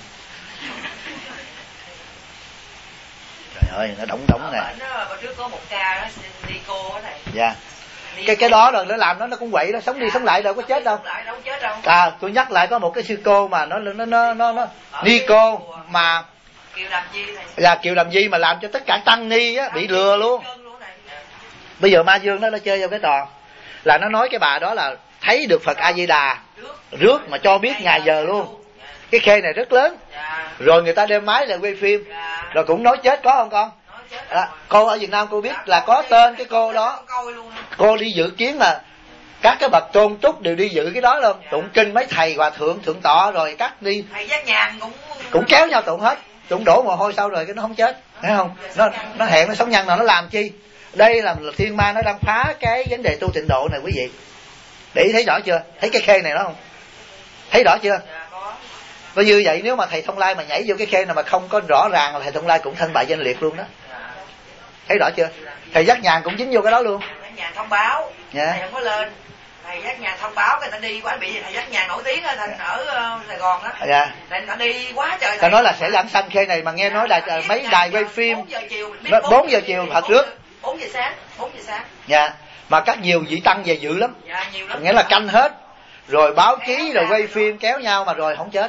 Trời ơi, nó đóng nè. Bữa trước có một ca đó, Nico đó thầy. Dạ. Cái đó rồi nó làm nó cũng quậy đó, sống đi sống lại đâu có chết đâu. Tôi nhắc lại có một cái sư cô mà nó Nico mà Kiều làm gì thầy? Là Kiều làm gì mà làm cho tất cả tăng ni á bị lừa luôn. Bây giờ Ma Dương nó chơi vào cái trò là nó nói cái bà đó là thấy được Phật A Di Đà rước mà cho biết ngày giờ luôn. Cái khe này rất lớn. Dạ. Rồi người ta đem máy lại quay phim. Dạ. Rồi cũng nói chết, có không con? Nói chết Cô ở Việt Nam cô biết là có tên cái cô đó. Cô đi dự kiến là các cái bậc tôn túc đều đi dự cái đó luôn. Tụng kinh mấy thầy hòa thượng thượng tọa rồi các đi. Thầy Giác Nhàn cũng kéo nhau tụng hết. Tụng đổ mồ hôi sau rồi cái nó không chết, thấy không? Nó hẹn nó sống nhân nào nó làm chi? Đây là thiên ma nó đang phá cái vấn đề tu tịnh độ này quý vị. Để ý thấy rõ chưa? Thấy cái khe này đó không? Thấy rõ chưa? Và như vậy nếu mà thầy Thông Lai mà nhảy vô cái khe này mà không có rõ ràng là thầy Thông Lai cũng thân bại danh liệt luôn đó. Thấy rõ chưa? Thầy Giác Nhàn cũng dính vô cái đó luôn. Giác Nhàn thông báo, dạ. Thầy không có lên. Thầy Giác Nhàn thông báo cái ta đi quá, bị thầy Giác Nhàn nổi tiếng ở Sài Gòn đó. Dạ. Thầy ta đi quá trời. Ta nói là sẽ giảng sanh khe này mà nghe nói là mấy đài quay phim 4 giờ chiều thật trước. 4 giờ sáng. Dạ. Mà các nhiều vị tăng về dự lắm. Dạ, nhiều lắm. Nghĩa là canh hết. Rồi báo chí rồi quay phim kéo nhau mà rồi không chết.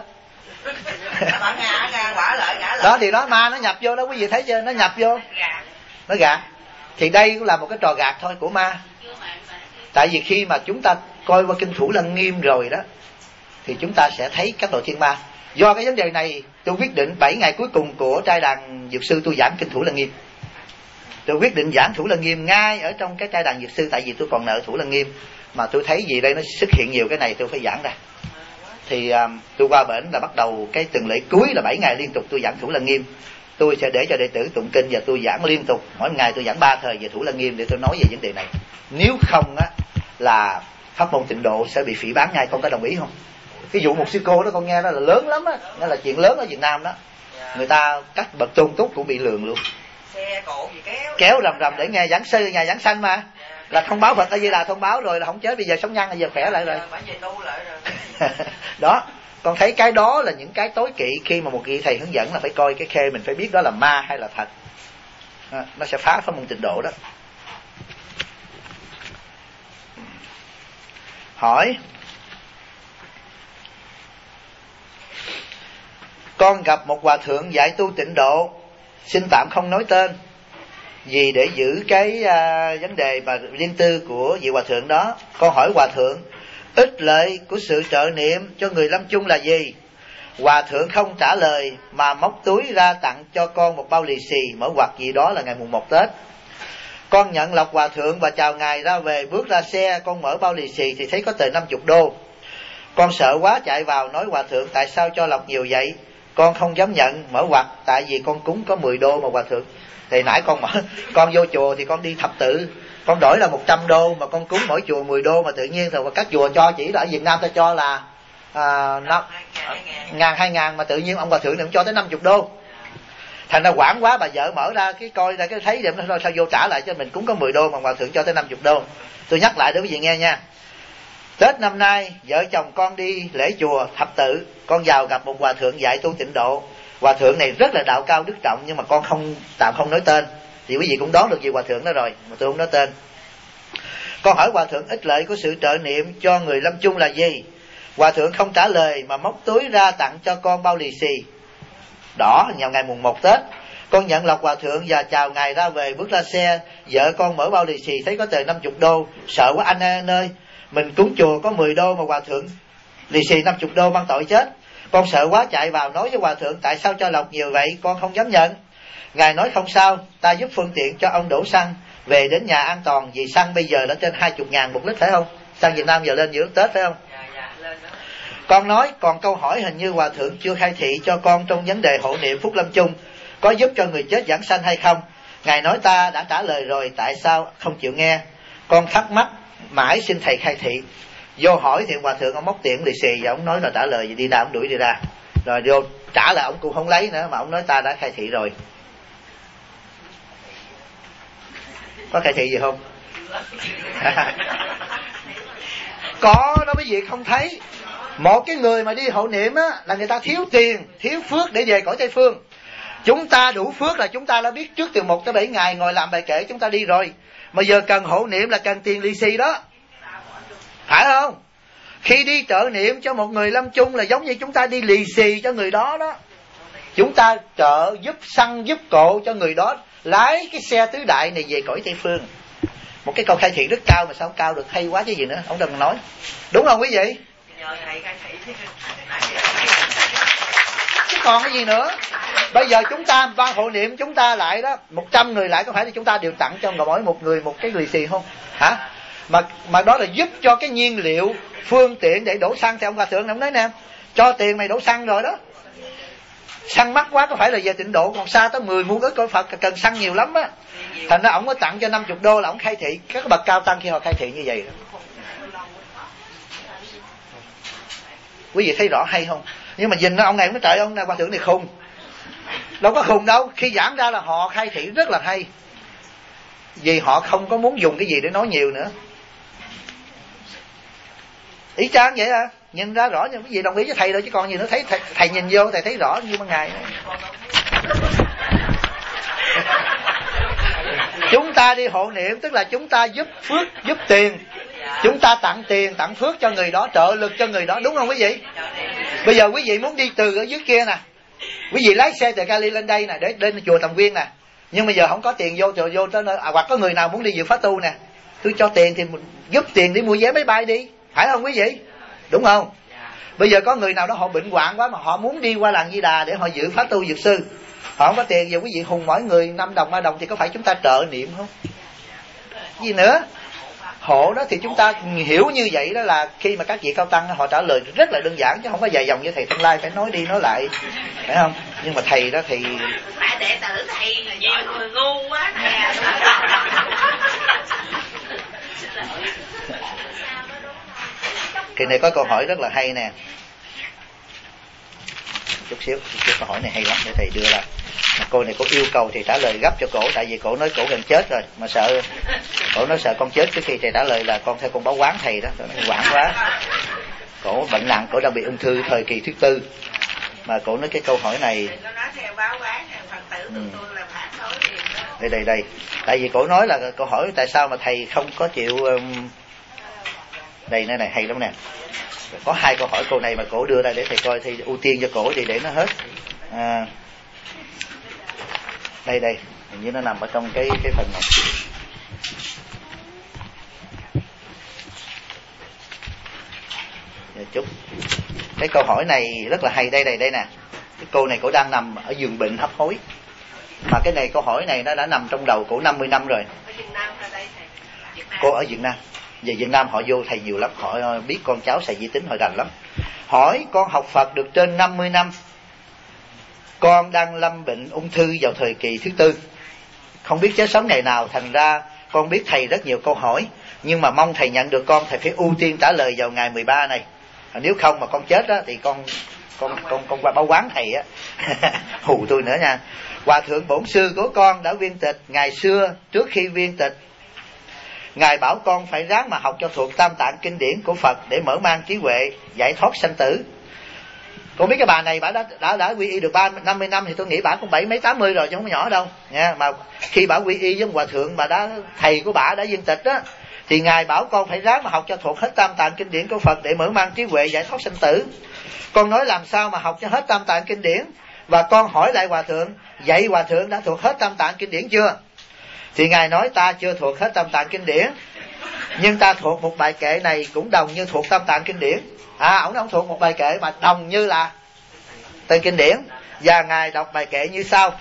Quả lợi. Đó thì đó ma nó nhập vô đó quý vị thấy chưa? Nó nhập vô. Nó gạt. Thì đây cũng là một cái trò gạt thôi của ma. Tại vì khi mà chúng ta coi qua kinh Thủ Lăng Nghiêm rồi đó thì chúng ta sẽ thấy các đội thiên ma. Do cái vấn đề này tôi quyết định 7 ngày cuối cùng của trai đàn Dược Sư tôi giảng kinh Thủ Lăng Nghiêm. Tôi quyết định giảng Thủ Lăng Nghiêm ngay ở trong cái trai đàn Dược Sư. Tại vì tôi còn nợ Thủ Lăng Nghiêm. Mà tôi thấy gì đây nó xuất hiện nhiều cái này tôi phải giảng ra. Thì tôi qua bển là bắt đầu cái tuần lễ cuối là 7 ngày liên tục tôi giảng Thủ Lăng Nghiêm. Tôi sẽ để cho đệ tử tụng kinh và tôi giảng liên tục. Mỗi ngày tôi giảng 3 thời về Thủ Lăng Nghiêm để tôi nói về vấn đề này. Nếu không á là pháp môn tịnh độ sẽ bị phỉ báng ngay. Con có đồng ý không? Cái vụ một sư cô đó con nghe đó là lớn lắm á. Đó là chuyện lớn ở Việt Nam đó. Người ta các bậc tôn túc cũng bị lường luôn. Xe cộ gì kéo rầm để nghe giảng sư ngày giảng sanh mà. Là thông báo Phật A Di Đà thông báo rồi là không chết, bây giờ sống nhân là giờ khỏe lại rồi. Đó, con thấy cái đó là những cái tối kỵ khi mà một vị thầy hướng dẫn là phải coi cái khe mình phải biết đó là ma hay là thật. Nó sẽ phá pháp môn tịnh độ đó. Hỏi: con gặp một hòa thượng dạy tu tịnh độ, xin tạm không nói tên vì để giữ cái vấn đề mà riêng tư của vị hòa thượng đó. Con hỏi hòa thượng ích lợi của sự trợ niệm cho người lâm chung là gì? Hòa thượng không trả lời mà móc túi ra tặng cho con một bao lì xì mở ngoặc gì đó là ngày mùng 1 Tết. Con nhận lọc hòa thượng và chào ngài ra về, bước ra xe con mở bao lì xì thì thấy có tờ 50 đô. Con sợ quá chạy vào nói hòa thượng tại sao cho lọc nhiều vậy? Con không dám nhận mở ngoặc tại vì con cúng có 10 đô mà hòa thượng. Thì nãy con vô chùa thì con đi thập tự, con đổi là 100 đô mà con cúng mỗi chùa 10 đô mà tự nhiên thì các chùa cho chỉ là ở Việt Nam ta cho là 1.000-2.000 mà tự nhiên ông hòa thượng này cũng cho tới 50 đô. Thành ra quảng quá, bà vợ mở ra cái coi ra cái thấy điểm nó sao vô trả lại cho mình cúng có 10 đô mà hòa thượng cho tới 50 đô. Tôi nhắc lại để quý vị nghe nha. Tết năm nay vợ chồng con đi lễ chùa thập tự, con vào gặp một hòa thượng dạy tu tịnh độ. Hòa thượng này rất là đạo cao đức trọng nhưng mà con tạm không nói tên. Thì quý vị cũng đoán được gì hòa thượng đó rồi mà tôi không nói tên. Con hỏi hòa thượng ích lợi của sự trợ niệm cho người lâm chung là gì? Hòa thượng không trả lời mà móc túi ra tặng cho con bao lì xì đỏ vào ngày mùng 1 Tết. Con nhận lọc hòa thượng và chào ngài ra về, bước ra xe. Vợ con mở bao lì xì thấy có tờ 50 đô. Sợ quá anh ơi, mình cúng chùa có 10 đô mà hòa thượng lì xì 50 đô mang tội chết. Con sợ quá chạy vào nói với hòa thượng tại sao cho lọc nhiều vậy, con không dám nhận. Ngài nói không sao, ta giúp phương tiện cho ông đổ xăng về đến nhà an toàn, vì xăng bây giờ đã trên 20.000 một lít phải không? Xăng Việt Nam giờ lên giữa Tết phải không? Con nói còn câu hỏi hình như hòa thượng chưa khai thị cho con trong vấn đề hộ niệm phúc lâm chung, có giúp cho người chết giảng sanh hay không? Ngài nói ta đã trả lời rồi, tại sao không chịu nghe? Con thắc mắc mãi xin thầy khai thị. Vô hỏi thì hòa thượng ông móc tiền lì xì và ông nói là trả lời, đi ra ông đuổi đi ra. Rồi vô trả lại ông cũng không lấy nữa mà ông nói ta đã khai thị rồi. Có khai thị gì không? Có đó quý vị không thấy. Một cái người mà đi hộ niệm á là người ta thiếu tiền, thiếu phước để về cõi Tây Phương. Chúng ta đủ phước là chúng ta đã biết trước từ 1 tới 7 ngày ngồi làm bài kệ chúng ta đi rồi. Mà giờ cần hộ niệm là cần tiền lì xì đó. Phải không? Khi đi trợ niệm cho một người lâm chung là giống như chúng ta đi lì xì cho người đó đó. Chúng ta trợ giúp xăng giúp cộ cho người đó lái cái xe tứ đại này về cõi Tây Phương. Một cái câu khai thị rất cao mà sao không cao được, hay quá chứ gì nữa, ông đừng nói. Đúng không quý vị? còn cái gì nữa. Bây giờ chúng ta ban hộ niệm chúng ta lại đó, 100 người lại, có phải là chúng ta đều tặng cho mỗi một người một cái lì xì không hả? Mà đó là giúp cho cái nhiên liệu phương tiện để đổ xăng. Thì ông hòa thượng ông nói nè, cho tiền mày đổ xăng rồi đó, xăng mắc quá, có phải là về Tịnh Độ còn xa tới 10 muôn ức cõi Phật, cần xăng nhiều lắm á. Thành ra ổng có tặng cho 50 đô là ổng khai thị. Các bậc cao tăng khi họ khai thị như vậy đó. Quý vị thấy rõ hay không? Nhưng mà nhìn nó, ông này nói trời, ông này hòa thượng này khùng. Đâu có khùng đâu, khi giảng ra là họ khai thị rất là hay, vì họ không có muốn dùng cái gì để nói nhiều nữa. Ý chang vậy à, nhìn ra rõ. Nhưng cái gì đồng ý với thầy rồi chứ còn gì nữa. Thấy thầy nhìn vô thầy thấy rõ như ban ngày. Chúng ta đi hộ niệm tức là chúng ta giúp phước, giúp tiền. Chúng ta tặng tiền, tặng phước cho người đó, trợ lực cho người đó, đúng không quý vị? Bây giờ quý vị muốn đi từ ở dưới kia nè, quý vị lái xe từ Cali lên đây nè, để lên chùa Tầm Quyên nè, nhưng bây giờ không có tiền vô tới nơi. Hoặc có người nào muốn đi dự Pháp Tu nè, tôi cho tiền thì giúp tiền để mua vé máy bay đi, phải không quý vị? Đúng không? Bây giờ có người nào đó họ bệnh hoạn quá mà họ muốn đi qua làng Di Đà để họ dự Pháp Tu dược sư, họ không có tiền. Giờ quý vị hùng mỗi người 5 đồng 3 đồng thì có phải chúng ta trợ niệm không? Gì nữa? Hộ đó thì chúng ta hiểu như vậy đó, là khi mà các vị cao tăng họ trả lời rất là đơn giản, chứ không có dài dòng như thầy Thanh Lai phải nói đi nói lại, phải không? Nhưng mà thầy đó thì phải đệ tử thầy nhiều người ngu quá nè. Kỳ này có câu hỏi rất là hay nè. Chút xíu câu hỏi này hay lắm để thầy đưa ra. Mà cô này có yêu cầu thì trả lời gấp cho cổ, tại vì cổ nói cổ gần chết rồi, mà sợ cổ nói sợ con chết trước khi thầy trả lời là con theo con báo quán thầy đó, nó hoảng quá. Cổ bệnh nặng, cổ đang bị ung thư thời kỳ thứ 4, mà cổ nói cái câu hỏi này. Đây, tại vì cổ nói là cổ hỏi tại sao mà thầy không có chịu. Đây này hay lắm nè. Có 2 câu hỏi cô này mà cổ đưa ra để thầy coi, thì ưu tiên cho cổ thì để nó hết. Đây hình như nó nằm ở trong cái phần này. Để chút. Cái câu hỏi này rất là hay. Đây nè. Cái cô này cổ đang nằm ở giường bệnh hấp hối. Mà cái này câu hỏi này nó đã nằm trong đầu cổ 50 năm rồi. Cô ở Việt Nam. Về Việt Nam họ vô thầy nhiều lắm, họ biết con cháu xài vi tính họ rành lắm. Hỏi con học Phật được trên 50 năm, con đang lâm bệnh ung thư vào thời kỳ thứ 4, không biết chết sống ngày nào. Thành ra con biết thầy rất nhiều câu hỏi, nhưng mà mong thầy nhận được con, thầy phải ưu tiên trả lời vào ngày 13 này. Nếu không mà con chết á thì con qua báo quán thầy á. Hù tôi nữa nha. Hòa thượng bổn sư của con đã viên tịch. Ngày xưa trước khi viên tịch, Ngài bảo con phải ráng mà học cho thuộc Tam Tạng kinh điển của Phật để mở mang trí huệ giải thoát sanh tử. Con biết cái bà này bà đã quy y được 50 năm thì tôi nghĩ bà cũng 70 mấy 80 rồi chứ không nhỏ đâu nha. Mà khi bà quy y với hòa thượng mà thầy của bà đã viên tịch đó, thì Ngài bảo con phải ráng mà học cho thuộc hết Tam Tạng kinh điển của Phật để mở mang trí huệ giải thoát sanh tử. Con nói làm sao mà học cho hết Tam Tạng kinh điển, và con hỏi lại hòa thượng, vậy hòa thượng đã thuộc hết Tam Tạng kinh điển chưa? Thì Ngài nói ta chưa thuộc hết Tam Tạng kinh điển, nhưng ta thuộc một bài kệ này cũng đồng như thuộc Tam Tạng kinh điển. Ổng không thuộc một bài kệ mà đồng như là tên kinh điển. Và Ngài đọc bài kệ như sau: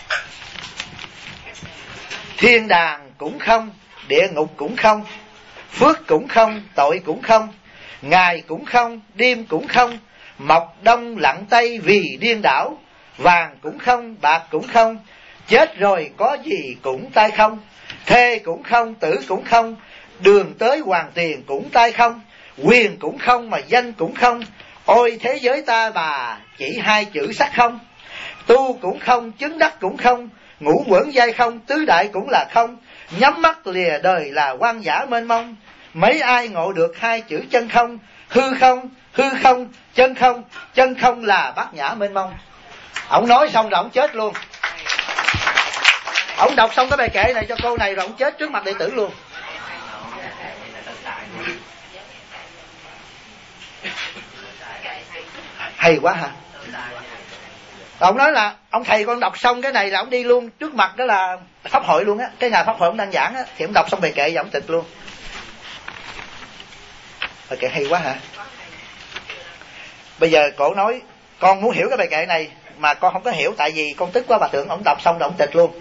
thiên đàng cũng không, địa ngục cũng không, phước cũng không, tội cũng không, ngày cũng không, đêm cũng không, mọc đông lặn tây vì điên đảo, vàng cũng không, bạc cũng không, chết rồi có gì cũng tay không, thê cũng không, tử cũng không, đường tới hoàng tiền cũng tay không, quyền cũng không mà danh cũng không. Ôi thế giới ta bà chỉ 2 chữ sắc không, tu cũng không, chứng đắc cũng không, ngũ quẩn giai không, tứ đại cũng là không, nhắm mắt lìa đời là hoang dã mênh mông. Mấy ai ngộ được 2 chữ chân không, hư không, chân không là bát nhã mênh mông. Ông nói xong rồi ông chết luôn. Ông đọc xong cái bài kệ này cho cô này rồi ông chết trước mặt đệ tử luôn. Hay quá hả? Ông nói là ông thầy con đọc xong cái này là ông đi luôn trước mặt đó là pháp hội luôn á. Cái ngày pháp hội ông đang giảng á, thì ông đọc xong bài kệ và ông tịch luôn. Bài kệ hay quá hả? Bây giờ cổ nói con muốn hiểu cái bài kệ này, mà con không có hiểu, tại vì con tức quá Hòa Thượng, ông đọc xong rồi ông tịch luôn.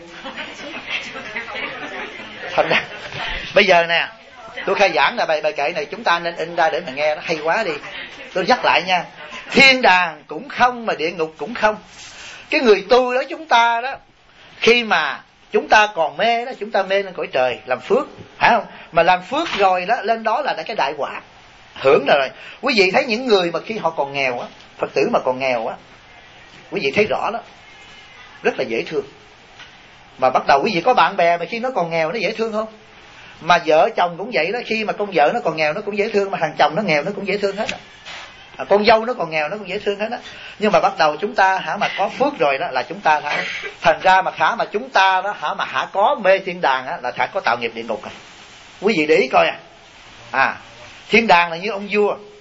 Thành ra bây giờ nè, tôi khai giảng là bài kệ này chúng ta nên in ra để mà nghe, nó hay quá đi. Tôi nhắc lại nha, thiên đàng cũng không mà địa ngục cũng không. Cái người tu đó chúng ta đó, khi mà chúng ta còn mê đó, chúng ta mê lên cõi trời làm phước, phải không? Mà làm phước rồi đó, lên đó là cái đại quả hưởng rồi. Quý vị thấy những người mà khi họ còn nghèo á, Phật tử mà còn nghèo á, quý vị thấy rõ đó, rất là dễ thương. Mà bắt đầu quý vị có bạn bè mà khi nó còn nghèo nó dễ thương không? Mà vợ chồng cũng vậy đó, khi mà con vợ nó còn nghèo nó cũng dễ thương, mà thằng chồng nó nghèo nó cũng dễ thương hết á. Con dâu nó còn nghèo nó cũng dễ thương hết á. Nhưng mà bắt đầu chúng ta mà có phước rồi đó là chúng ta thành ra mà mà chúng ta đó mà có mê thiên đàng á là có tạo nghiệp địa ngục à. Quý vị để ý coi thiên đàng là như ông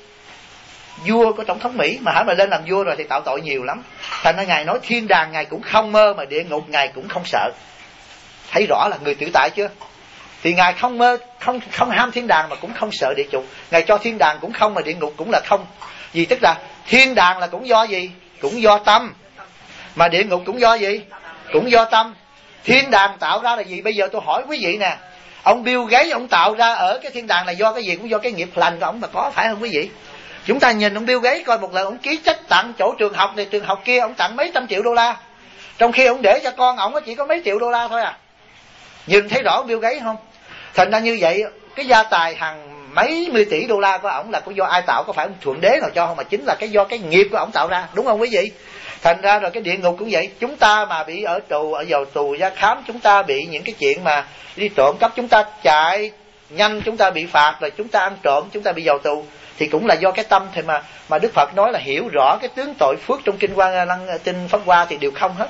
vua của tổng thống Mỹ mà lên làm vua rồi thì tạo tội nhiều lắm. Thành ra ngài nói thiên đàng ngài cũng không mơ, mà địa ngục ngài cũng không sợ. Thấy rõ là người tự tại chưa? Thì ngài không mơ, không ham thiên đàng mà cũng không sợ địa ngục. Ngài cho thiên đàng cũng không mà địa ngục cũng là không. Vì tức là thiên đàng là cũng do gì? Cũng do tâm. Mà địa ngục cũng do gì? Cũng do tâm. Thiên đàng tạo ra là gì? Bây giờ tôi hỏi quý vị nè, ông Bill Gates ông tạo ra ở cái thiên đàng là do cái gì? Cũng do cái nghiệp lành của ông mà có, phải không quý vị? Chúng ta nhìn ông Bill Gates coi một lần ông ký check tặng chỗ trường học này trường học kia, ông tặng mấy trăm triệu đô la, trong khi ông để cho con ông chỉ có mấy triệu đô la thôi à. Nhìn thấy rõ ông Bill Gates không? Thành ra như vậy cái gia tài hàng mấy mươi tỷ đô la của ổng là có do ai tạo? Có phải ông thượng đế nào cho không? Mà chính là do cái nghiệp của ổng tạo ra, đúng không quý vị? Thành ra rồi cái địa ngục cũng vậy. Chúng ta mà bị ở vào tù gia khám, chúng ta bị những cái chuyện mà đi trộm cắp, chúng ta chạy nhanh chúng ta bị phạt, rồi chúng ta ăn trộm chúng ta bị vào tù, thì cũng là do cái tâm. Thì mà Đức Phật nói là hiểu rõ cái tướng tội phước trong kinh Pháp Hoa thì đều không hết.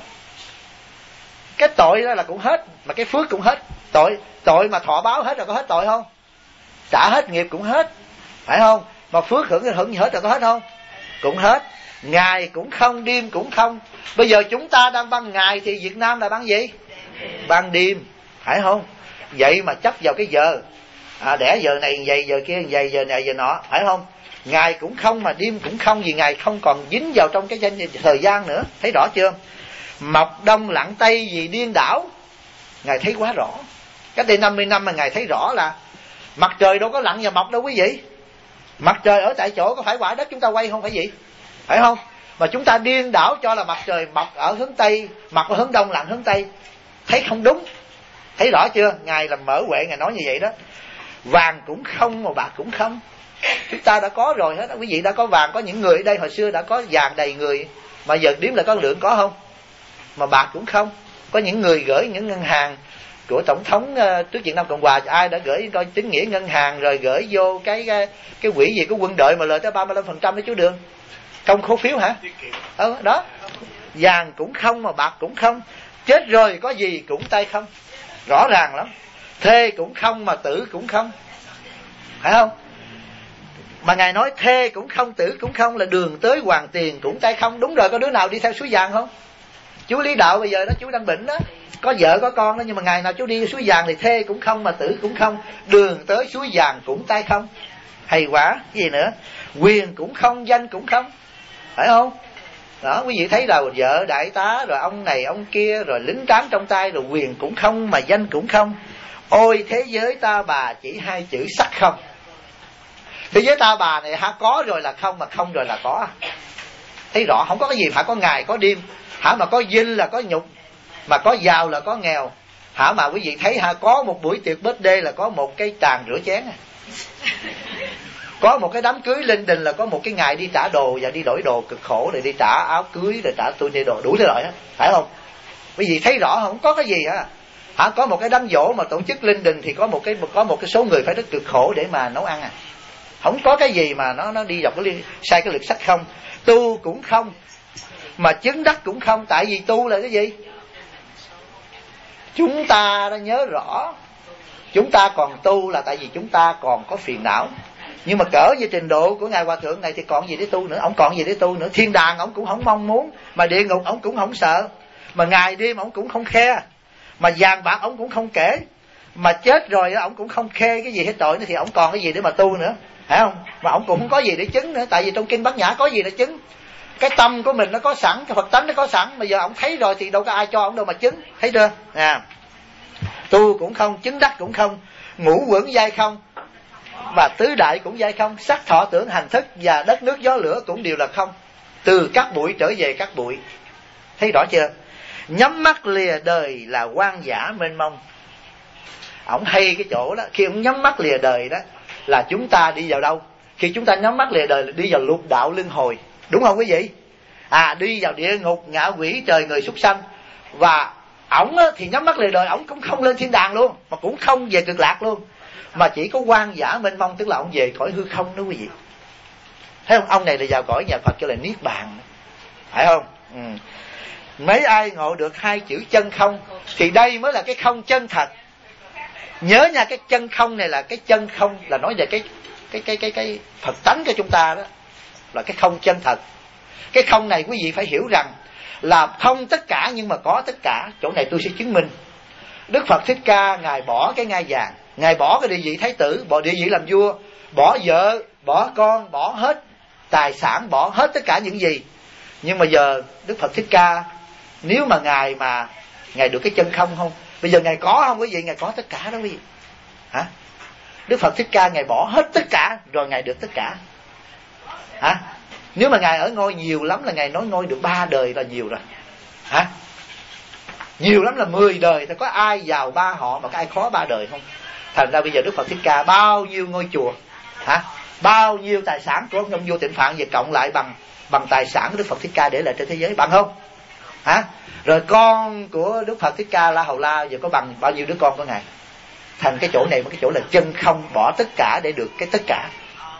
Cái tội đó là cũng hết, mà cái phước cũng hết. Tội mà thọ báo hết rồi có hết tội không? Trả hết nghiệp cũng hết, phải không? Mà phước hưởng hết rồi có hết không? Cũng hết. Ngày cũng không, đêm cũng không. Bây giờ chúng ta đang ban ngày thì Việt Nam là ban gì? Ban đêm, phải không? Vậy mà chấp vào cái giờ, đẻ giờ này vậy, giờ kia vậy, giờ này giờ nọ, phải không? Ngày cũng không mà đêm cũng không, vì ngày không còn dính vào trong cái thời gian nữa. Thấy rõ chưa? Mọc đông lặn tây gì điên đảo, ngài thấy quá rõ. Cách đây 50 năm mà ngài thấy rõ là mặt trời đâu có lặn và mọc đâu quý vị. Mặt trời ở tại chỗ, có phải quả đất chúng ta quay không phải gì? Phải không? Mà chúng ta điên đảo cho là mặt trời mọc ở hướng tây, mọc ở hướng đông, lặn hướng tây. Thấy không đúng. Thấy rõ chưa? Ngài làm mở huệ, ngài nói như vậy đó. Vàng cũng không mà bạc cũng không. Chúng ta đã có rồi hết đó. Quý vị đã có vàng, có những người ở đây hồi xưa đã có vàng đầy người, mà giờ đếm là có lượng có không? Mà bạc cũng không. Có những người gửi những ngân hàng của tổng thống trước Việt Nam Cộng Hòa, ai đã gửi coi tín nghĩa ngân hàng rồi gửi vô cái quỹ gì của quân đội mà lời tới 35% đó chú Đường. Công khố phiếu hả? Đó. Vàng cũng không mà bạc cũng không. Chết rồi có gì cũng tay không. Rõ ràng lắm. Thê cũng không mà tử cũng không. Phải không? Mà ngài nói thê cũng không, tử cũng không, là đường tới hoàng tiền cũng tay không. Đúng rồi, có đứa nào đi theo suối vàng không? Chú Lý Đạo bây giờ đó, chú đang bệnh đó, có vợ có con đó, nhưng mà ngày nào chú đi suối vàng thì thê cũng không mà tử cũng không, đường tới suối vàng cũng tay không. Hay quá. Cái gì nữa? Quyền cũng không, danh cũng không, phải không? Đó, quý vị thấy là vợ đại tá rồi ông này ông kia rồi lính tráng trong tay, rồi quyền cũng không mà danh cũng không. Ôi thế giới ta bà chỉ hai chữ sắc không. Thế giới ta bà này có rồi là không, mà không rồi là có. Thấy rõ không có cái gì, phải có ngày có đêm, mà có vinh là có nhục, mà có giàu là có nghèo. Mà quý vị thấy có một buổi tiệc birthday là có một cái tràng rửa chén, có một cái đám cưới linh đình là có một cái ngày đi trả đồ và đi đổi đồ cực khổ, rồi đi trả áo cưới, rồi trả tôi đồ đủ thứ loại hết, phải không? Quý vị thấy rõ không có cái gì có một cái đám giỗ mà tổ chức linh đình thì có một cái số người phải rất cực khổ để mà nấu ăn không có cái gì mà nó đi dọc sai cái lực sắc không. Tu cũng không mà chứng đắc cũng không. Tại vì tu là cái gì? Chúng ta đã nhớ rõ, chúng ta còn tu là tại vì chúng ta còn có phiền não. Nhưng mà cỡ như trình độ của ngài Hòa Thượng này thì còn gì để tu nữa? Ông còn gì để tu nữa? Thiên đàng ông cũng không mong muốn, mà địa ngục ông cũng không sợ, mà ngày đêm ông cũng không khe, mà vàng bạc ông cũng không kể, mà chết rồi ông cũng không khe cái gì hết tội nữa, thì ông còn cái gì để mà tu nữa, phải không? Mà ông cũng không có gì để chứng nữa, tại vì trong kinh Bát Nhã có gì để chứng. Cái tâm của mình nó có sẵn, cái Phật tánh nó có sẵn, mà giờ ông thấy rồi thì đâu có ai cho ông đâu mà chứng, thấy chưa? Tu cũng không, chứng đắc cũng không, ngũ quẩn giai không, và tứ đại cũng giai không, sắc thọ tưởng hành thức và đất nước gió lửa cũng đều là không. Từ cát bụi trở về cát bụi, thấy rõ chưa? Nhắm mắt lìa đời là hoang dã mênh mông. Ổng hay cái chỗ đó, khi ông nhắm mắt lìa đời đó là chúng ta đi vào đâu? Khi chúng ta nhắm mắt lìa đời là đi vào lục đạo luân hồi, đúng không quý vị? Đi vào địa ngục, ngạ quỷ, trời người, súc sanh. Và ổng thì nhắm mắt lìa đời, ổng cũng không lên thiên đàng luôn, mà cũng không về cực lạc luôn, mà chỉ có hoang dã mênh mông, tức là ổng về cõi hư không đó quý vị. Thấy không? Ông này là vào cõi nhà Phật cho là niết bàn, phải không? Mấy ai ngộ được hai chữ chân không thì đây mới là cái không chân thật. Nhớ nha, cái chân không này là cái chân không, là nói về cái Phật tánh của chúng ta đó, là cái không chân thật. Cái không này quý vị phải hiểu rằng là không tất cả nhưng mà có tất cả. Chỗ này tôi sẽ chứng minh. Đức Phật Thích Ca ngài bỏ cái ngai vàng, ngài bỏ cái địa vị thái tử, bỏ địa vị làm vua, bỏ vợ, bỏ con, bỏ hết tài sản, bỏ hết tất cả những gì. Nhưng mà giờ Đức Phật Thích Ca, nếu mà ngài được cái chân không không, bây giờ ngài có không quý vị? Ngài có tất cả đó quý vị. Hả? Đức Phật Thích Ca ngài bỏ hết tất cả rồi ngài được tất cả. Hả? Nếu mà ngài ở ngôi nhiều lắm là ngài nói ngôi được 3 đời là nhiều rồi. Hả? Nhiều lắm là 10 đời, thì có ai giàu 3 họ mà có ai khó 3 đời không? Thành ra bây giờ Đức Phật Thích Ca bao nhiêu ngôi chùa, hả? Bao nhiêu tài sản của ông vua Tịnh Phạn về cộng lại bằng tài sản của Đức Phật Thích Ca để lại trên thế giới, bằng không? Hả? Rồi con của Đức Phật Thích Ca La Hầu La giờ có bằng bao nhiêu đứa con của ngài? Thành cái chỗ này một cái chỗ là chân không, bỏ tất cả để được cái tất cả.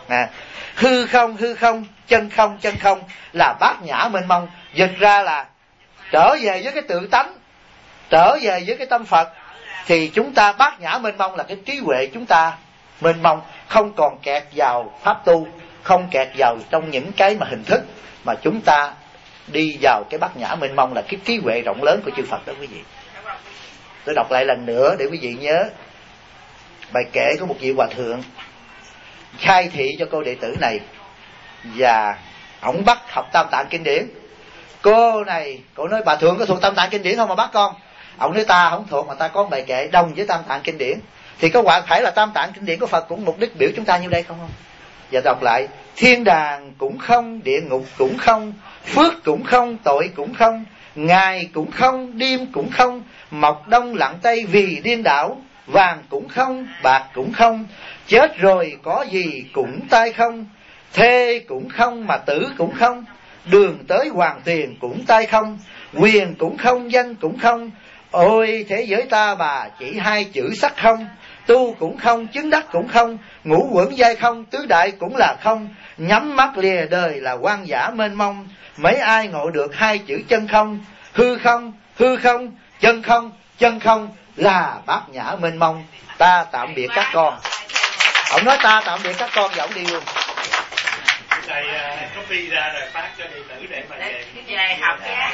Hư không, chân không là bát nhã mênh mông. Dịch ra là trở về với cái tự tánh, trở về với cái tâm Phật, thì chúng ta bát nhã mênh mông là cái trí huệ chúng ta mênh mông, không còn kẹt vào pháp tu, không kẹt vào trong những cái mà hình thức, mà chúng ta đi vào cái bát nhã mênh mông là cái trí huệ rộng lớn của chư Phật đó quý vị. Tôi đọc lại lần nữa để quý vị nhớ. Bài kể của một vị hòa thượng khai thị cho cô đệ tử này, và ổng bắt học Tam Tạng Kinh Điển. Cô này, cô nói bà thượng có thuộc Tam Tạng Kinh Điển không mà bắt con? Ông nói ta không thuộc, mà ta có bài kệ đồng với Tam Tạng Kinh Điển. Thì có phải là Tam Tạng Kinh Điển của Phật cũng mục đích biểu chúng ta như đây không? Và đọc lại: thiên đàng cũng không, địa ngục cũng không, phước cũng không, tội cũng không, ngày cũng không, đêm cũng không, mọc đông lặn tây vì điên đảo, vàng cũng không, bạc cũng không, chết rồi có gì cũng tai không, thê cũng không mà tử cũng không, đường tới hoàng tiền cũng tai không, quyền cũng không, danh cũng không. Ôi thế giới ta bà chỉ hai chữ sắc không, tu cũng không, chứng đắc cũng không, ngũ quẩn giai không, tứ đại cũng là không. Nhắm mắt lìa đời là hoang dã mênh mông. Mấy ai ngộ được hai chữ chân không, hư không, chân không là bát nhã mênh mông. Ta tạm biệt các con. Ông nói ta tạm biệt các con và ông đi luôn. Thầy copy ra rồi phát cho đệ tử để mà về. Về học nha.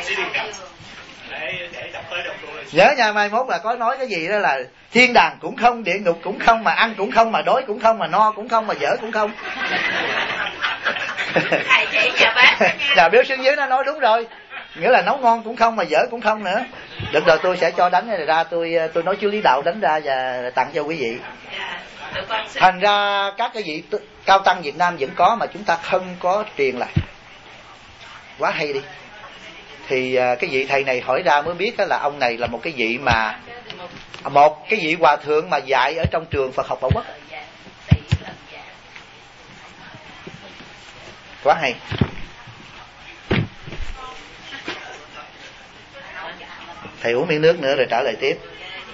Để đọc tới đọc lui. Nhớ nha, mai mốt là có nói cái gì đó là thiên đàng cũng không, địa ngục cũng không, mà ăn cũng không, mà đói cũng không, mà no cũng không, mà dở cũng không. Thầy chỉ cho bác. Là Biếu Xương Dưới nó nói đúng rồi. Nghĩa là nấu ngon cũng không mà dở cũng không nữa. Được rồi, tôi sẽ cho đánh này ra, tôi nói chú Lý Đạo đánh ra và tặng cho quý vị. Thành ra các cái vị cao tăng Việt Nam vẫn có mà chúng ta không có truyền lại. Quá hay đi. Thì cái vị thầy này hỏi ra mới biết là ông này là một cái vị mà một cái vị hòa thượng mà dạy ở trong trường Phật học Bảo Quốc. Quá hay. Thầy uống miếng nước nữa rồi trả lời tiếp.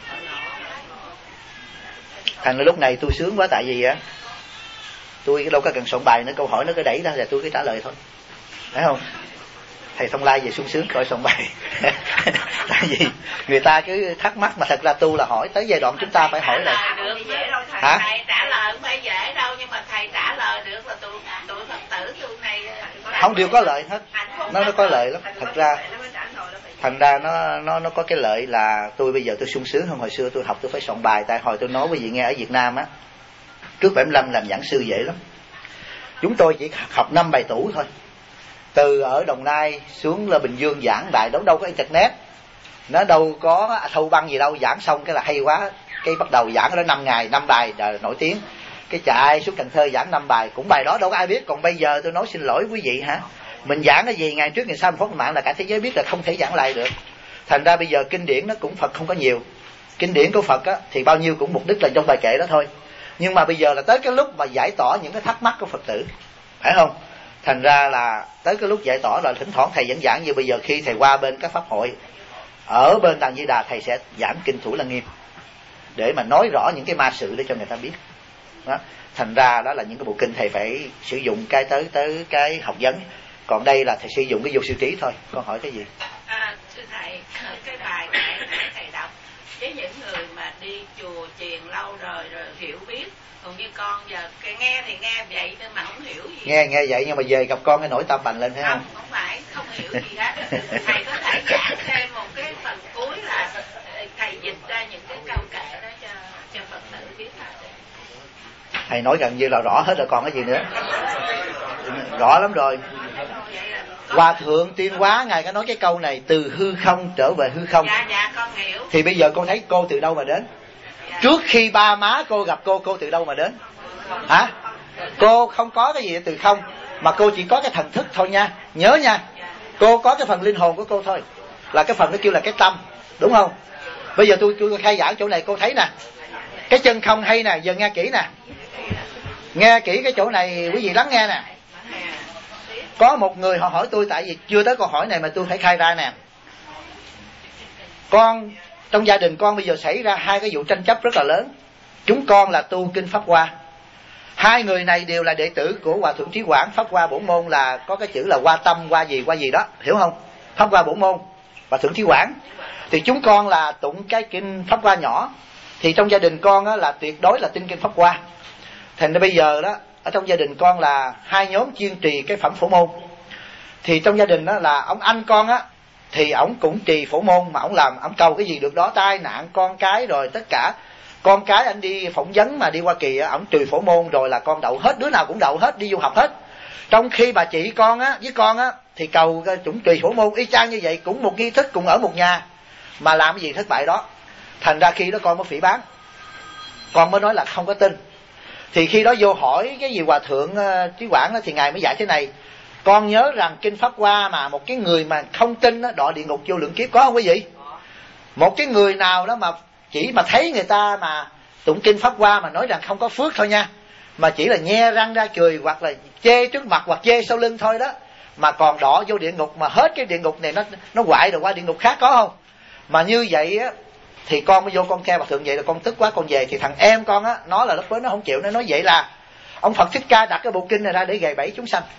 Thành ra lúc này tôi sướng quá, tại vì á tôi đâu có cần soạn bài nữa, câu hỏi nó cứ đẩy ra là tôi cứ trả lời thôi, phải không? Thầy Thông Lai về sung sướng khỏi soạn bài. Tại vì người ta cứ thắc mắc, mà thật ra tu là hỏi tới giai đoạn chúng ta phải hỏi lại. Hả? Thầy trả lời không phải dễ đâu, nhưng mà thầy trả lời được là tụi Phật tử tụi này không đều có lợi hết. Nó có lợi lắm. Thật ra thành ra nó có cái lợi là tôi bây giờ tôi sung sướng hơn hồi xưa tôi học tôi phải soạn bài. Tại hồi tôi nói với vị nghe ở Việt Nam á, trước 75 làm giảng sư dễ lắm. Chúng tôi chỉ học 5 bài tủ thôi, từ ở Đồng Nai xuống là Bình Dương giảng bài, đâu có internet, nó đâu có thâu băng gì đâu, giảng xong cái là hay quá, cái bắt đầu giảng đó 5 ngày 5 bài nổi tiếng, cái chạy xuống Cần Thơ giảng 5 bài, cũng bài đó đâu có ai biết. Còn bây giờ tôi nói xin lỗi quý vị hả, mình giảng cái gì ngày trước ngày sau phóng mạng là cả thế giới biết là không thể giảng lại được. Thành ra bây giờ kinh điển nó cũng Phật không có nhiều, kinh điển của Phật á thì bao nhiêu cũng mục đích là trong bài kệ đó thôi, nhưng mà bây giờ là tới cái lúc mà giải tỏa những cái thắc mắc của Phật tử, phải không? Thành ra là tới cái lúc giải tỏa rồi, thỉnh thoảng thầy vẫn giảng, như bây giờ khi thầy qua bên các pháp hội ở bên Tăng Di Đà, thầy sẽ giảng kinh Thủ Lăng Nghiêm để mà nói rõ những cái ma sự để cho người ta biết đó. Thành ra đó là những cái bộ kinh thầy phải sử dụng cái tới cái học vấn, còn đây là thầy sử dụng cái vô siêu trí thôi. Con hỏi cái gì? Thưa thầy, cái bài này thầy đọc với những người mà đi chùa chiền lâu rồi hiểu biết, còn như con giờ nghe thì nghe vậy nhưng mà không hiểu gì. Nghe vậy nhưng mà về gặp con cái nổi tâm bành lên, phải không? Không phải không hiểu gì hết. Thầy có thể giảng thêm một cái phần cuối là thầy dịch ra những cái câu kệ đó cho Phật tử biết là thầy nói gần như là rõ hết rồi, còn cái gì nữa? Rõ lắm rồi. Hòa thượng Tuyên Hóa ngài có nói cái câu này, từ hư không trở về hư không. Dạ con hiểu. Thì bây giờ con thấy cô từ đâu mà đến? Trước khi ba má cô gặp cô từ đâu mà đến? Hả? Cô không có cái gì từ không, mà cô chỉ có cái thần thức thôi nha. Nhớ nha, cô có cái phần linh hồn của cô thôi, là cái phần nó kêu là cái tâm, đúng không? Bây giờ tôi khai giảng chỗ này cô thấy nè, cái chân không hay nè, giờ nghe kỹ nè. Nghe kỹ cái chỗ này quý vị lắng nghe nè. Có một người họ hỏi tôi, tại vì chưa tới câu hỏi này mà tôi phải khai ra nè. Con trong gia đình con bây giờ xảy ra hai cái vụ tranh chấp rất là lớn. Chúng con là tu kinh Pháp Hoa. Hai người này đều là đệ tử của Hòa thượng Trí Quảng. Pháp Hoa bổn môn là có cái chữ là Hoa Tâm, Hoa gì đó, hiểu không? Pháp Hoa bổn môn, Hòa thượng Trí Quảng. Thì chúng con là tụng cái kinh Pháp Hoa nhỏ. Thì trong gia đình con á, là tuyệt đối là tin kinh Pháp Hoa. Thành ra bây giờ đó, ở trong gia đình con là hai nhóm chuyên trì cái phẩm Phổ Môn. Thì trong gia đình đó là ông anh con á, thì ổng cũng trì Phổ Môn, mà ổng làm, ổng cầu cái gì được đó, tai nạn con cái rồi tất cả. Con cái anh đi phỏng vấn mà đi Hoa Kỳ á, ổng trì Phổ Môn rồi là con đậu hết, đứa nào cũng đậu hết, đi du học hết. Trong khi bà chị con á với con á thì cầu cũng trì Phổ Môn y chang như vậy, cũng một nghi thức, cùng ở một nhà, mà làm cái gì thất bại đó. Thành ra khi đó con mới phỉ báng, con mới nói là không có tin. Thì khi đó vô hỏi cái gì Hòa thượng Trí Quảng thì ngài mới dạy thế này: con nhớ rằng kinh Pháp Hoa mà một cái người mà không tin đó, đọa địa ngục vô lượng kiếp, có không quý vị? Một cái người nào đó mà chỉ mà thấy người ta mà tụng kinh Pháp Hoa mà nói rằng không có phước thôi nha, mà chỉ là nhe răng ra cười hoặc là chê trước mặt hoặc chê sau lưng thôi đó, mà còn đọa vô địa ngục, mà hết cái địa ngục này nó quại rồi qua địa ngục khác, có không? Mà như vậy á thì con mới vô con theo Hòa thượng, vậy là con tức quá con về. Thì thằng em con á, nó là lúc đó nó không chịu, nó nói vậy là ông Phật Thích Ca đặt cái bộ kinh này ra để gài bẫy chúng sanh.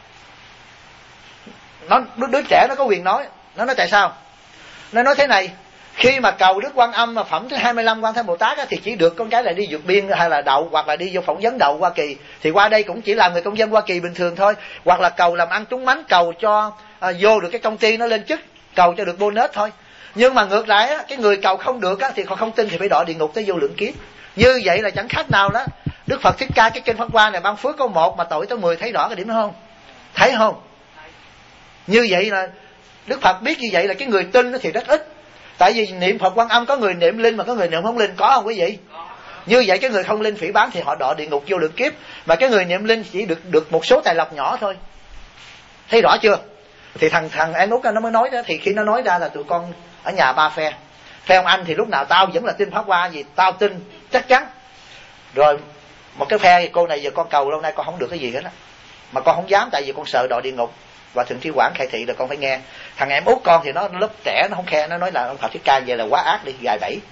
Đứa trẻ nó có quyền nói. Nó nói tại sao? Nó nói thế này: khi mà cầu Đức Quan Âm mà phẩm thứ 25 Quan Thế Bồ Tát á, thì chỉ được con cái là đi vượt biên hay là đậu, hoặc là đi vô phỏng vấn đậu Hoa Kỳ. Thì qua đây cũng chỉ là người công dân Hoa Kỳ bình thường thôi, hoặc là cầu làm ăn trúng mánh, cầu cho vô được cái công ty nó lên chức, cầu cho được bonus thôi. Nhưng mà ngược lại á, cái người cầu không được á, thì còn không tin thì phải đọa địa ngục tới vô lượng kiếp. Như vậy là chẳng khác nào đó Đức Phật Thích Ca cái kinh Pháp Hoa này ban phước có 1 mà tội tới 10, thấy rõ cái điểm đó không? Thấy không? Như vậy là Đức Phật biết như vậy là cái người tin thì rất ít. Tại vì niệm Phật Quan Âm có người niệm linh mà có người niệm không linh, có không quý vị? Như vậy cái người không linh phỉ báng thì họ đọa địa ngục vô lượng kiếp, mà cái người niệm linh chỉ được một số tài lộc nhỏ thôi. Thấy rõ chưa? Thì thằng em Út nó mới nói đó. Thì khi nó nói ra là tụi con ở nhà 3 phe. Phe ông anh thì lúc nào tao vẫn là tin Pháp Hoa, vì tao tin chắc chắn. Rồi một cái phe cô này giờ con cầu lâu nay con không được cái gì hết á, mà con không dám, tại vì con sợ đọa địa ngục. Và Thượng Trí Quảng khai thị rồi con phải nghe. Thằng em Út con thì nó lớp trẻ, nó không khe, nó nói là ông Phật Thích Ca vậy là quá ác, đi gài bẫy.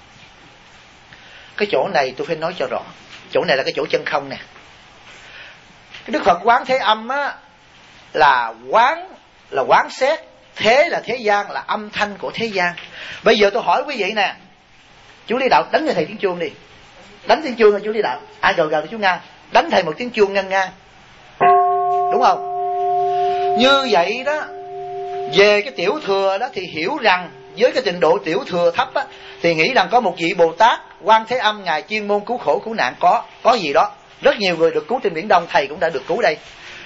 Cái chỗ này tôi phải nói cho rõ. Chỗ này là cái chỗ chân không nè. Cái Đức Phật Quán Thế Âm á là quán xét, thế là thế gian, là âm thanh của thế gian. Bây giờ tôi hỏi quý vị nè, chú Lý Đạo đánh cho thầy tiếng chuông đi. Đánh tiếng chuông cho chú Lý Đạo. Ai gào gào chú Nga, đánh thầy một tiếng chuông ngân nga, đúng không? Như vậy đó, về cái tiểu thừa đó thì hiểu rằng với cái trình độ tiểu thừa thấp á, thì nghĩ rằng có một vị Bồ Tát Quan Thế Âm, ngài chuyên môn cứu khổ cứu nạn, có gì đó. Rất nhiều người được cứu trên Biển Đông, thầy cũng đã được cứu đây.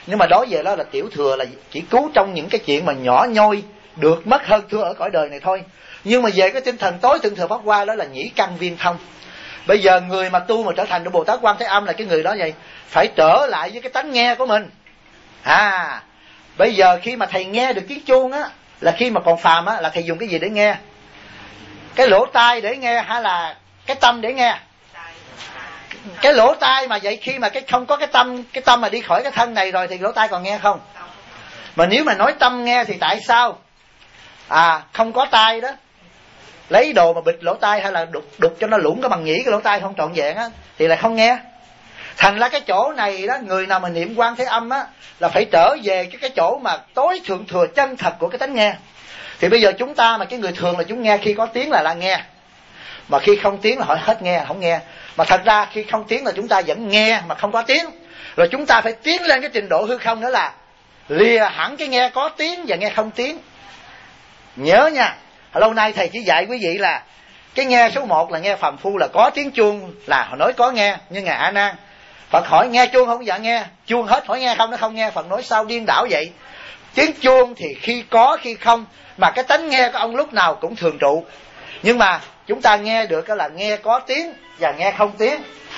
Nhưng mà đối với đó là tiểu thừa, là chỉ cứu trong những cái chuyện mà nhỏ nhoi được mất hơn thua ở cõi đời này thôi. Nhưng mà về cái tinh thần tối thượng thừa pháp hoa đó là nhĩ căn viên thông. Bây giờ người mà tu mà trở thành được Bồ Tát Quan Thế Âm là cái người đó vậy, phải trở lại với cái tánh nghe của mình. Bây giờ khi mà thầy nghe được tiếng chuông á, là khi mà còn phàm á, là thầy dùng cái gì để nghe? Cái lỗ tai để nghe hay là cái tâm để nghe? Cái lỗ tai mà vậy, khi mà cái không có cái tâm mà đi khỏi cái thân này rồi thì lỗ tai còn nghe không? Mà nếu mà nói tâm nghe thì tại sao không có tai đó, lấy đồ mà bịt lỗ tai hay là đục cho nó lủng cái bằng nhĩ cái lỗ tai không trọn vẹn á thì lại không nghe. Thành ra cái chỗ này đó, người nào mà niệm Quan Thế Âm á là phải trở về cái chỗ mà tối thượng thừa chân thật của cái tánh nghe. Thì bây giờ chúng ta mà cái người thường là chúng nghe khi có tiếng là nghe, mà khi không tiếng là hỏi hết nghe, không nghe. Mà thật ra khi không tiếng là chúng ta vẫn nghe mà không có tiếng. Rồi chúng ta phải tiến lên cái trình độ hư không, nữa là lìa hẳn cái nghe có tiếng và nghe không tiếng. Nhớ nha, lâu nay thầy chỉ dạy quý vị là cái nghe số 1 là nghe phàm phu, là có tiếng chuông là họ nói có nghe. Nhưng Ngài A Nan, Phật hỏi nghe chuông không? Dạ nghe. Chuông hết hỏi nghe không? Nó không nghe. Phật nói sao điên đảo vậy? Tiếng chuông thì khi có khi không, mà cái tánh nghe của ông lúc nào cũng thường trụ. Nhưng mà chúng ta nghe được là nghe có tiếng và nghe không tiếng.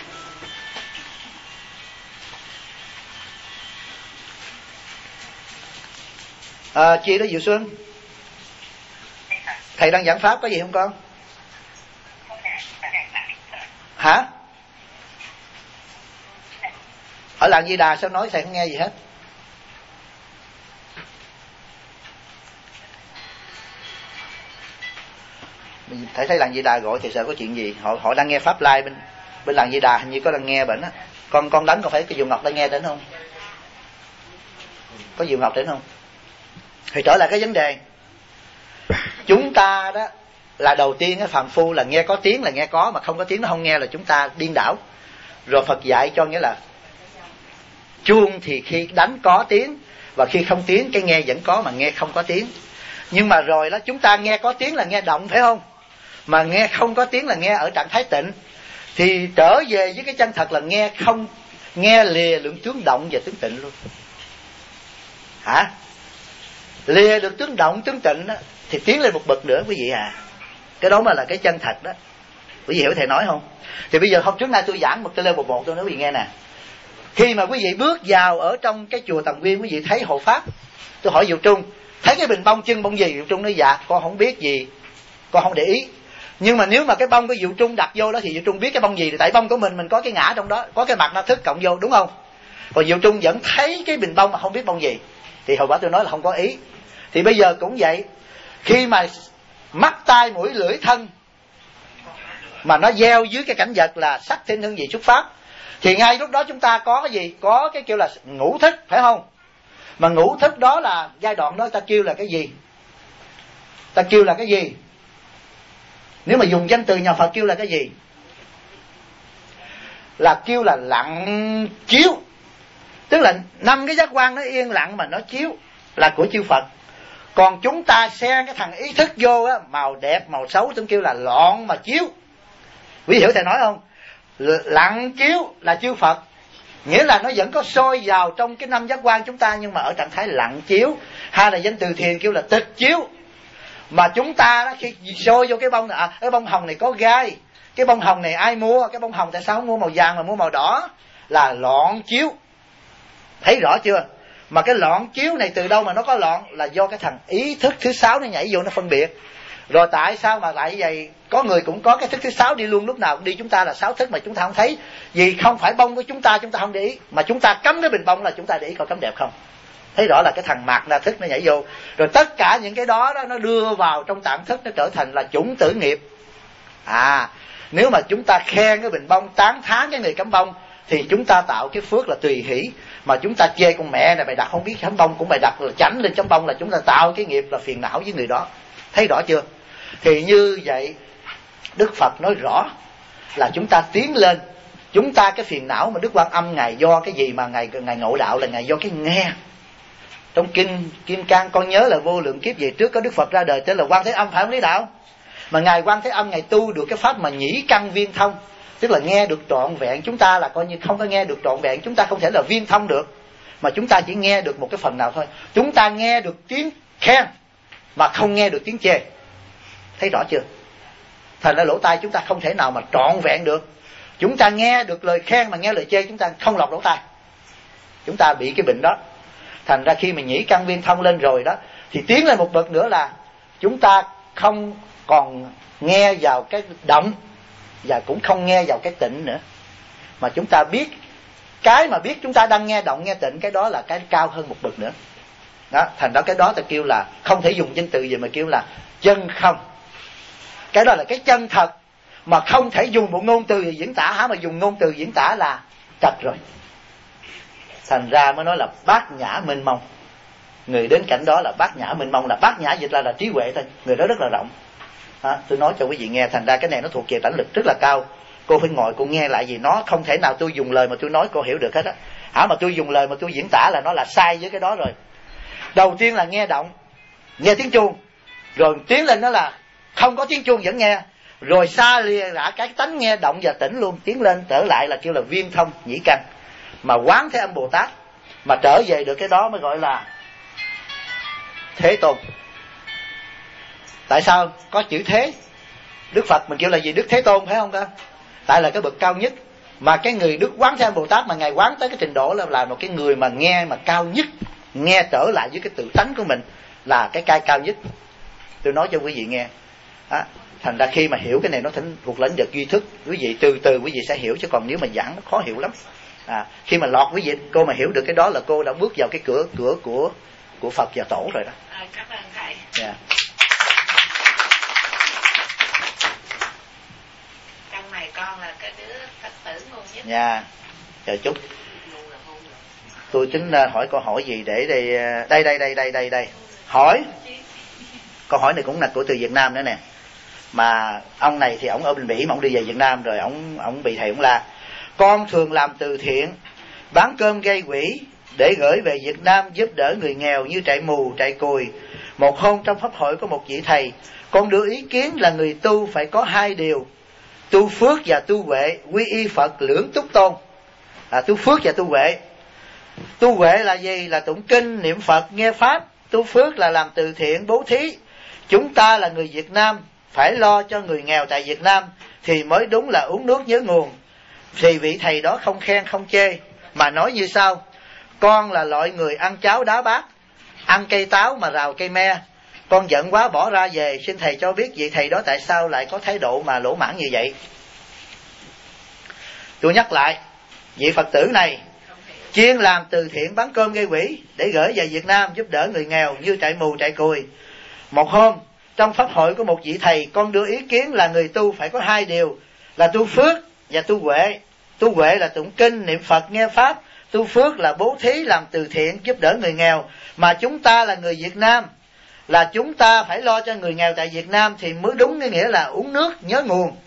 Chị đó Diệu Xuân, thầy đang giảng pháp có gì không con? Hả? Ở làng Di Đà sao nói thầy không nghe gì hết? Thầy thấy làng Di Đà gọi thì sợ có chuyện gì? Họ đang nghe pháp live bên làng Di Đà, hình như có đang nghe bệnh á. Con đánh có phải cái Diệu Ngọc đang nghe đến không? Có Diệu Ngọc đến không? Thì trở lại cái vấn đề, chúng ta đó là đầu tiên á, phàm phu là nghe có tiếng là nghe có, mà không có tiếng nó không nghe là chúng ta điên đảo. Rồi Phật dạy cho nghĩa là chuông thì khi đánh có tiếng, và khi không tiếng cái nghe vẫn có mà nghe không có tiếng. Nhưng mà rồi đó chúng ta nghe có tiếng là nghe động, phải không? Mà nghe không có tiếng là nghe ở trạng thái tịnh. Thì trở về với cái chân thật là nghe không, nghe lìa lượng tướng động và tướng tịnh luôn. Hả? Lìa được tướng động tướng tịnh đó, thì tiến lên một bậc nữa quý vị à. Cái đó mà là cái chân thật đó. Quý vị hiểu thầy nói không? Thì bây giờ hôm trước nay tôi giảng một cái level 1 tôi nói quý vị nghe nè. Khi mà quý vị bước vào ở trong cái chùa Tầm Nguyên, quý vị thấy hộ pháp, tôi hỏi Diệu Trung thấy cái bình bông chân bông gì? Diệu Trung nói dạ con không biết gì, con không để ý. Nhưng mà nếu mà cái bông của Diệu Trung đặt vô đó thì Diệu Trung biết cái bông gì. Tại bông của mình có cái ngã trong đó, có cái mặt nó thức cộng vô, đúng không? Còn Diệu Trung vẫn thấy cái bình bông mà không biết bông gì. Thì hồi bữa tôi nói là không có ý. Thì bây giờ cũng vậy, khi mà mắt tai mũi lưỡi thân mà nó gieo dưới cái cảnh vật là sắc thinh hương vị xuất pháp, thì ngay lúc đó chúng ta có cái gì? Có cái kêu là ngũ thức, phải không? Mà ngũ thức đó là giai đoạn đó ta kêu là cái gì? Ta kêu là cái gì? Nếu mà dùng danh từ nhà Phật kêu là cái gì? Là kêu là lặng chiếu. Tức là 5 cái giác quan nó yên lặng mà nó chiếu, là của chư Phật. Còn chúng ta xen cái thằng ý thức vô á, màu đẹp màu xấu chúng kêu là loạn mà chiếu. Quý hiểu thầy nói không? Lặng chiếu là chư Phật, nghĩa là nó vẫn có soi vào trong cái 5 giác quan chúng ta, nhưng mà ở trạng thái lặng chiếu. Hay là danh từ thiền kêu là tịch chiếu. Mà chúng ta đó, khi soi vô cái bông này, cái bông hồng này có gai, cái bông hồng này ai mua? Cái bông hồng tại sao không mua màu vàng mà mua màu đỏ? Là loạn chiếu. Thấy rõ chưa? Mà cái loạn chiếu này từ đâu mà nó có loạn? Là do cái thằng ý thức thứ 6 nó nhảy vô nó phân biệt. Rồi tại sao mà lại vậy? Có người cũng có cái thức thứ 6 đi luôn, lúc nào đi chúng ta là 6 thức mà chúng ta không thấy. Vì không phải bông của chúng ta không để ý, mà chúng ta cắm cái bình bông là chúng ta để ý coi cắm đẹp không. Thấy rõ là cái thằng mạt na thức nó nhảy vô. Rồi tất cả những cái đó nó đưa vào trong tạng thức, nó trở thành là chủng tử nghiệp. Nếu mà chúng ta khen cái bình bông, tán thán cái người cắm bông, thì chúng ta tạo cái phước là tùy hỷ. Mà chúng ta chê con mẹ này bày đặt không biết chấm bông, cũng bày đặt là chảnh lên chấm bông, là chúng ta tạo cái nghiệp là phiền não với người đó. Thấy rõ chưa? Thì như vậy Đức Phật nói rõ là chúng ta tiến lên. Chúng ta cái phiền não mà Đức Quan Âm Ngài do cái gì mà Ngài ngộ đạo? Là Ngài do cái nghe. Trong kinh Kim Cang con nhớ là vô lượng kiếp về trước có Đức Phật ra đời tên là Quan Thế Âm, phải không Lý Đạo? Mà Ngài Quan Thế Âm Ngài tu được cái pháp mà nhĩ căn viên thông, tức là nghe được trọn vẹn. Chúng ta là coi như không có nghe được trọn vẹn, chúng ta không thể là viên thông được. mà chúng ta chỉ nghe được một cái phần nào thôi. Chúng ta nghe được tiếng khen mà không nghe được tiếng chê. Thấy rõ chưa? Thành ra lỗ tai chúng ta không thể nào mà trọn vẹn được. Chúng ta nghe được lời khen mà nghe lời chê chúng ta không lọt lỗ tai. Chúng ta bị cái bệnh đó. Thành ra khi mà nhĩ căn viên thông lên rồi đó, thì tiến lên một bậc nữa là chúng ta không còn nghe vào cái động và cũng không nghe vào cái tịnh nữa, mà chúng ta biết cái mà biết chúng ta đang nghe động nghe tịnh, cái đó là cái cao hơn một bậc nữa đó. Thành ra cái đó ta kêu là không thể dùng danh từ gì mà kêu là chân không. Cái đó là cái chân thật mà không thể dùng một ngôn từ diễn tả. Hả mà dùng ngôn từ diễn tả là trật rồi. Thành ra mới nói là bát nhã mênh mông. Người đến cảnh đó là bát nhã mênh mông, là bát nhã dịch là trí huệ thôi, người đó rất là rộng. Tôi nói cho quý vị nghe, thành ra cái này nó thuộc về tánh lực rất là cao. Cô phải ngồi cô nghe lại, vì nó không thể nào tôi dùng lời mà tôi nói cô hiểu được hết á. Mà tôi dùng lời mà tôi diễn tả là nó là sai với cái đó rồi. Đầu tiên là nghe động, nghe tiếng chuông, rồi tiến lên đó là không có tiếng chuông vẫn nghe, rồi xa lìa đã cái tánh nghe động và tỉnh luôn, tiến lên trở lại là kêu là viên thông nhĩ căn. Mà quán Thế Âm Bồ Tát mà trở về được cái đó mới gọi là Thế Tôn. Tại sao có chữ Thế? Đức Phật mình kêu là gì? Đức Thế Tôn phải không ta? Tại là cái bậc cao nhất. Mà cái người Đức Quán Thế Âm Bồ Tát mà Ngài quán tới cái trình độ là một cái người mà nghe mà cao nhất, nghe trở lại với cái tự tánh của mình, là cái cao nhất. Tôi nói cho quý vị nghe. Thành ra khi mà hiểu cái này nó thuộc lĩnh vực duy thức, quý vị từ từ quý vị sẽ hiểu, chứ còn nếu mà giảng nó khó hiểu lắm. Khi mà lọt quý vị, cô mà hiểu được cái đó là cô đã bước vào cái cửa của Phật và Tổ rồi đó. Cảm ơn thầy. Yeah. Trong này con là cái đứa Phật tử ngon nhất. Dạ. Chờ chút. Tôi tính hỏi câu hỏi gì để đây. Hỏi. Câu hỏi này cũng là của từ Việt Nam nữa nè. Mà ông này thì ổng ở bên Mỹ mà ổng đi về Việt Nam rồi ổng bị thầy ổng la. Con thường làm từ thiện, bán cơm gây quỹ để gửi về Việt Nam giúp đỡ người nghèo như trại mù, trại cùi. Một hôm trong pháp hội có một vị thầy, con đưa ý kiến là người tu phải có hai điều: tu phước và tu huệ, quy y Phật lưỡng túc tôn. Tu phước và tu huệ. Tu huệ là gì? Là tụng kinh, niệm Phật, nghe pháp. Tu phước là làm từ thiện, bố thí. Chúng ta là người Việt Nam, phải lo cho người nghèo tại Việt Nam thì mới đúng là uống nước nhớ nguồn. Thì vị thầy đó không khen không chê, mà nói như sau: con là loại người ăn cháo đá bát, ăn cây táo mà rào cây me. Con giận quá bỏ ra về, xin thầy cho biết vị thầy đó tại sao lại có thái độ mà lỗ mãn như vậy. Tôi nhắc lại, vị Phật tử này chuyên làm từ thiện bán cơm gây quỹ để gửi về Việt Nam giúp đỡ người nghèo như trại mù, trại cùi. Một hôm trong pháp hội của một vị thầy, con đưa ý kiến là người tu phải có hai điều là tu phước và tu huệ. Tu huệ là tụng kinh, niệm Phật, nghe pháp. Tu phước là bố thí, làm từ thiện, giúp đỡ người nghèo. Mà chúng ta là người Việt Nam, là chúng ta phải lo cho người nghèo tại Việt Nam thì mới đúng cái nghĩa là uống nước nhớ nguồn.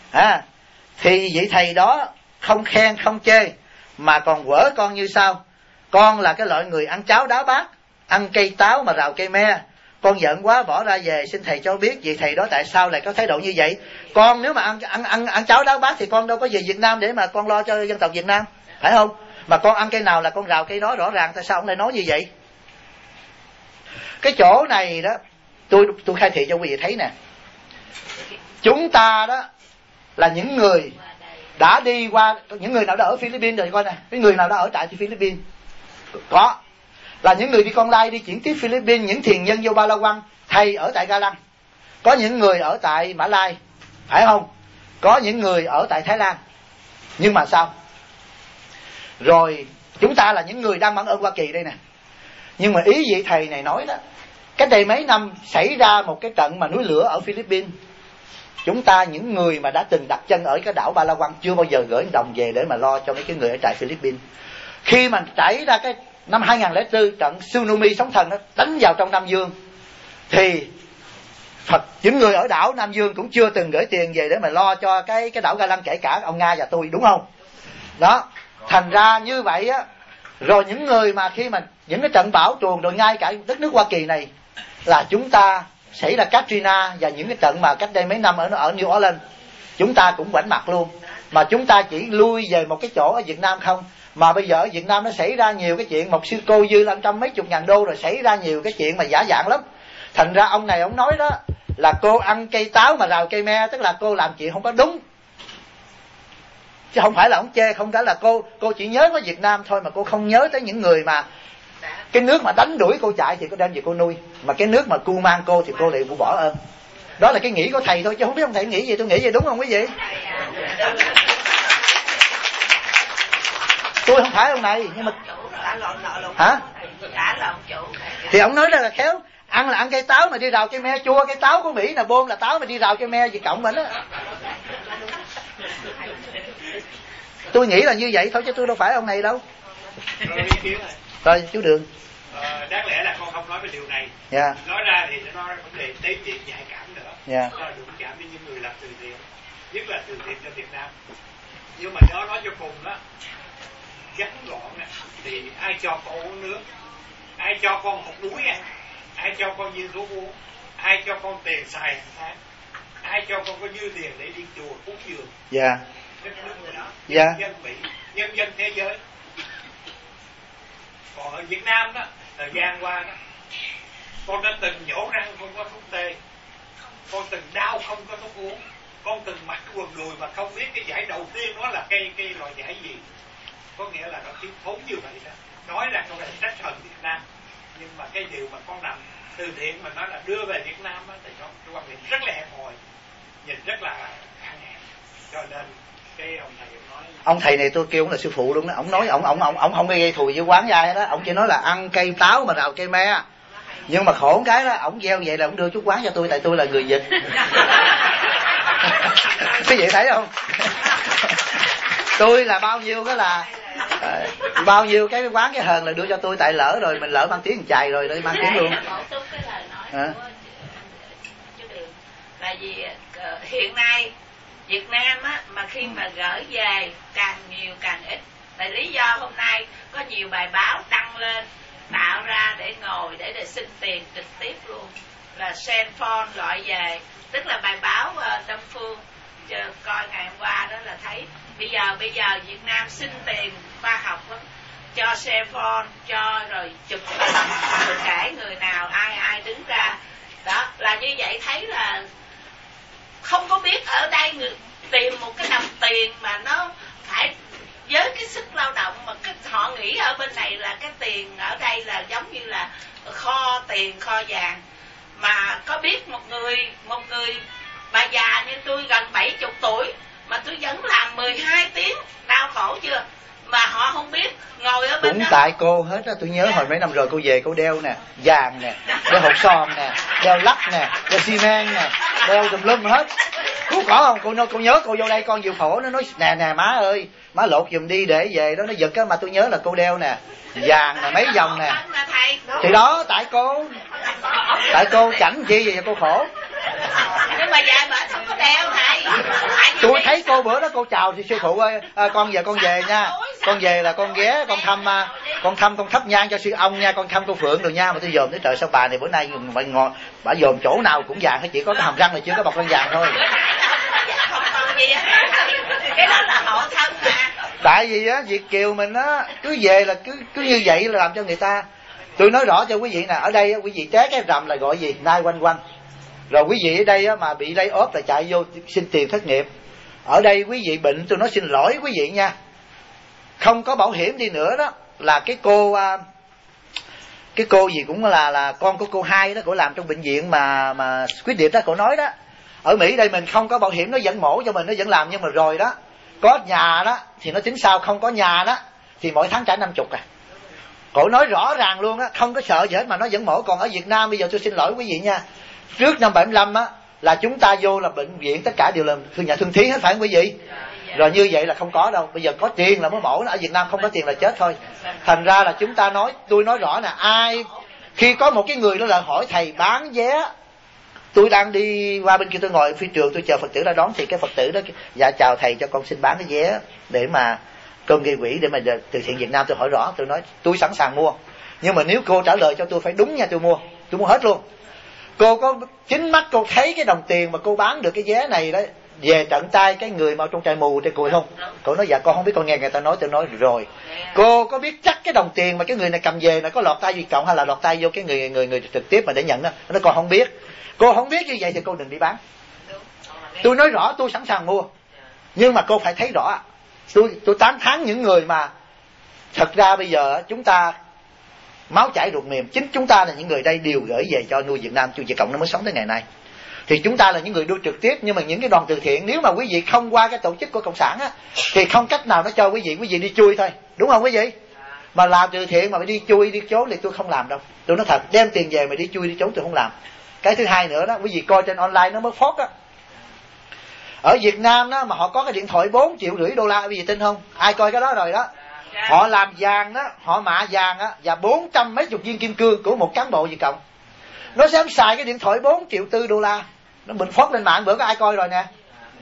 Thì vị thầy đó không khen không chê, mà còn quở con như sau: con là cái loại người ăn cháo đá bát, ăn cây táo mà rào cây me. Con giận quá bỏ ra về, xin thầy cho biết vị thầy đó tại sao lại có thái độ như vậy. Con nếu mà ăn cháo đá bát thì con đâu có về Việt Nam để mà con lo cho dân tộc Việt Nam, phải không? Mà con ăn cây nào là con rào cây đó, rõ ràng tại sao ông lại nói như vậy? Cái chỗ này đó tôi khai thị cho quý vị thấy nè. Chúng ta đó là những người đã đi qua, những người nào đã ở Philippines rồi coi nè, cái người nào đã ở tại Philippines có, là những người đi con lai đi chuyển tiếp Philippines, những thiền nhân vô Ba La Quang, thầy ở tại Ga Lăng, có những người ở tại Mã Lai, phải không? Có những người ở tại Thái Lan. Nhưng mà sao? Rồi chúng ta là những người đang mang ơn Hoa Kỳ đây nè. Nhưng mà ý vị thầy này nói đó, cách đây mấy năm xảy ra một cái trận mà núi lửa ở Philippines. Chúng ta những người mà đã từng đặt chân ở cái đảo Ba La Quang chưa bao giờ gửi đồng về để mà lo cho mấy cái người ở trại Philippines. Khi mà xảy ra cái năm 2004 trận tsunami sóng thần đó đánh vào trong Nam Dương, thì những người ở đảo Nam Dương cũng chưa từng gửi tiền về để mà lo cho cái đảo Ga Lăng, kể cả ông Nga và tôi, đúng không? Đó, thành ra như vậy á, rồi những người mà khi mà những cái trận bão truồng, rồi ngay cả đất nước Hoa Kỳ này là chúng ta xảy ra Katrina và những cái trận mà cách đây mấy năm ở New Orleans, chúng ta cũng ngoảnh mặt luôn. Mà chúng ta chỉ lui về một cái chỗ ở Việt Nam không, Mà bây giờ ở Việt Nam nó xảy ra nhiều cái chuyện, một sư cô dư lên 120.000 đô rồi, xảy ra nhiều cái chuyện mà giả dạng lắm. Thành ra ông này ông nói đó là cô ăn cây táo mà rào cây me, tức là cô làm chuyện không có đúng, chứ không phải là ông chê. Không phải là cô chỉ nhớ có Việt Nam thôi, mà cô không nhớ tới những người mà cái nước mà đánh đuổi cô chạy thì cô đem về cô nuôi, mà cái nước mà cu mang cô thì cô lại bỏ ơn. Đó là cái nghĩ của thầy thôi, chứ không biết ông thầy nghĩ gì. Tôi nghĩ gì, đúng không quý vị? Tôi không phải ông này, nhưng mà hả? Thì ông nói là khéo, ăn là ăn cây táo mà đi rào cây me chua, cây táo của Mỹ là bôn là táo mà đi rào cây me gì cộng mình á. Tôi nghĩ là như vậy thôi, chứ tôi đâu phải ông này đâu. Rồi chú Đường. Đáng lẽ là con không nói về điều này. Yeah. Nói ra thì nó nói vấn đề tế nhị nhạy cảm nữa. Yeah. Nó đụng chạm với những người làm từ thiện, nhất là từ thiện cho Việt Nam. Nhưng mà nó nói cho cùng đó, ngắn gọn nè, thì ai cho con uống nước, ai cho con hột muối ăn, ai cho con viên thuốc uống, ai cho con tiền xài hàng tháng, ai cho con có dư tiền để đi chùa cúng dường. Dạ. Đất nước của nó, Dạ. nhân dân Mỹ, nhân dân thế giới. Còn ở Việt Nam đó, thời gian qua đó, con đã từng nhổ răng không có thuốc tê, con từng đau không có thuốc uống, con từng mặc quần đùi mà không biết cái giải đầu tiên nó là cái loại giải gì. Có nghĩa là nó thiếu thốn như vậy đó. Nói ra con này trách hận Việt Nam, nhưng mà cái điều mà con làm từ thiện mà nó là đưa về Việt Nam đó, thì nó quan điểm rất là hẹp hòi, nhìn rất là hạn hẹp. Cho nên cái ông thầy này tôi kêu ông là sư phụ luôn đó. Ông nói ông không gây thù với quán ai đó, ông chỉ nói là ăn cây táo mà rào cây me. Nhưng mà khổ cái đó, ông gieo vậy là ông đưa chút quán cho tôi, tại tôi là người Việt. Quý vị thấy không? Tôi là bao nhiêu cái là bao nhiêu cái quán cái hờn là đưa cho tôi, tại lỡ rồi mình lỡ mang tiếng chài rồi để mang tiếng luôn. Là vì hiện nay Việt Nam á, mà khi mà gửi về càng nhiều càng ít. Tại lý do hôm nay có nhiều bài báo đăng lên tạo ra để ngồi để xin tiền trực tiếp luôn, là send phone gọi về. Tức là bài báo Đông Phương coi ngày hôm qua đó là thấy bây giờ Việt Nam xin tiền khoa học đó, cho xe phone, cho rồi chụp rồi kể người nào ai đứng ra đó, là như vậy. Thấy là không có biết ở đây tìm một cái đồng tiền mà nó phải với cái sức lao động, mà họ nghĩ ở bên này là cái tiền ở đây là giống như là kho tiền, kho vàng. Mà có biết một người bà già như tôi gần 70 tuổi mà tôi vẫn làm 12 tiếng, đau khổ chưa? Mà họ không biết, ngồi ở bên cũng đó. Tại cô hết á. Tôi nhớ hồi mấy năm rồi cô về cô đeo nè, vàng nè, đeo hột son nè, đeo lắc nè, đeo xi men nè, đeo tùm lum hết. Cô có không? Cô nhớ cô vô đây con Diệu Phổ, nó nói nè má ơi, má lột giùm đi để về đó, nó giật á. Mà tôi nhớ là cô đeo nè, vàng nè, mấy vòng nè. Thì đó, tại cô chẳng chi vậy cô khổ. Nhưng mà vợ bà không có đeo thầy. Tôi thấy cô bữa đó cô chào thì sư phụ ơi, con về nha, con về là con ghé con thắp nhang cho sư ông nha, con thăm cô Phượng rồi nha. Mà tôi dòm tới trời, sao bà này bữa nay bà dòm chỗ nào cũng vàng hết, chỉ có cái hàm răng này chưa có bọc răng vàng thôi. Cái đó là hộ thân mà. Tại vì á Việt kiều mình á cứ về là cứ như vậy là làm cho người ta. Tôi nói rõ cho quý vị nè, ở đây quý vị té cái rầm là gọi gì? Nai quanh quanh. Rồi quý vị ở đây á, mà bị lay off là chạy vô xin tiền thất nghiệp. Ở đây quý vị bệnh, tôi nói xin lỗi quý vị nha, không có bảo hiểm đi nữa đó là cái cô gì cũng là con của cô Hai đó, cô làm trong bệnh viện mà quyết điệp đó, cô nói đó, ở Mỹ đây mình không có bảo hiểm nó vẫn mổ cho mình, nó vẫn làm, nhưng mà rồi đó có nhà đó thì nó tính sao, không có nhà đó thì mỗi tháng trả 50 à. Cô nói rõ ràng luôn á, không có sợ gì hết mà nó vẫn mổ. Còn ở Việt Nam bây giờ tôi xin lỗi quý vị nha, trước năm 75 á là chúng ta vô là bệnh viện tất cả đều là nhà thương thí hết, phải không quý vị? Rồi như vậy là không có đâu, bây giờ có tiền là mới mổ. Ở Việt Nam không có tiền là chết thôi. Thành ra là chúng ta tôi nói rõ nè, ai khi có một cái người đó là hỏi thầy bán vé, tôi đang đi qua bên kia, tôi ngồi phi trường, tôi chờ Phật tử ra đón, thì cái Phật tử đó dạ chào thầy, cho con xin bán cái vé để mà cơm gây quỹ để mà từ thiện Việt Nam. Tôi hỏi rõ, tôi nói tôi sẵn sàng mua, nhưng mà nếu cô trả lời cho tôi phải đúng nha, tôi mua hết luôn. Cô có chính mắt cô thấy cái đồng tiền mà cô bán được cái vé này đấy, về tận tay cái người mà trong trại mù trên cùi không? Cô nói dạ con không biết, con nghe người ta nói, tôi nói rồi. Cô có biết chắc cái đồng tiền mà cái người này cầm về là có lọt tay Việt Cộng hay là lọt tay vô cái người trực tiếp mà để nhận đó? Nó con không biết. Cô không biết như vậy thì cô đừng đi bán. Tôi nói rõ tôi sẵn sàng mua, nhưng mà cô phải thấy rõ. Tôi tán thán những người mà thật ra bây giờ chúng ta máu chảy ruột mềm, chính chúng ta là những người đây đều gửi về cho nuôi Việt Nam, cho Việt Cộng nó mới sống tới ngày nay. Thì chúng ta là những người đưa trực tiếp, nhưng mà những cái đoàn từ thiện nếu mà quý vị không qua cái tổ chức của cộng sản á thì không cách nào nó cho quý vị đi chui thôi, đúng không quý vị? Mà làm từ thiện mà phải đi chui đi trốn thì tôi không làm đâu. Tôi nói thật, đem tiền về mà đi chui đi trốn tôi không làm. Cái thứ hai nữa đó, quý vị coi trên online nó mới phốt á. Ở Việt Nam đó mà họ có cái điện thoại 4,5 triệu $, quý vị tin không? Ai coi cái đó rồi đó. Họ làm vàng đó, họ mạ vàng á, và 400 mấy chục viên kim cương của một cán bộ Việt Cộng. Nó dám xài cái điện thoại 4,4 triệu $. Nó bình phốt lên mạng, bữa có ai coi rồi nè.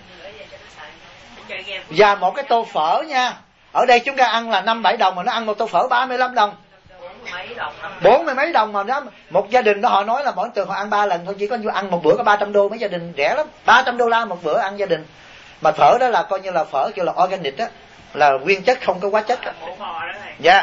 Và một cái tô phở nha, ở đây chúng ta ăn là 5-7 đồng mà nó ăn một tô phở 35 đồng. 40 mấy đồng mà nó, một gia đình đó họ nói là mỗi tuần họ ăn 3 lần thôi, chỉ có ăn một bữa có $300, mấy gia đình rẻ lắm, $300 một bữa ăn gia đình. Mà phở đó là coi như là phở kêu là organic đó, là nguyên chất không có hóa chất đó. Dạ.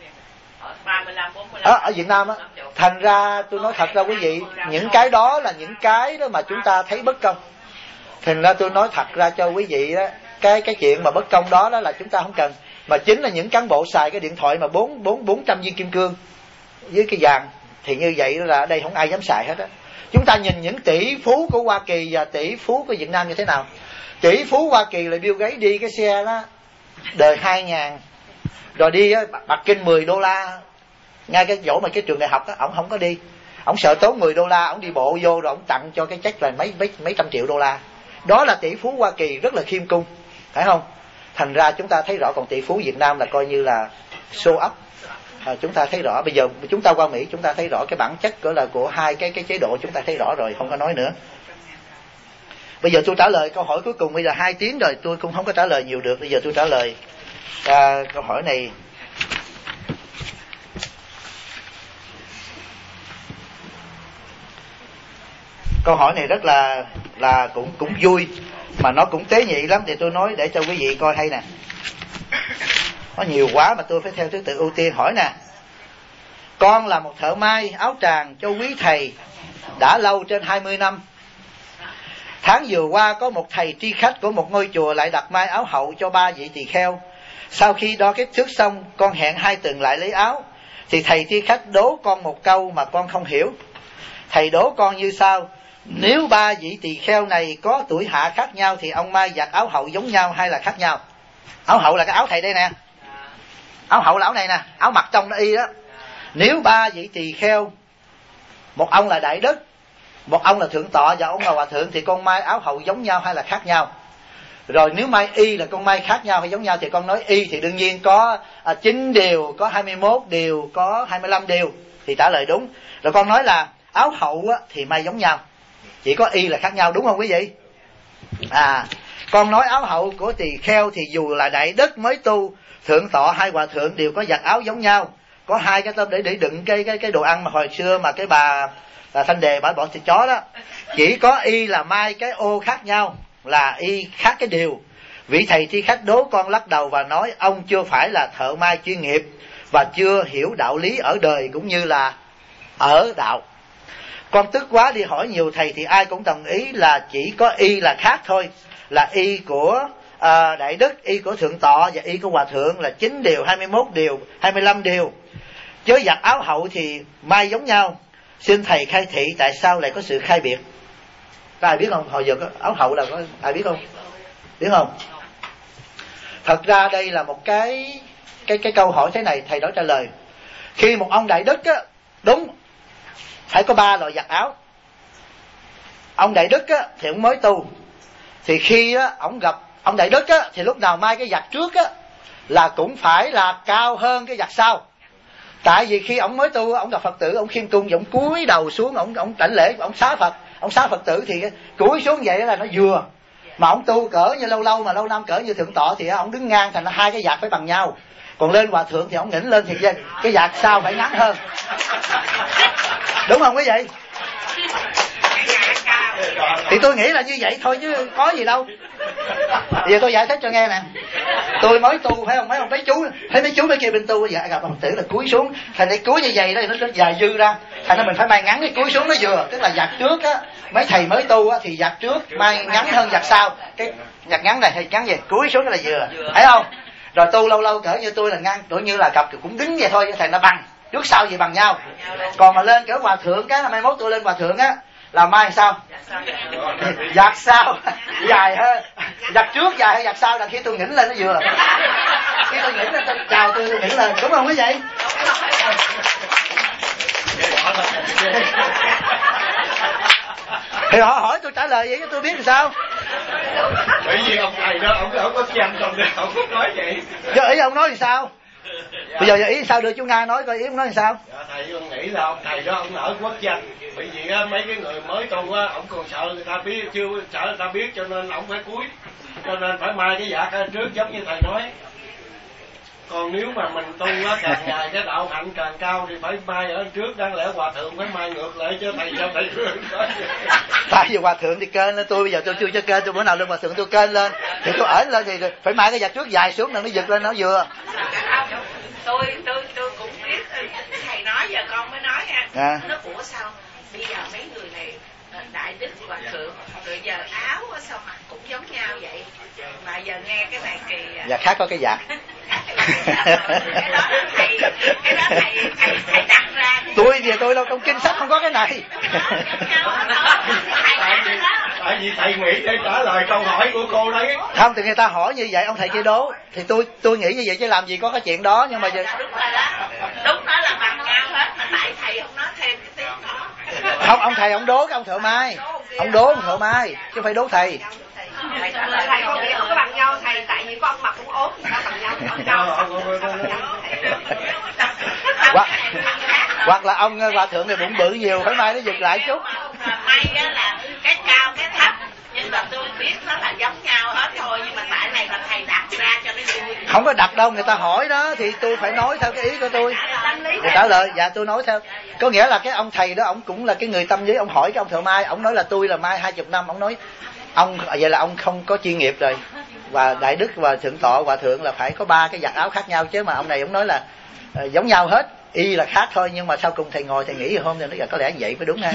Ở Việt Nam á, thành ra tôi nói thật ra quý vị, những cái đó là những cái đó mà chúng ta thấy bất công. Thành ra tôi nói thật ra cho quý vị đó, cái chuyện mà bất công đó là chúng ta không cần, mà chính là những cán bộ xài cái điện thoại mà 400 viên kim cương với cái vàng thì như vậy là ở đây không ai dám xài hết á. Chúng ta nhìn những tỷ phú của Hoa Kỳ và tỷ phú của Việt Nam như thế nào. Tỷ phú Hoa Kỳ là Bill Gates đi cái xe đó đời 2.000, rồi đi Bắc Kinh $10, ngay cái chỗ mà cái trường đại học đó, ổng không có đi, ổng sợ tốn $10, ổng đi bộ vô rồi ổng tặng cho cái check là mấy trăm triệu $. Đó là tỷ phú Hoa Kỳ rất là khiêm cung, phải không? Thành ra chúng ta thấy rõ, còn tỷ phú Việt Nam là coi như là show up. Chúng ta thấy rõ, bây giờ chúng ta qua Mỹ chúng ta thấy rõ cái bản chất của hai cái chế độ, chúng ta thấy rõ rồi, không có nói nữa. Bây giờ tôi trả lời câu hỏi cuối cùng, bây giờ 2 tiếng rồi tôi cũng không có trả lời nhiều được. Bây giờ tôi trả lời câu hỏi này. Câu hỏi này rất là cũng vui, mà nó cũng tế nhị lắm, thì tôi nói để cho quý vị coi hay nè. Nó nhiều quá mà tôi phải theo thứ tự ưu tiên. Hỏi nè: con là một thợ may áo tràng cho quý thầy đã lâu trên 20 năm. Tháng vừa qua có một thầy tri khách của một ngôi chùa lại đặt may áo hậu cho 3 vị tỳ kheo. Sau khi đo kích thước xong, con hẹn 2 tuần lại lấy áo, thì thầy tri khách đố con một câu mà con không hiểu. Thầy đố con như sau: nếu 3 vị tỳ kheo này có tuổi hạ khác nhau thì ông may giặt áo hậu giống nhau hay là khác nhau? Áo hậu là cái áo thầy đây nè, áo hậu là áo này nè, áo mặc trong nó y đó. Nếu 3 vị tỳ kheo, một ông là đại đức, một ông là thượng tọa và ông là hòa thượng, thì con may áo hậu giống nhau hay là khác nhau? Rồi nếu may y là con may khác nhau hay giống nhau, thì con nói y thì đương nhiên có 9 điều, có 21 điều, có 25 điều, thì trả lời đúng. Rồi con nói là áo hậu thì may giống nhau, chỉ có y là khác nhau, đúng không quý vị? Con nói áo hậu của tỳ kheo thì dù là đại đức mới tu, thượng tọa hay hòa thượng đều có giặt áo giống nhau, có 2 cái tôm để đựng cái đồ ăn mà hồi xưa mà cái bà Thanh Đề bà bỏ thịt chó đó. Chỉ có y là mai cái ô khác nhau, là y khác cái điều. Vị thầy tri khách đố con lắc đầu và nói ông chưa phải là thợ may chuyên nghiệp và chưa hiểu đạo lý ở đời cũng như là ở đạo. Con tức quá đi hỏi nhiều thầy thì ai cũng đồng ý là chỉ có y là khác thôi, là y của đại đức, y của thượng tọa và y của hòa thượng là 9 điều, 21 điều, 25 điều. Chứ giặt áo hậu thì may giống nhau. Xin thầy khai thị tại sao lại có sự khai biệt? Có ai biết không? Hồi giờ có áo hậu là có ai biết không? Biết không? Thật ra đây là một cái câu hỏi thế này, thầy đó trả lời. Khi một ông đại đức á, đúng, phải có 3 loại giặt áo. Ông đại đức á thì ông mới tu, thì khi á ông gặp ông đại đức á thì lúc nào may cái giặt trước á là cũng phải là cao hơn cái giặt sau. Tại vì khi ông mới tu, ông gặp Phật tử, ông khiêm cung, ông cúi đầu xuống, ông đảnh lễ, ông xá Phật tử thì cúi xuống vậy là nó vừa. Mà ông tu cỡ như lâu năm cỡ như thượng tọa thì ông đứng ngang, thành 2 cái giặt phải bằng nhau. Còn lên hòa thượng thì ông nhỉnh lên thì cái giặt sau phải ngắn hơn. Đúng không quý vị? Thì tôi nghĩ là như vậy thôi chứ có gì đâu. Giờ tôi giải thích cho nghe nè. Tôi mới tu phải không, mấy ông mấy chú thấy mấy chú bên kia bên tu dạ gặp ông tử là cúi xuống, thành cái cúi như vậy đó nó dài dư ra, thành ra mình phải mai ngắn cái cúi xuống nó vừa, tức là giặt trước á, mấy thầy mới tu á thì giặt trước mai ngắn hơn giặt sau, cái giặt ngắn này hay ngắn gì cúi xuống cái là vừa, thấy không? Rồi tu lâu lâu cỡ như tôi là ngăn đổi như là cặp cũng đứng vậy thôi, thầy nó bằng trước sau gì bằng nhau. Còn mà lên cỡ hòa thượng cái là mai mốt tôi lên hòa thượng á là mai sao giặt sau dài hơn, giặt trước dài hay giặt sau là khi tôi ngẩng lên nó vừa, khi tôi ngẩng lên tôi chào tôi ngẩng lên, đúng không cái vậy? Thì họ hỏi tôi trả lời vậy chứ tôi biết làm sao. Bởi vì ông thầy đó ông có chăm trong đây ông không nói vậy. Chứ ý ông nói thì sao? Bây giờ ý sao được chú Nga nói coi ý ông nói thì sao? Dạ, thầy con nghĩ là ông thầy đó ông ở quốc danh, bởi vì á, mấy cái người mới tu á ông còn sợ người ta biết, chưa sợ người ta biết cho nên ông phải cúi, cho nên phải mai cái dạ cái trước giống như thầy nói. Còn nếu mà mình tu á càng ngày cái đạo hạnh càng cao thì phải mai ở trước, đáng lẽ hòa thượng phải mai ngược lại cho thầy cho thầy trước. Tại vì hòa thượng thì kênh lên, tôi bây giờ tôi chưa cho kênh, tôi bữa nào lên hòa thượng tôi kênh lên thì tôi ẩn lên thì phải mai cái giặt trước dài xuống là nó giật lên nó vừa. Tôi cũng biết thầy nói giờ con mới nói nha. Nó ủa sao bây giờ mấy người này đại đức hòa thượng rồi giờ áo sao mặc cũng giống nhau vậy mà giờ nghe cái này kỳ dạ khác có cái dạ. Cái đó thầy đặt ra. Tôi đâu trong kinh sách không có cái này. Tại vì thầy nghĩ để trả lời câu hỏi của cô đấy. Không thì người ta hỏi như vậy ông thầy kia đố thì tôi nghĩ như vậy chứ làm gì có cái chuyện đó, nhưng mà giờ đúng đó là bằng nhau hết mà tại thầy không nói thêm cái tiếng đó. Không, ông thầy ông đố cái ông thợ mai, ông đố ông thợ mai chứ không phải đố thầy. Thầy con nghĩ không có bằng nhau thầy, tại vì có ông mặt cũng ốm thì sao bằng nhau. Hoặc là ông hòa thượng này bụng bự nhiều phải mai nó giật lại chút. May đó là cái cao cái thấp nhưng mà tôi biết nó là giống nhau hết thôi, nhưng mà tại này là thầy đặt ra cho nó vui. Không có đặt đâu, người ta hỏi đó thì tôi phải nói theo cái ý của tôi. Người trả lời dạ tôi nói theo, có nghĩa là cái ông thầy đó ông cũng là cái người tâm lý, ông hỏi cái ông thợ mai, ông nói là tôi là mai 20 năm, ông nói ông vậy là ông không có chuyên nghiệp rồi, và đại đức và thượng tọa hòa thượng là phải có 3 cái giặt áo khác nhau chứ, mà ông này ông nói là giống nhau hết, y là khác thôi, nhưng mà sau cùng thầy ngồi thầy nghĩ hôm nay nó là có lẽ vậy mới đúng ha.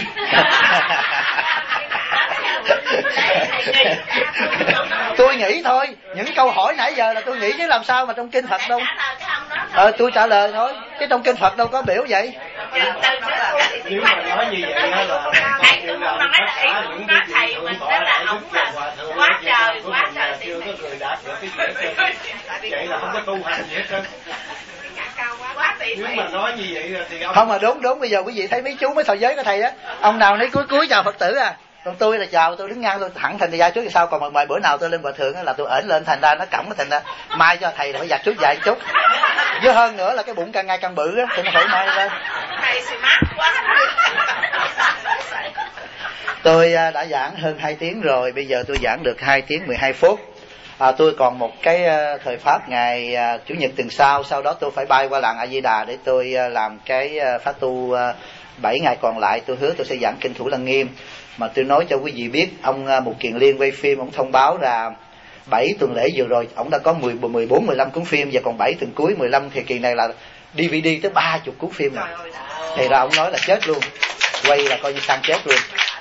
Tôi nghĩ thôi, những câu hỏi nãy giờ là tôi nghĩ chứ làm sao mà trong kinh Phật đâu. Tôi trả lời thôi, chứ trong kinh Phật đâu có biểu vậy. Nếu mà nói như vậy là thầy tôi muốn nói là ý muốn nói thầy mình đó là ổng là quá trời chưa có người đạt được cái gì vậy là không có tu hành gì hết trơn. Nếu mà nói như vậy thì ông... Không mà đúng bây giờ quý vị thấy mấy chú mới thọ giới của thầy á, ông nào nấy cúi chào Phật tử à, còn tôi là chào, tôi đứng ngang tôi thẳng thành ra trước thì sau, còn mà bữa nào tôi lên hòa thượng là tôi ẩn lên, thành ra nó cổng, thành ra mai cho thầy là phải giặt trước dài chút, với hơn nữa là cái bụng càng ngày càng bự á thì nó phải mai lên. Thầy smart quá. Tôi đã giảng hơn 2 tiếng rồi, bây giờ tôi giảng được 2 tiếng 12 phút. Tôi còn một cái thời pháp ngày Chủ nhật tuần sau đó tôi phải bay qua làng A Di Đà để tôi làm cái pháp tu 7 ngày còn lại. Tôi hứa tôi sẽ giảng kinh Thủ Lăng Nghiêm. Mà tôi nói cho quý vị biết, ông Mục Kiền Liên quay phim, ông thông báo là 7 tuần lễ vừa rồi ông đã có 14, 15 cuốn phim, và còn 7 tuần cuối 15 thì kỳ này là DVD tới 30 cuốn phim rồi. Thì ra ông nói là chết luôn, quay là coi như sang chết luôn.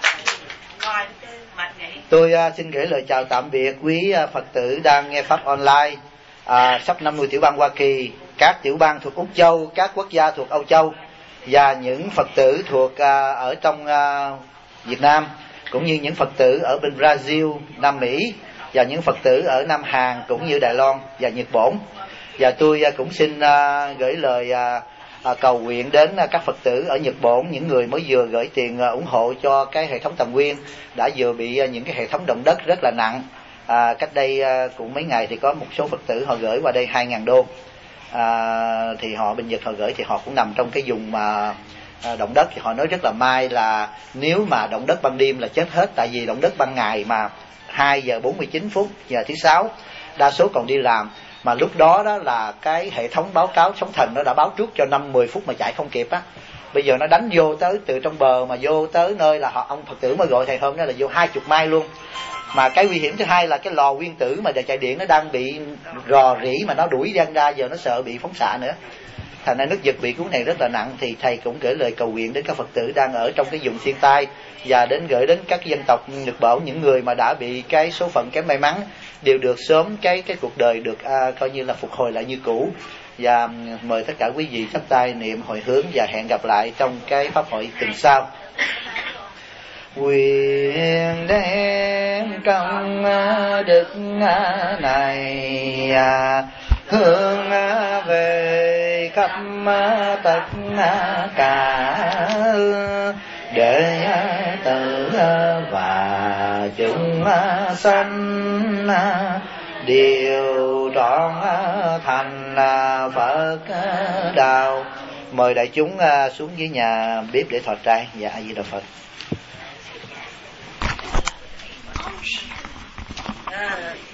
Tôi xin gửi lời chào tạm biệt quý Phật tử đang nghe pháp online, sắp 50 tiểu bang Hoa Kỳ, các tiểu bang thuộc Úc Châu, các quốc gia thuộc Âu Châu, và những Phật tử thuộc ở trong Việt Nam, cũng như những Phật tử ở bên Brazil, Nam Mỹ, và những Phật tử ở Nam Hàn cũng như Đài Loan và Nhật Bản. Và tôi cũng xin gửi lời cầu nguyện đến các Phật tử ở Nhật Bản, những người mới vừa gửi tiền ủng hộ cho cái hệ thống Tầm Nguyên đã vừa bị những cái hệ thống động đất rất là nặng. Cách đây cũng mấy ngày thì có một số Phật tử họ gửi qua đây 2.000 đô. Thì họ bên Nhật họ gửi thì họ cũng nằm trong cái vùng mà động đất, thì họ nói rất là may là nếu mà động đất ban đêm là chết hết, tại vì động đất ban ngày mà 2 giờ 49 phút giờ thứ 6 đa số còn đi làm, mà lúc đó đó là cái hệ thống báo cáo sóng thần nó đã báo trước cho 5-10 phút mà chạy không kịp á, Bây giờ nó đánh vô tới từ trong bờ mà vô tới nơi là ông Phật tử mới gọi thầy hôm đó là vô 20 mai luôn. Mà cái nguy hiểm thứ hai là cái lò nguyên tử mà chạy điện nó đang bị rò rỉ mà nó đuổi dân ra, giờ nó sợ bị phóng xạ nữa. Thành ra nước Nhật bị cuốn này rất là nặng, thì thầy cũng gửi lời cầu nguyện đến các Phật tử đang ở trong cái vùng thiên tai, và gửi đến các dân tộc Nhật Bản, những người mà đã bị cái số phận kém may mắn đều được sớm cái cuộc đời được coi như là phục hồi lại như cũ. Và mời tất cả quý vị chắp tay niệm hồi hướng và hẹn gặp lại trong cái pháp hội tuần sau. Nguyện đem công đức này hướng về khắp tất cả để tử và chúng sanh đều trọn thành Phật đạo. Mời đại chúng xuống dưới nhà bếp để thọ trai. Dạ A Di Đà Phật.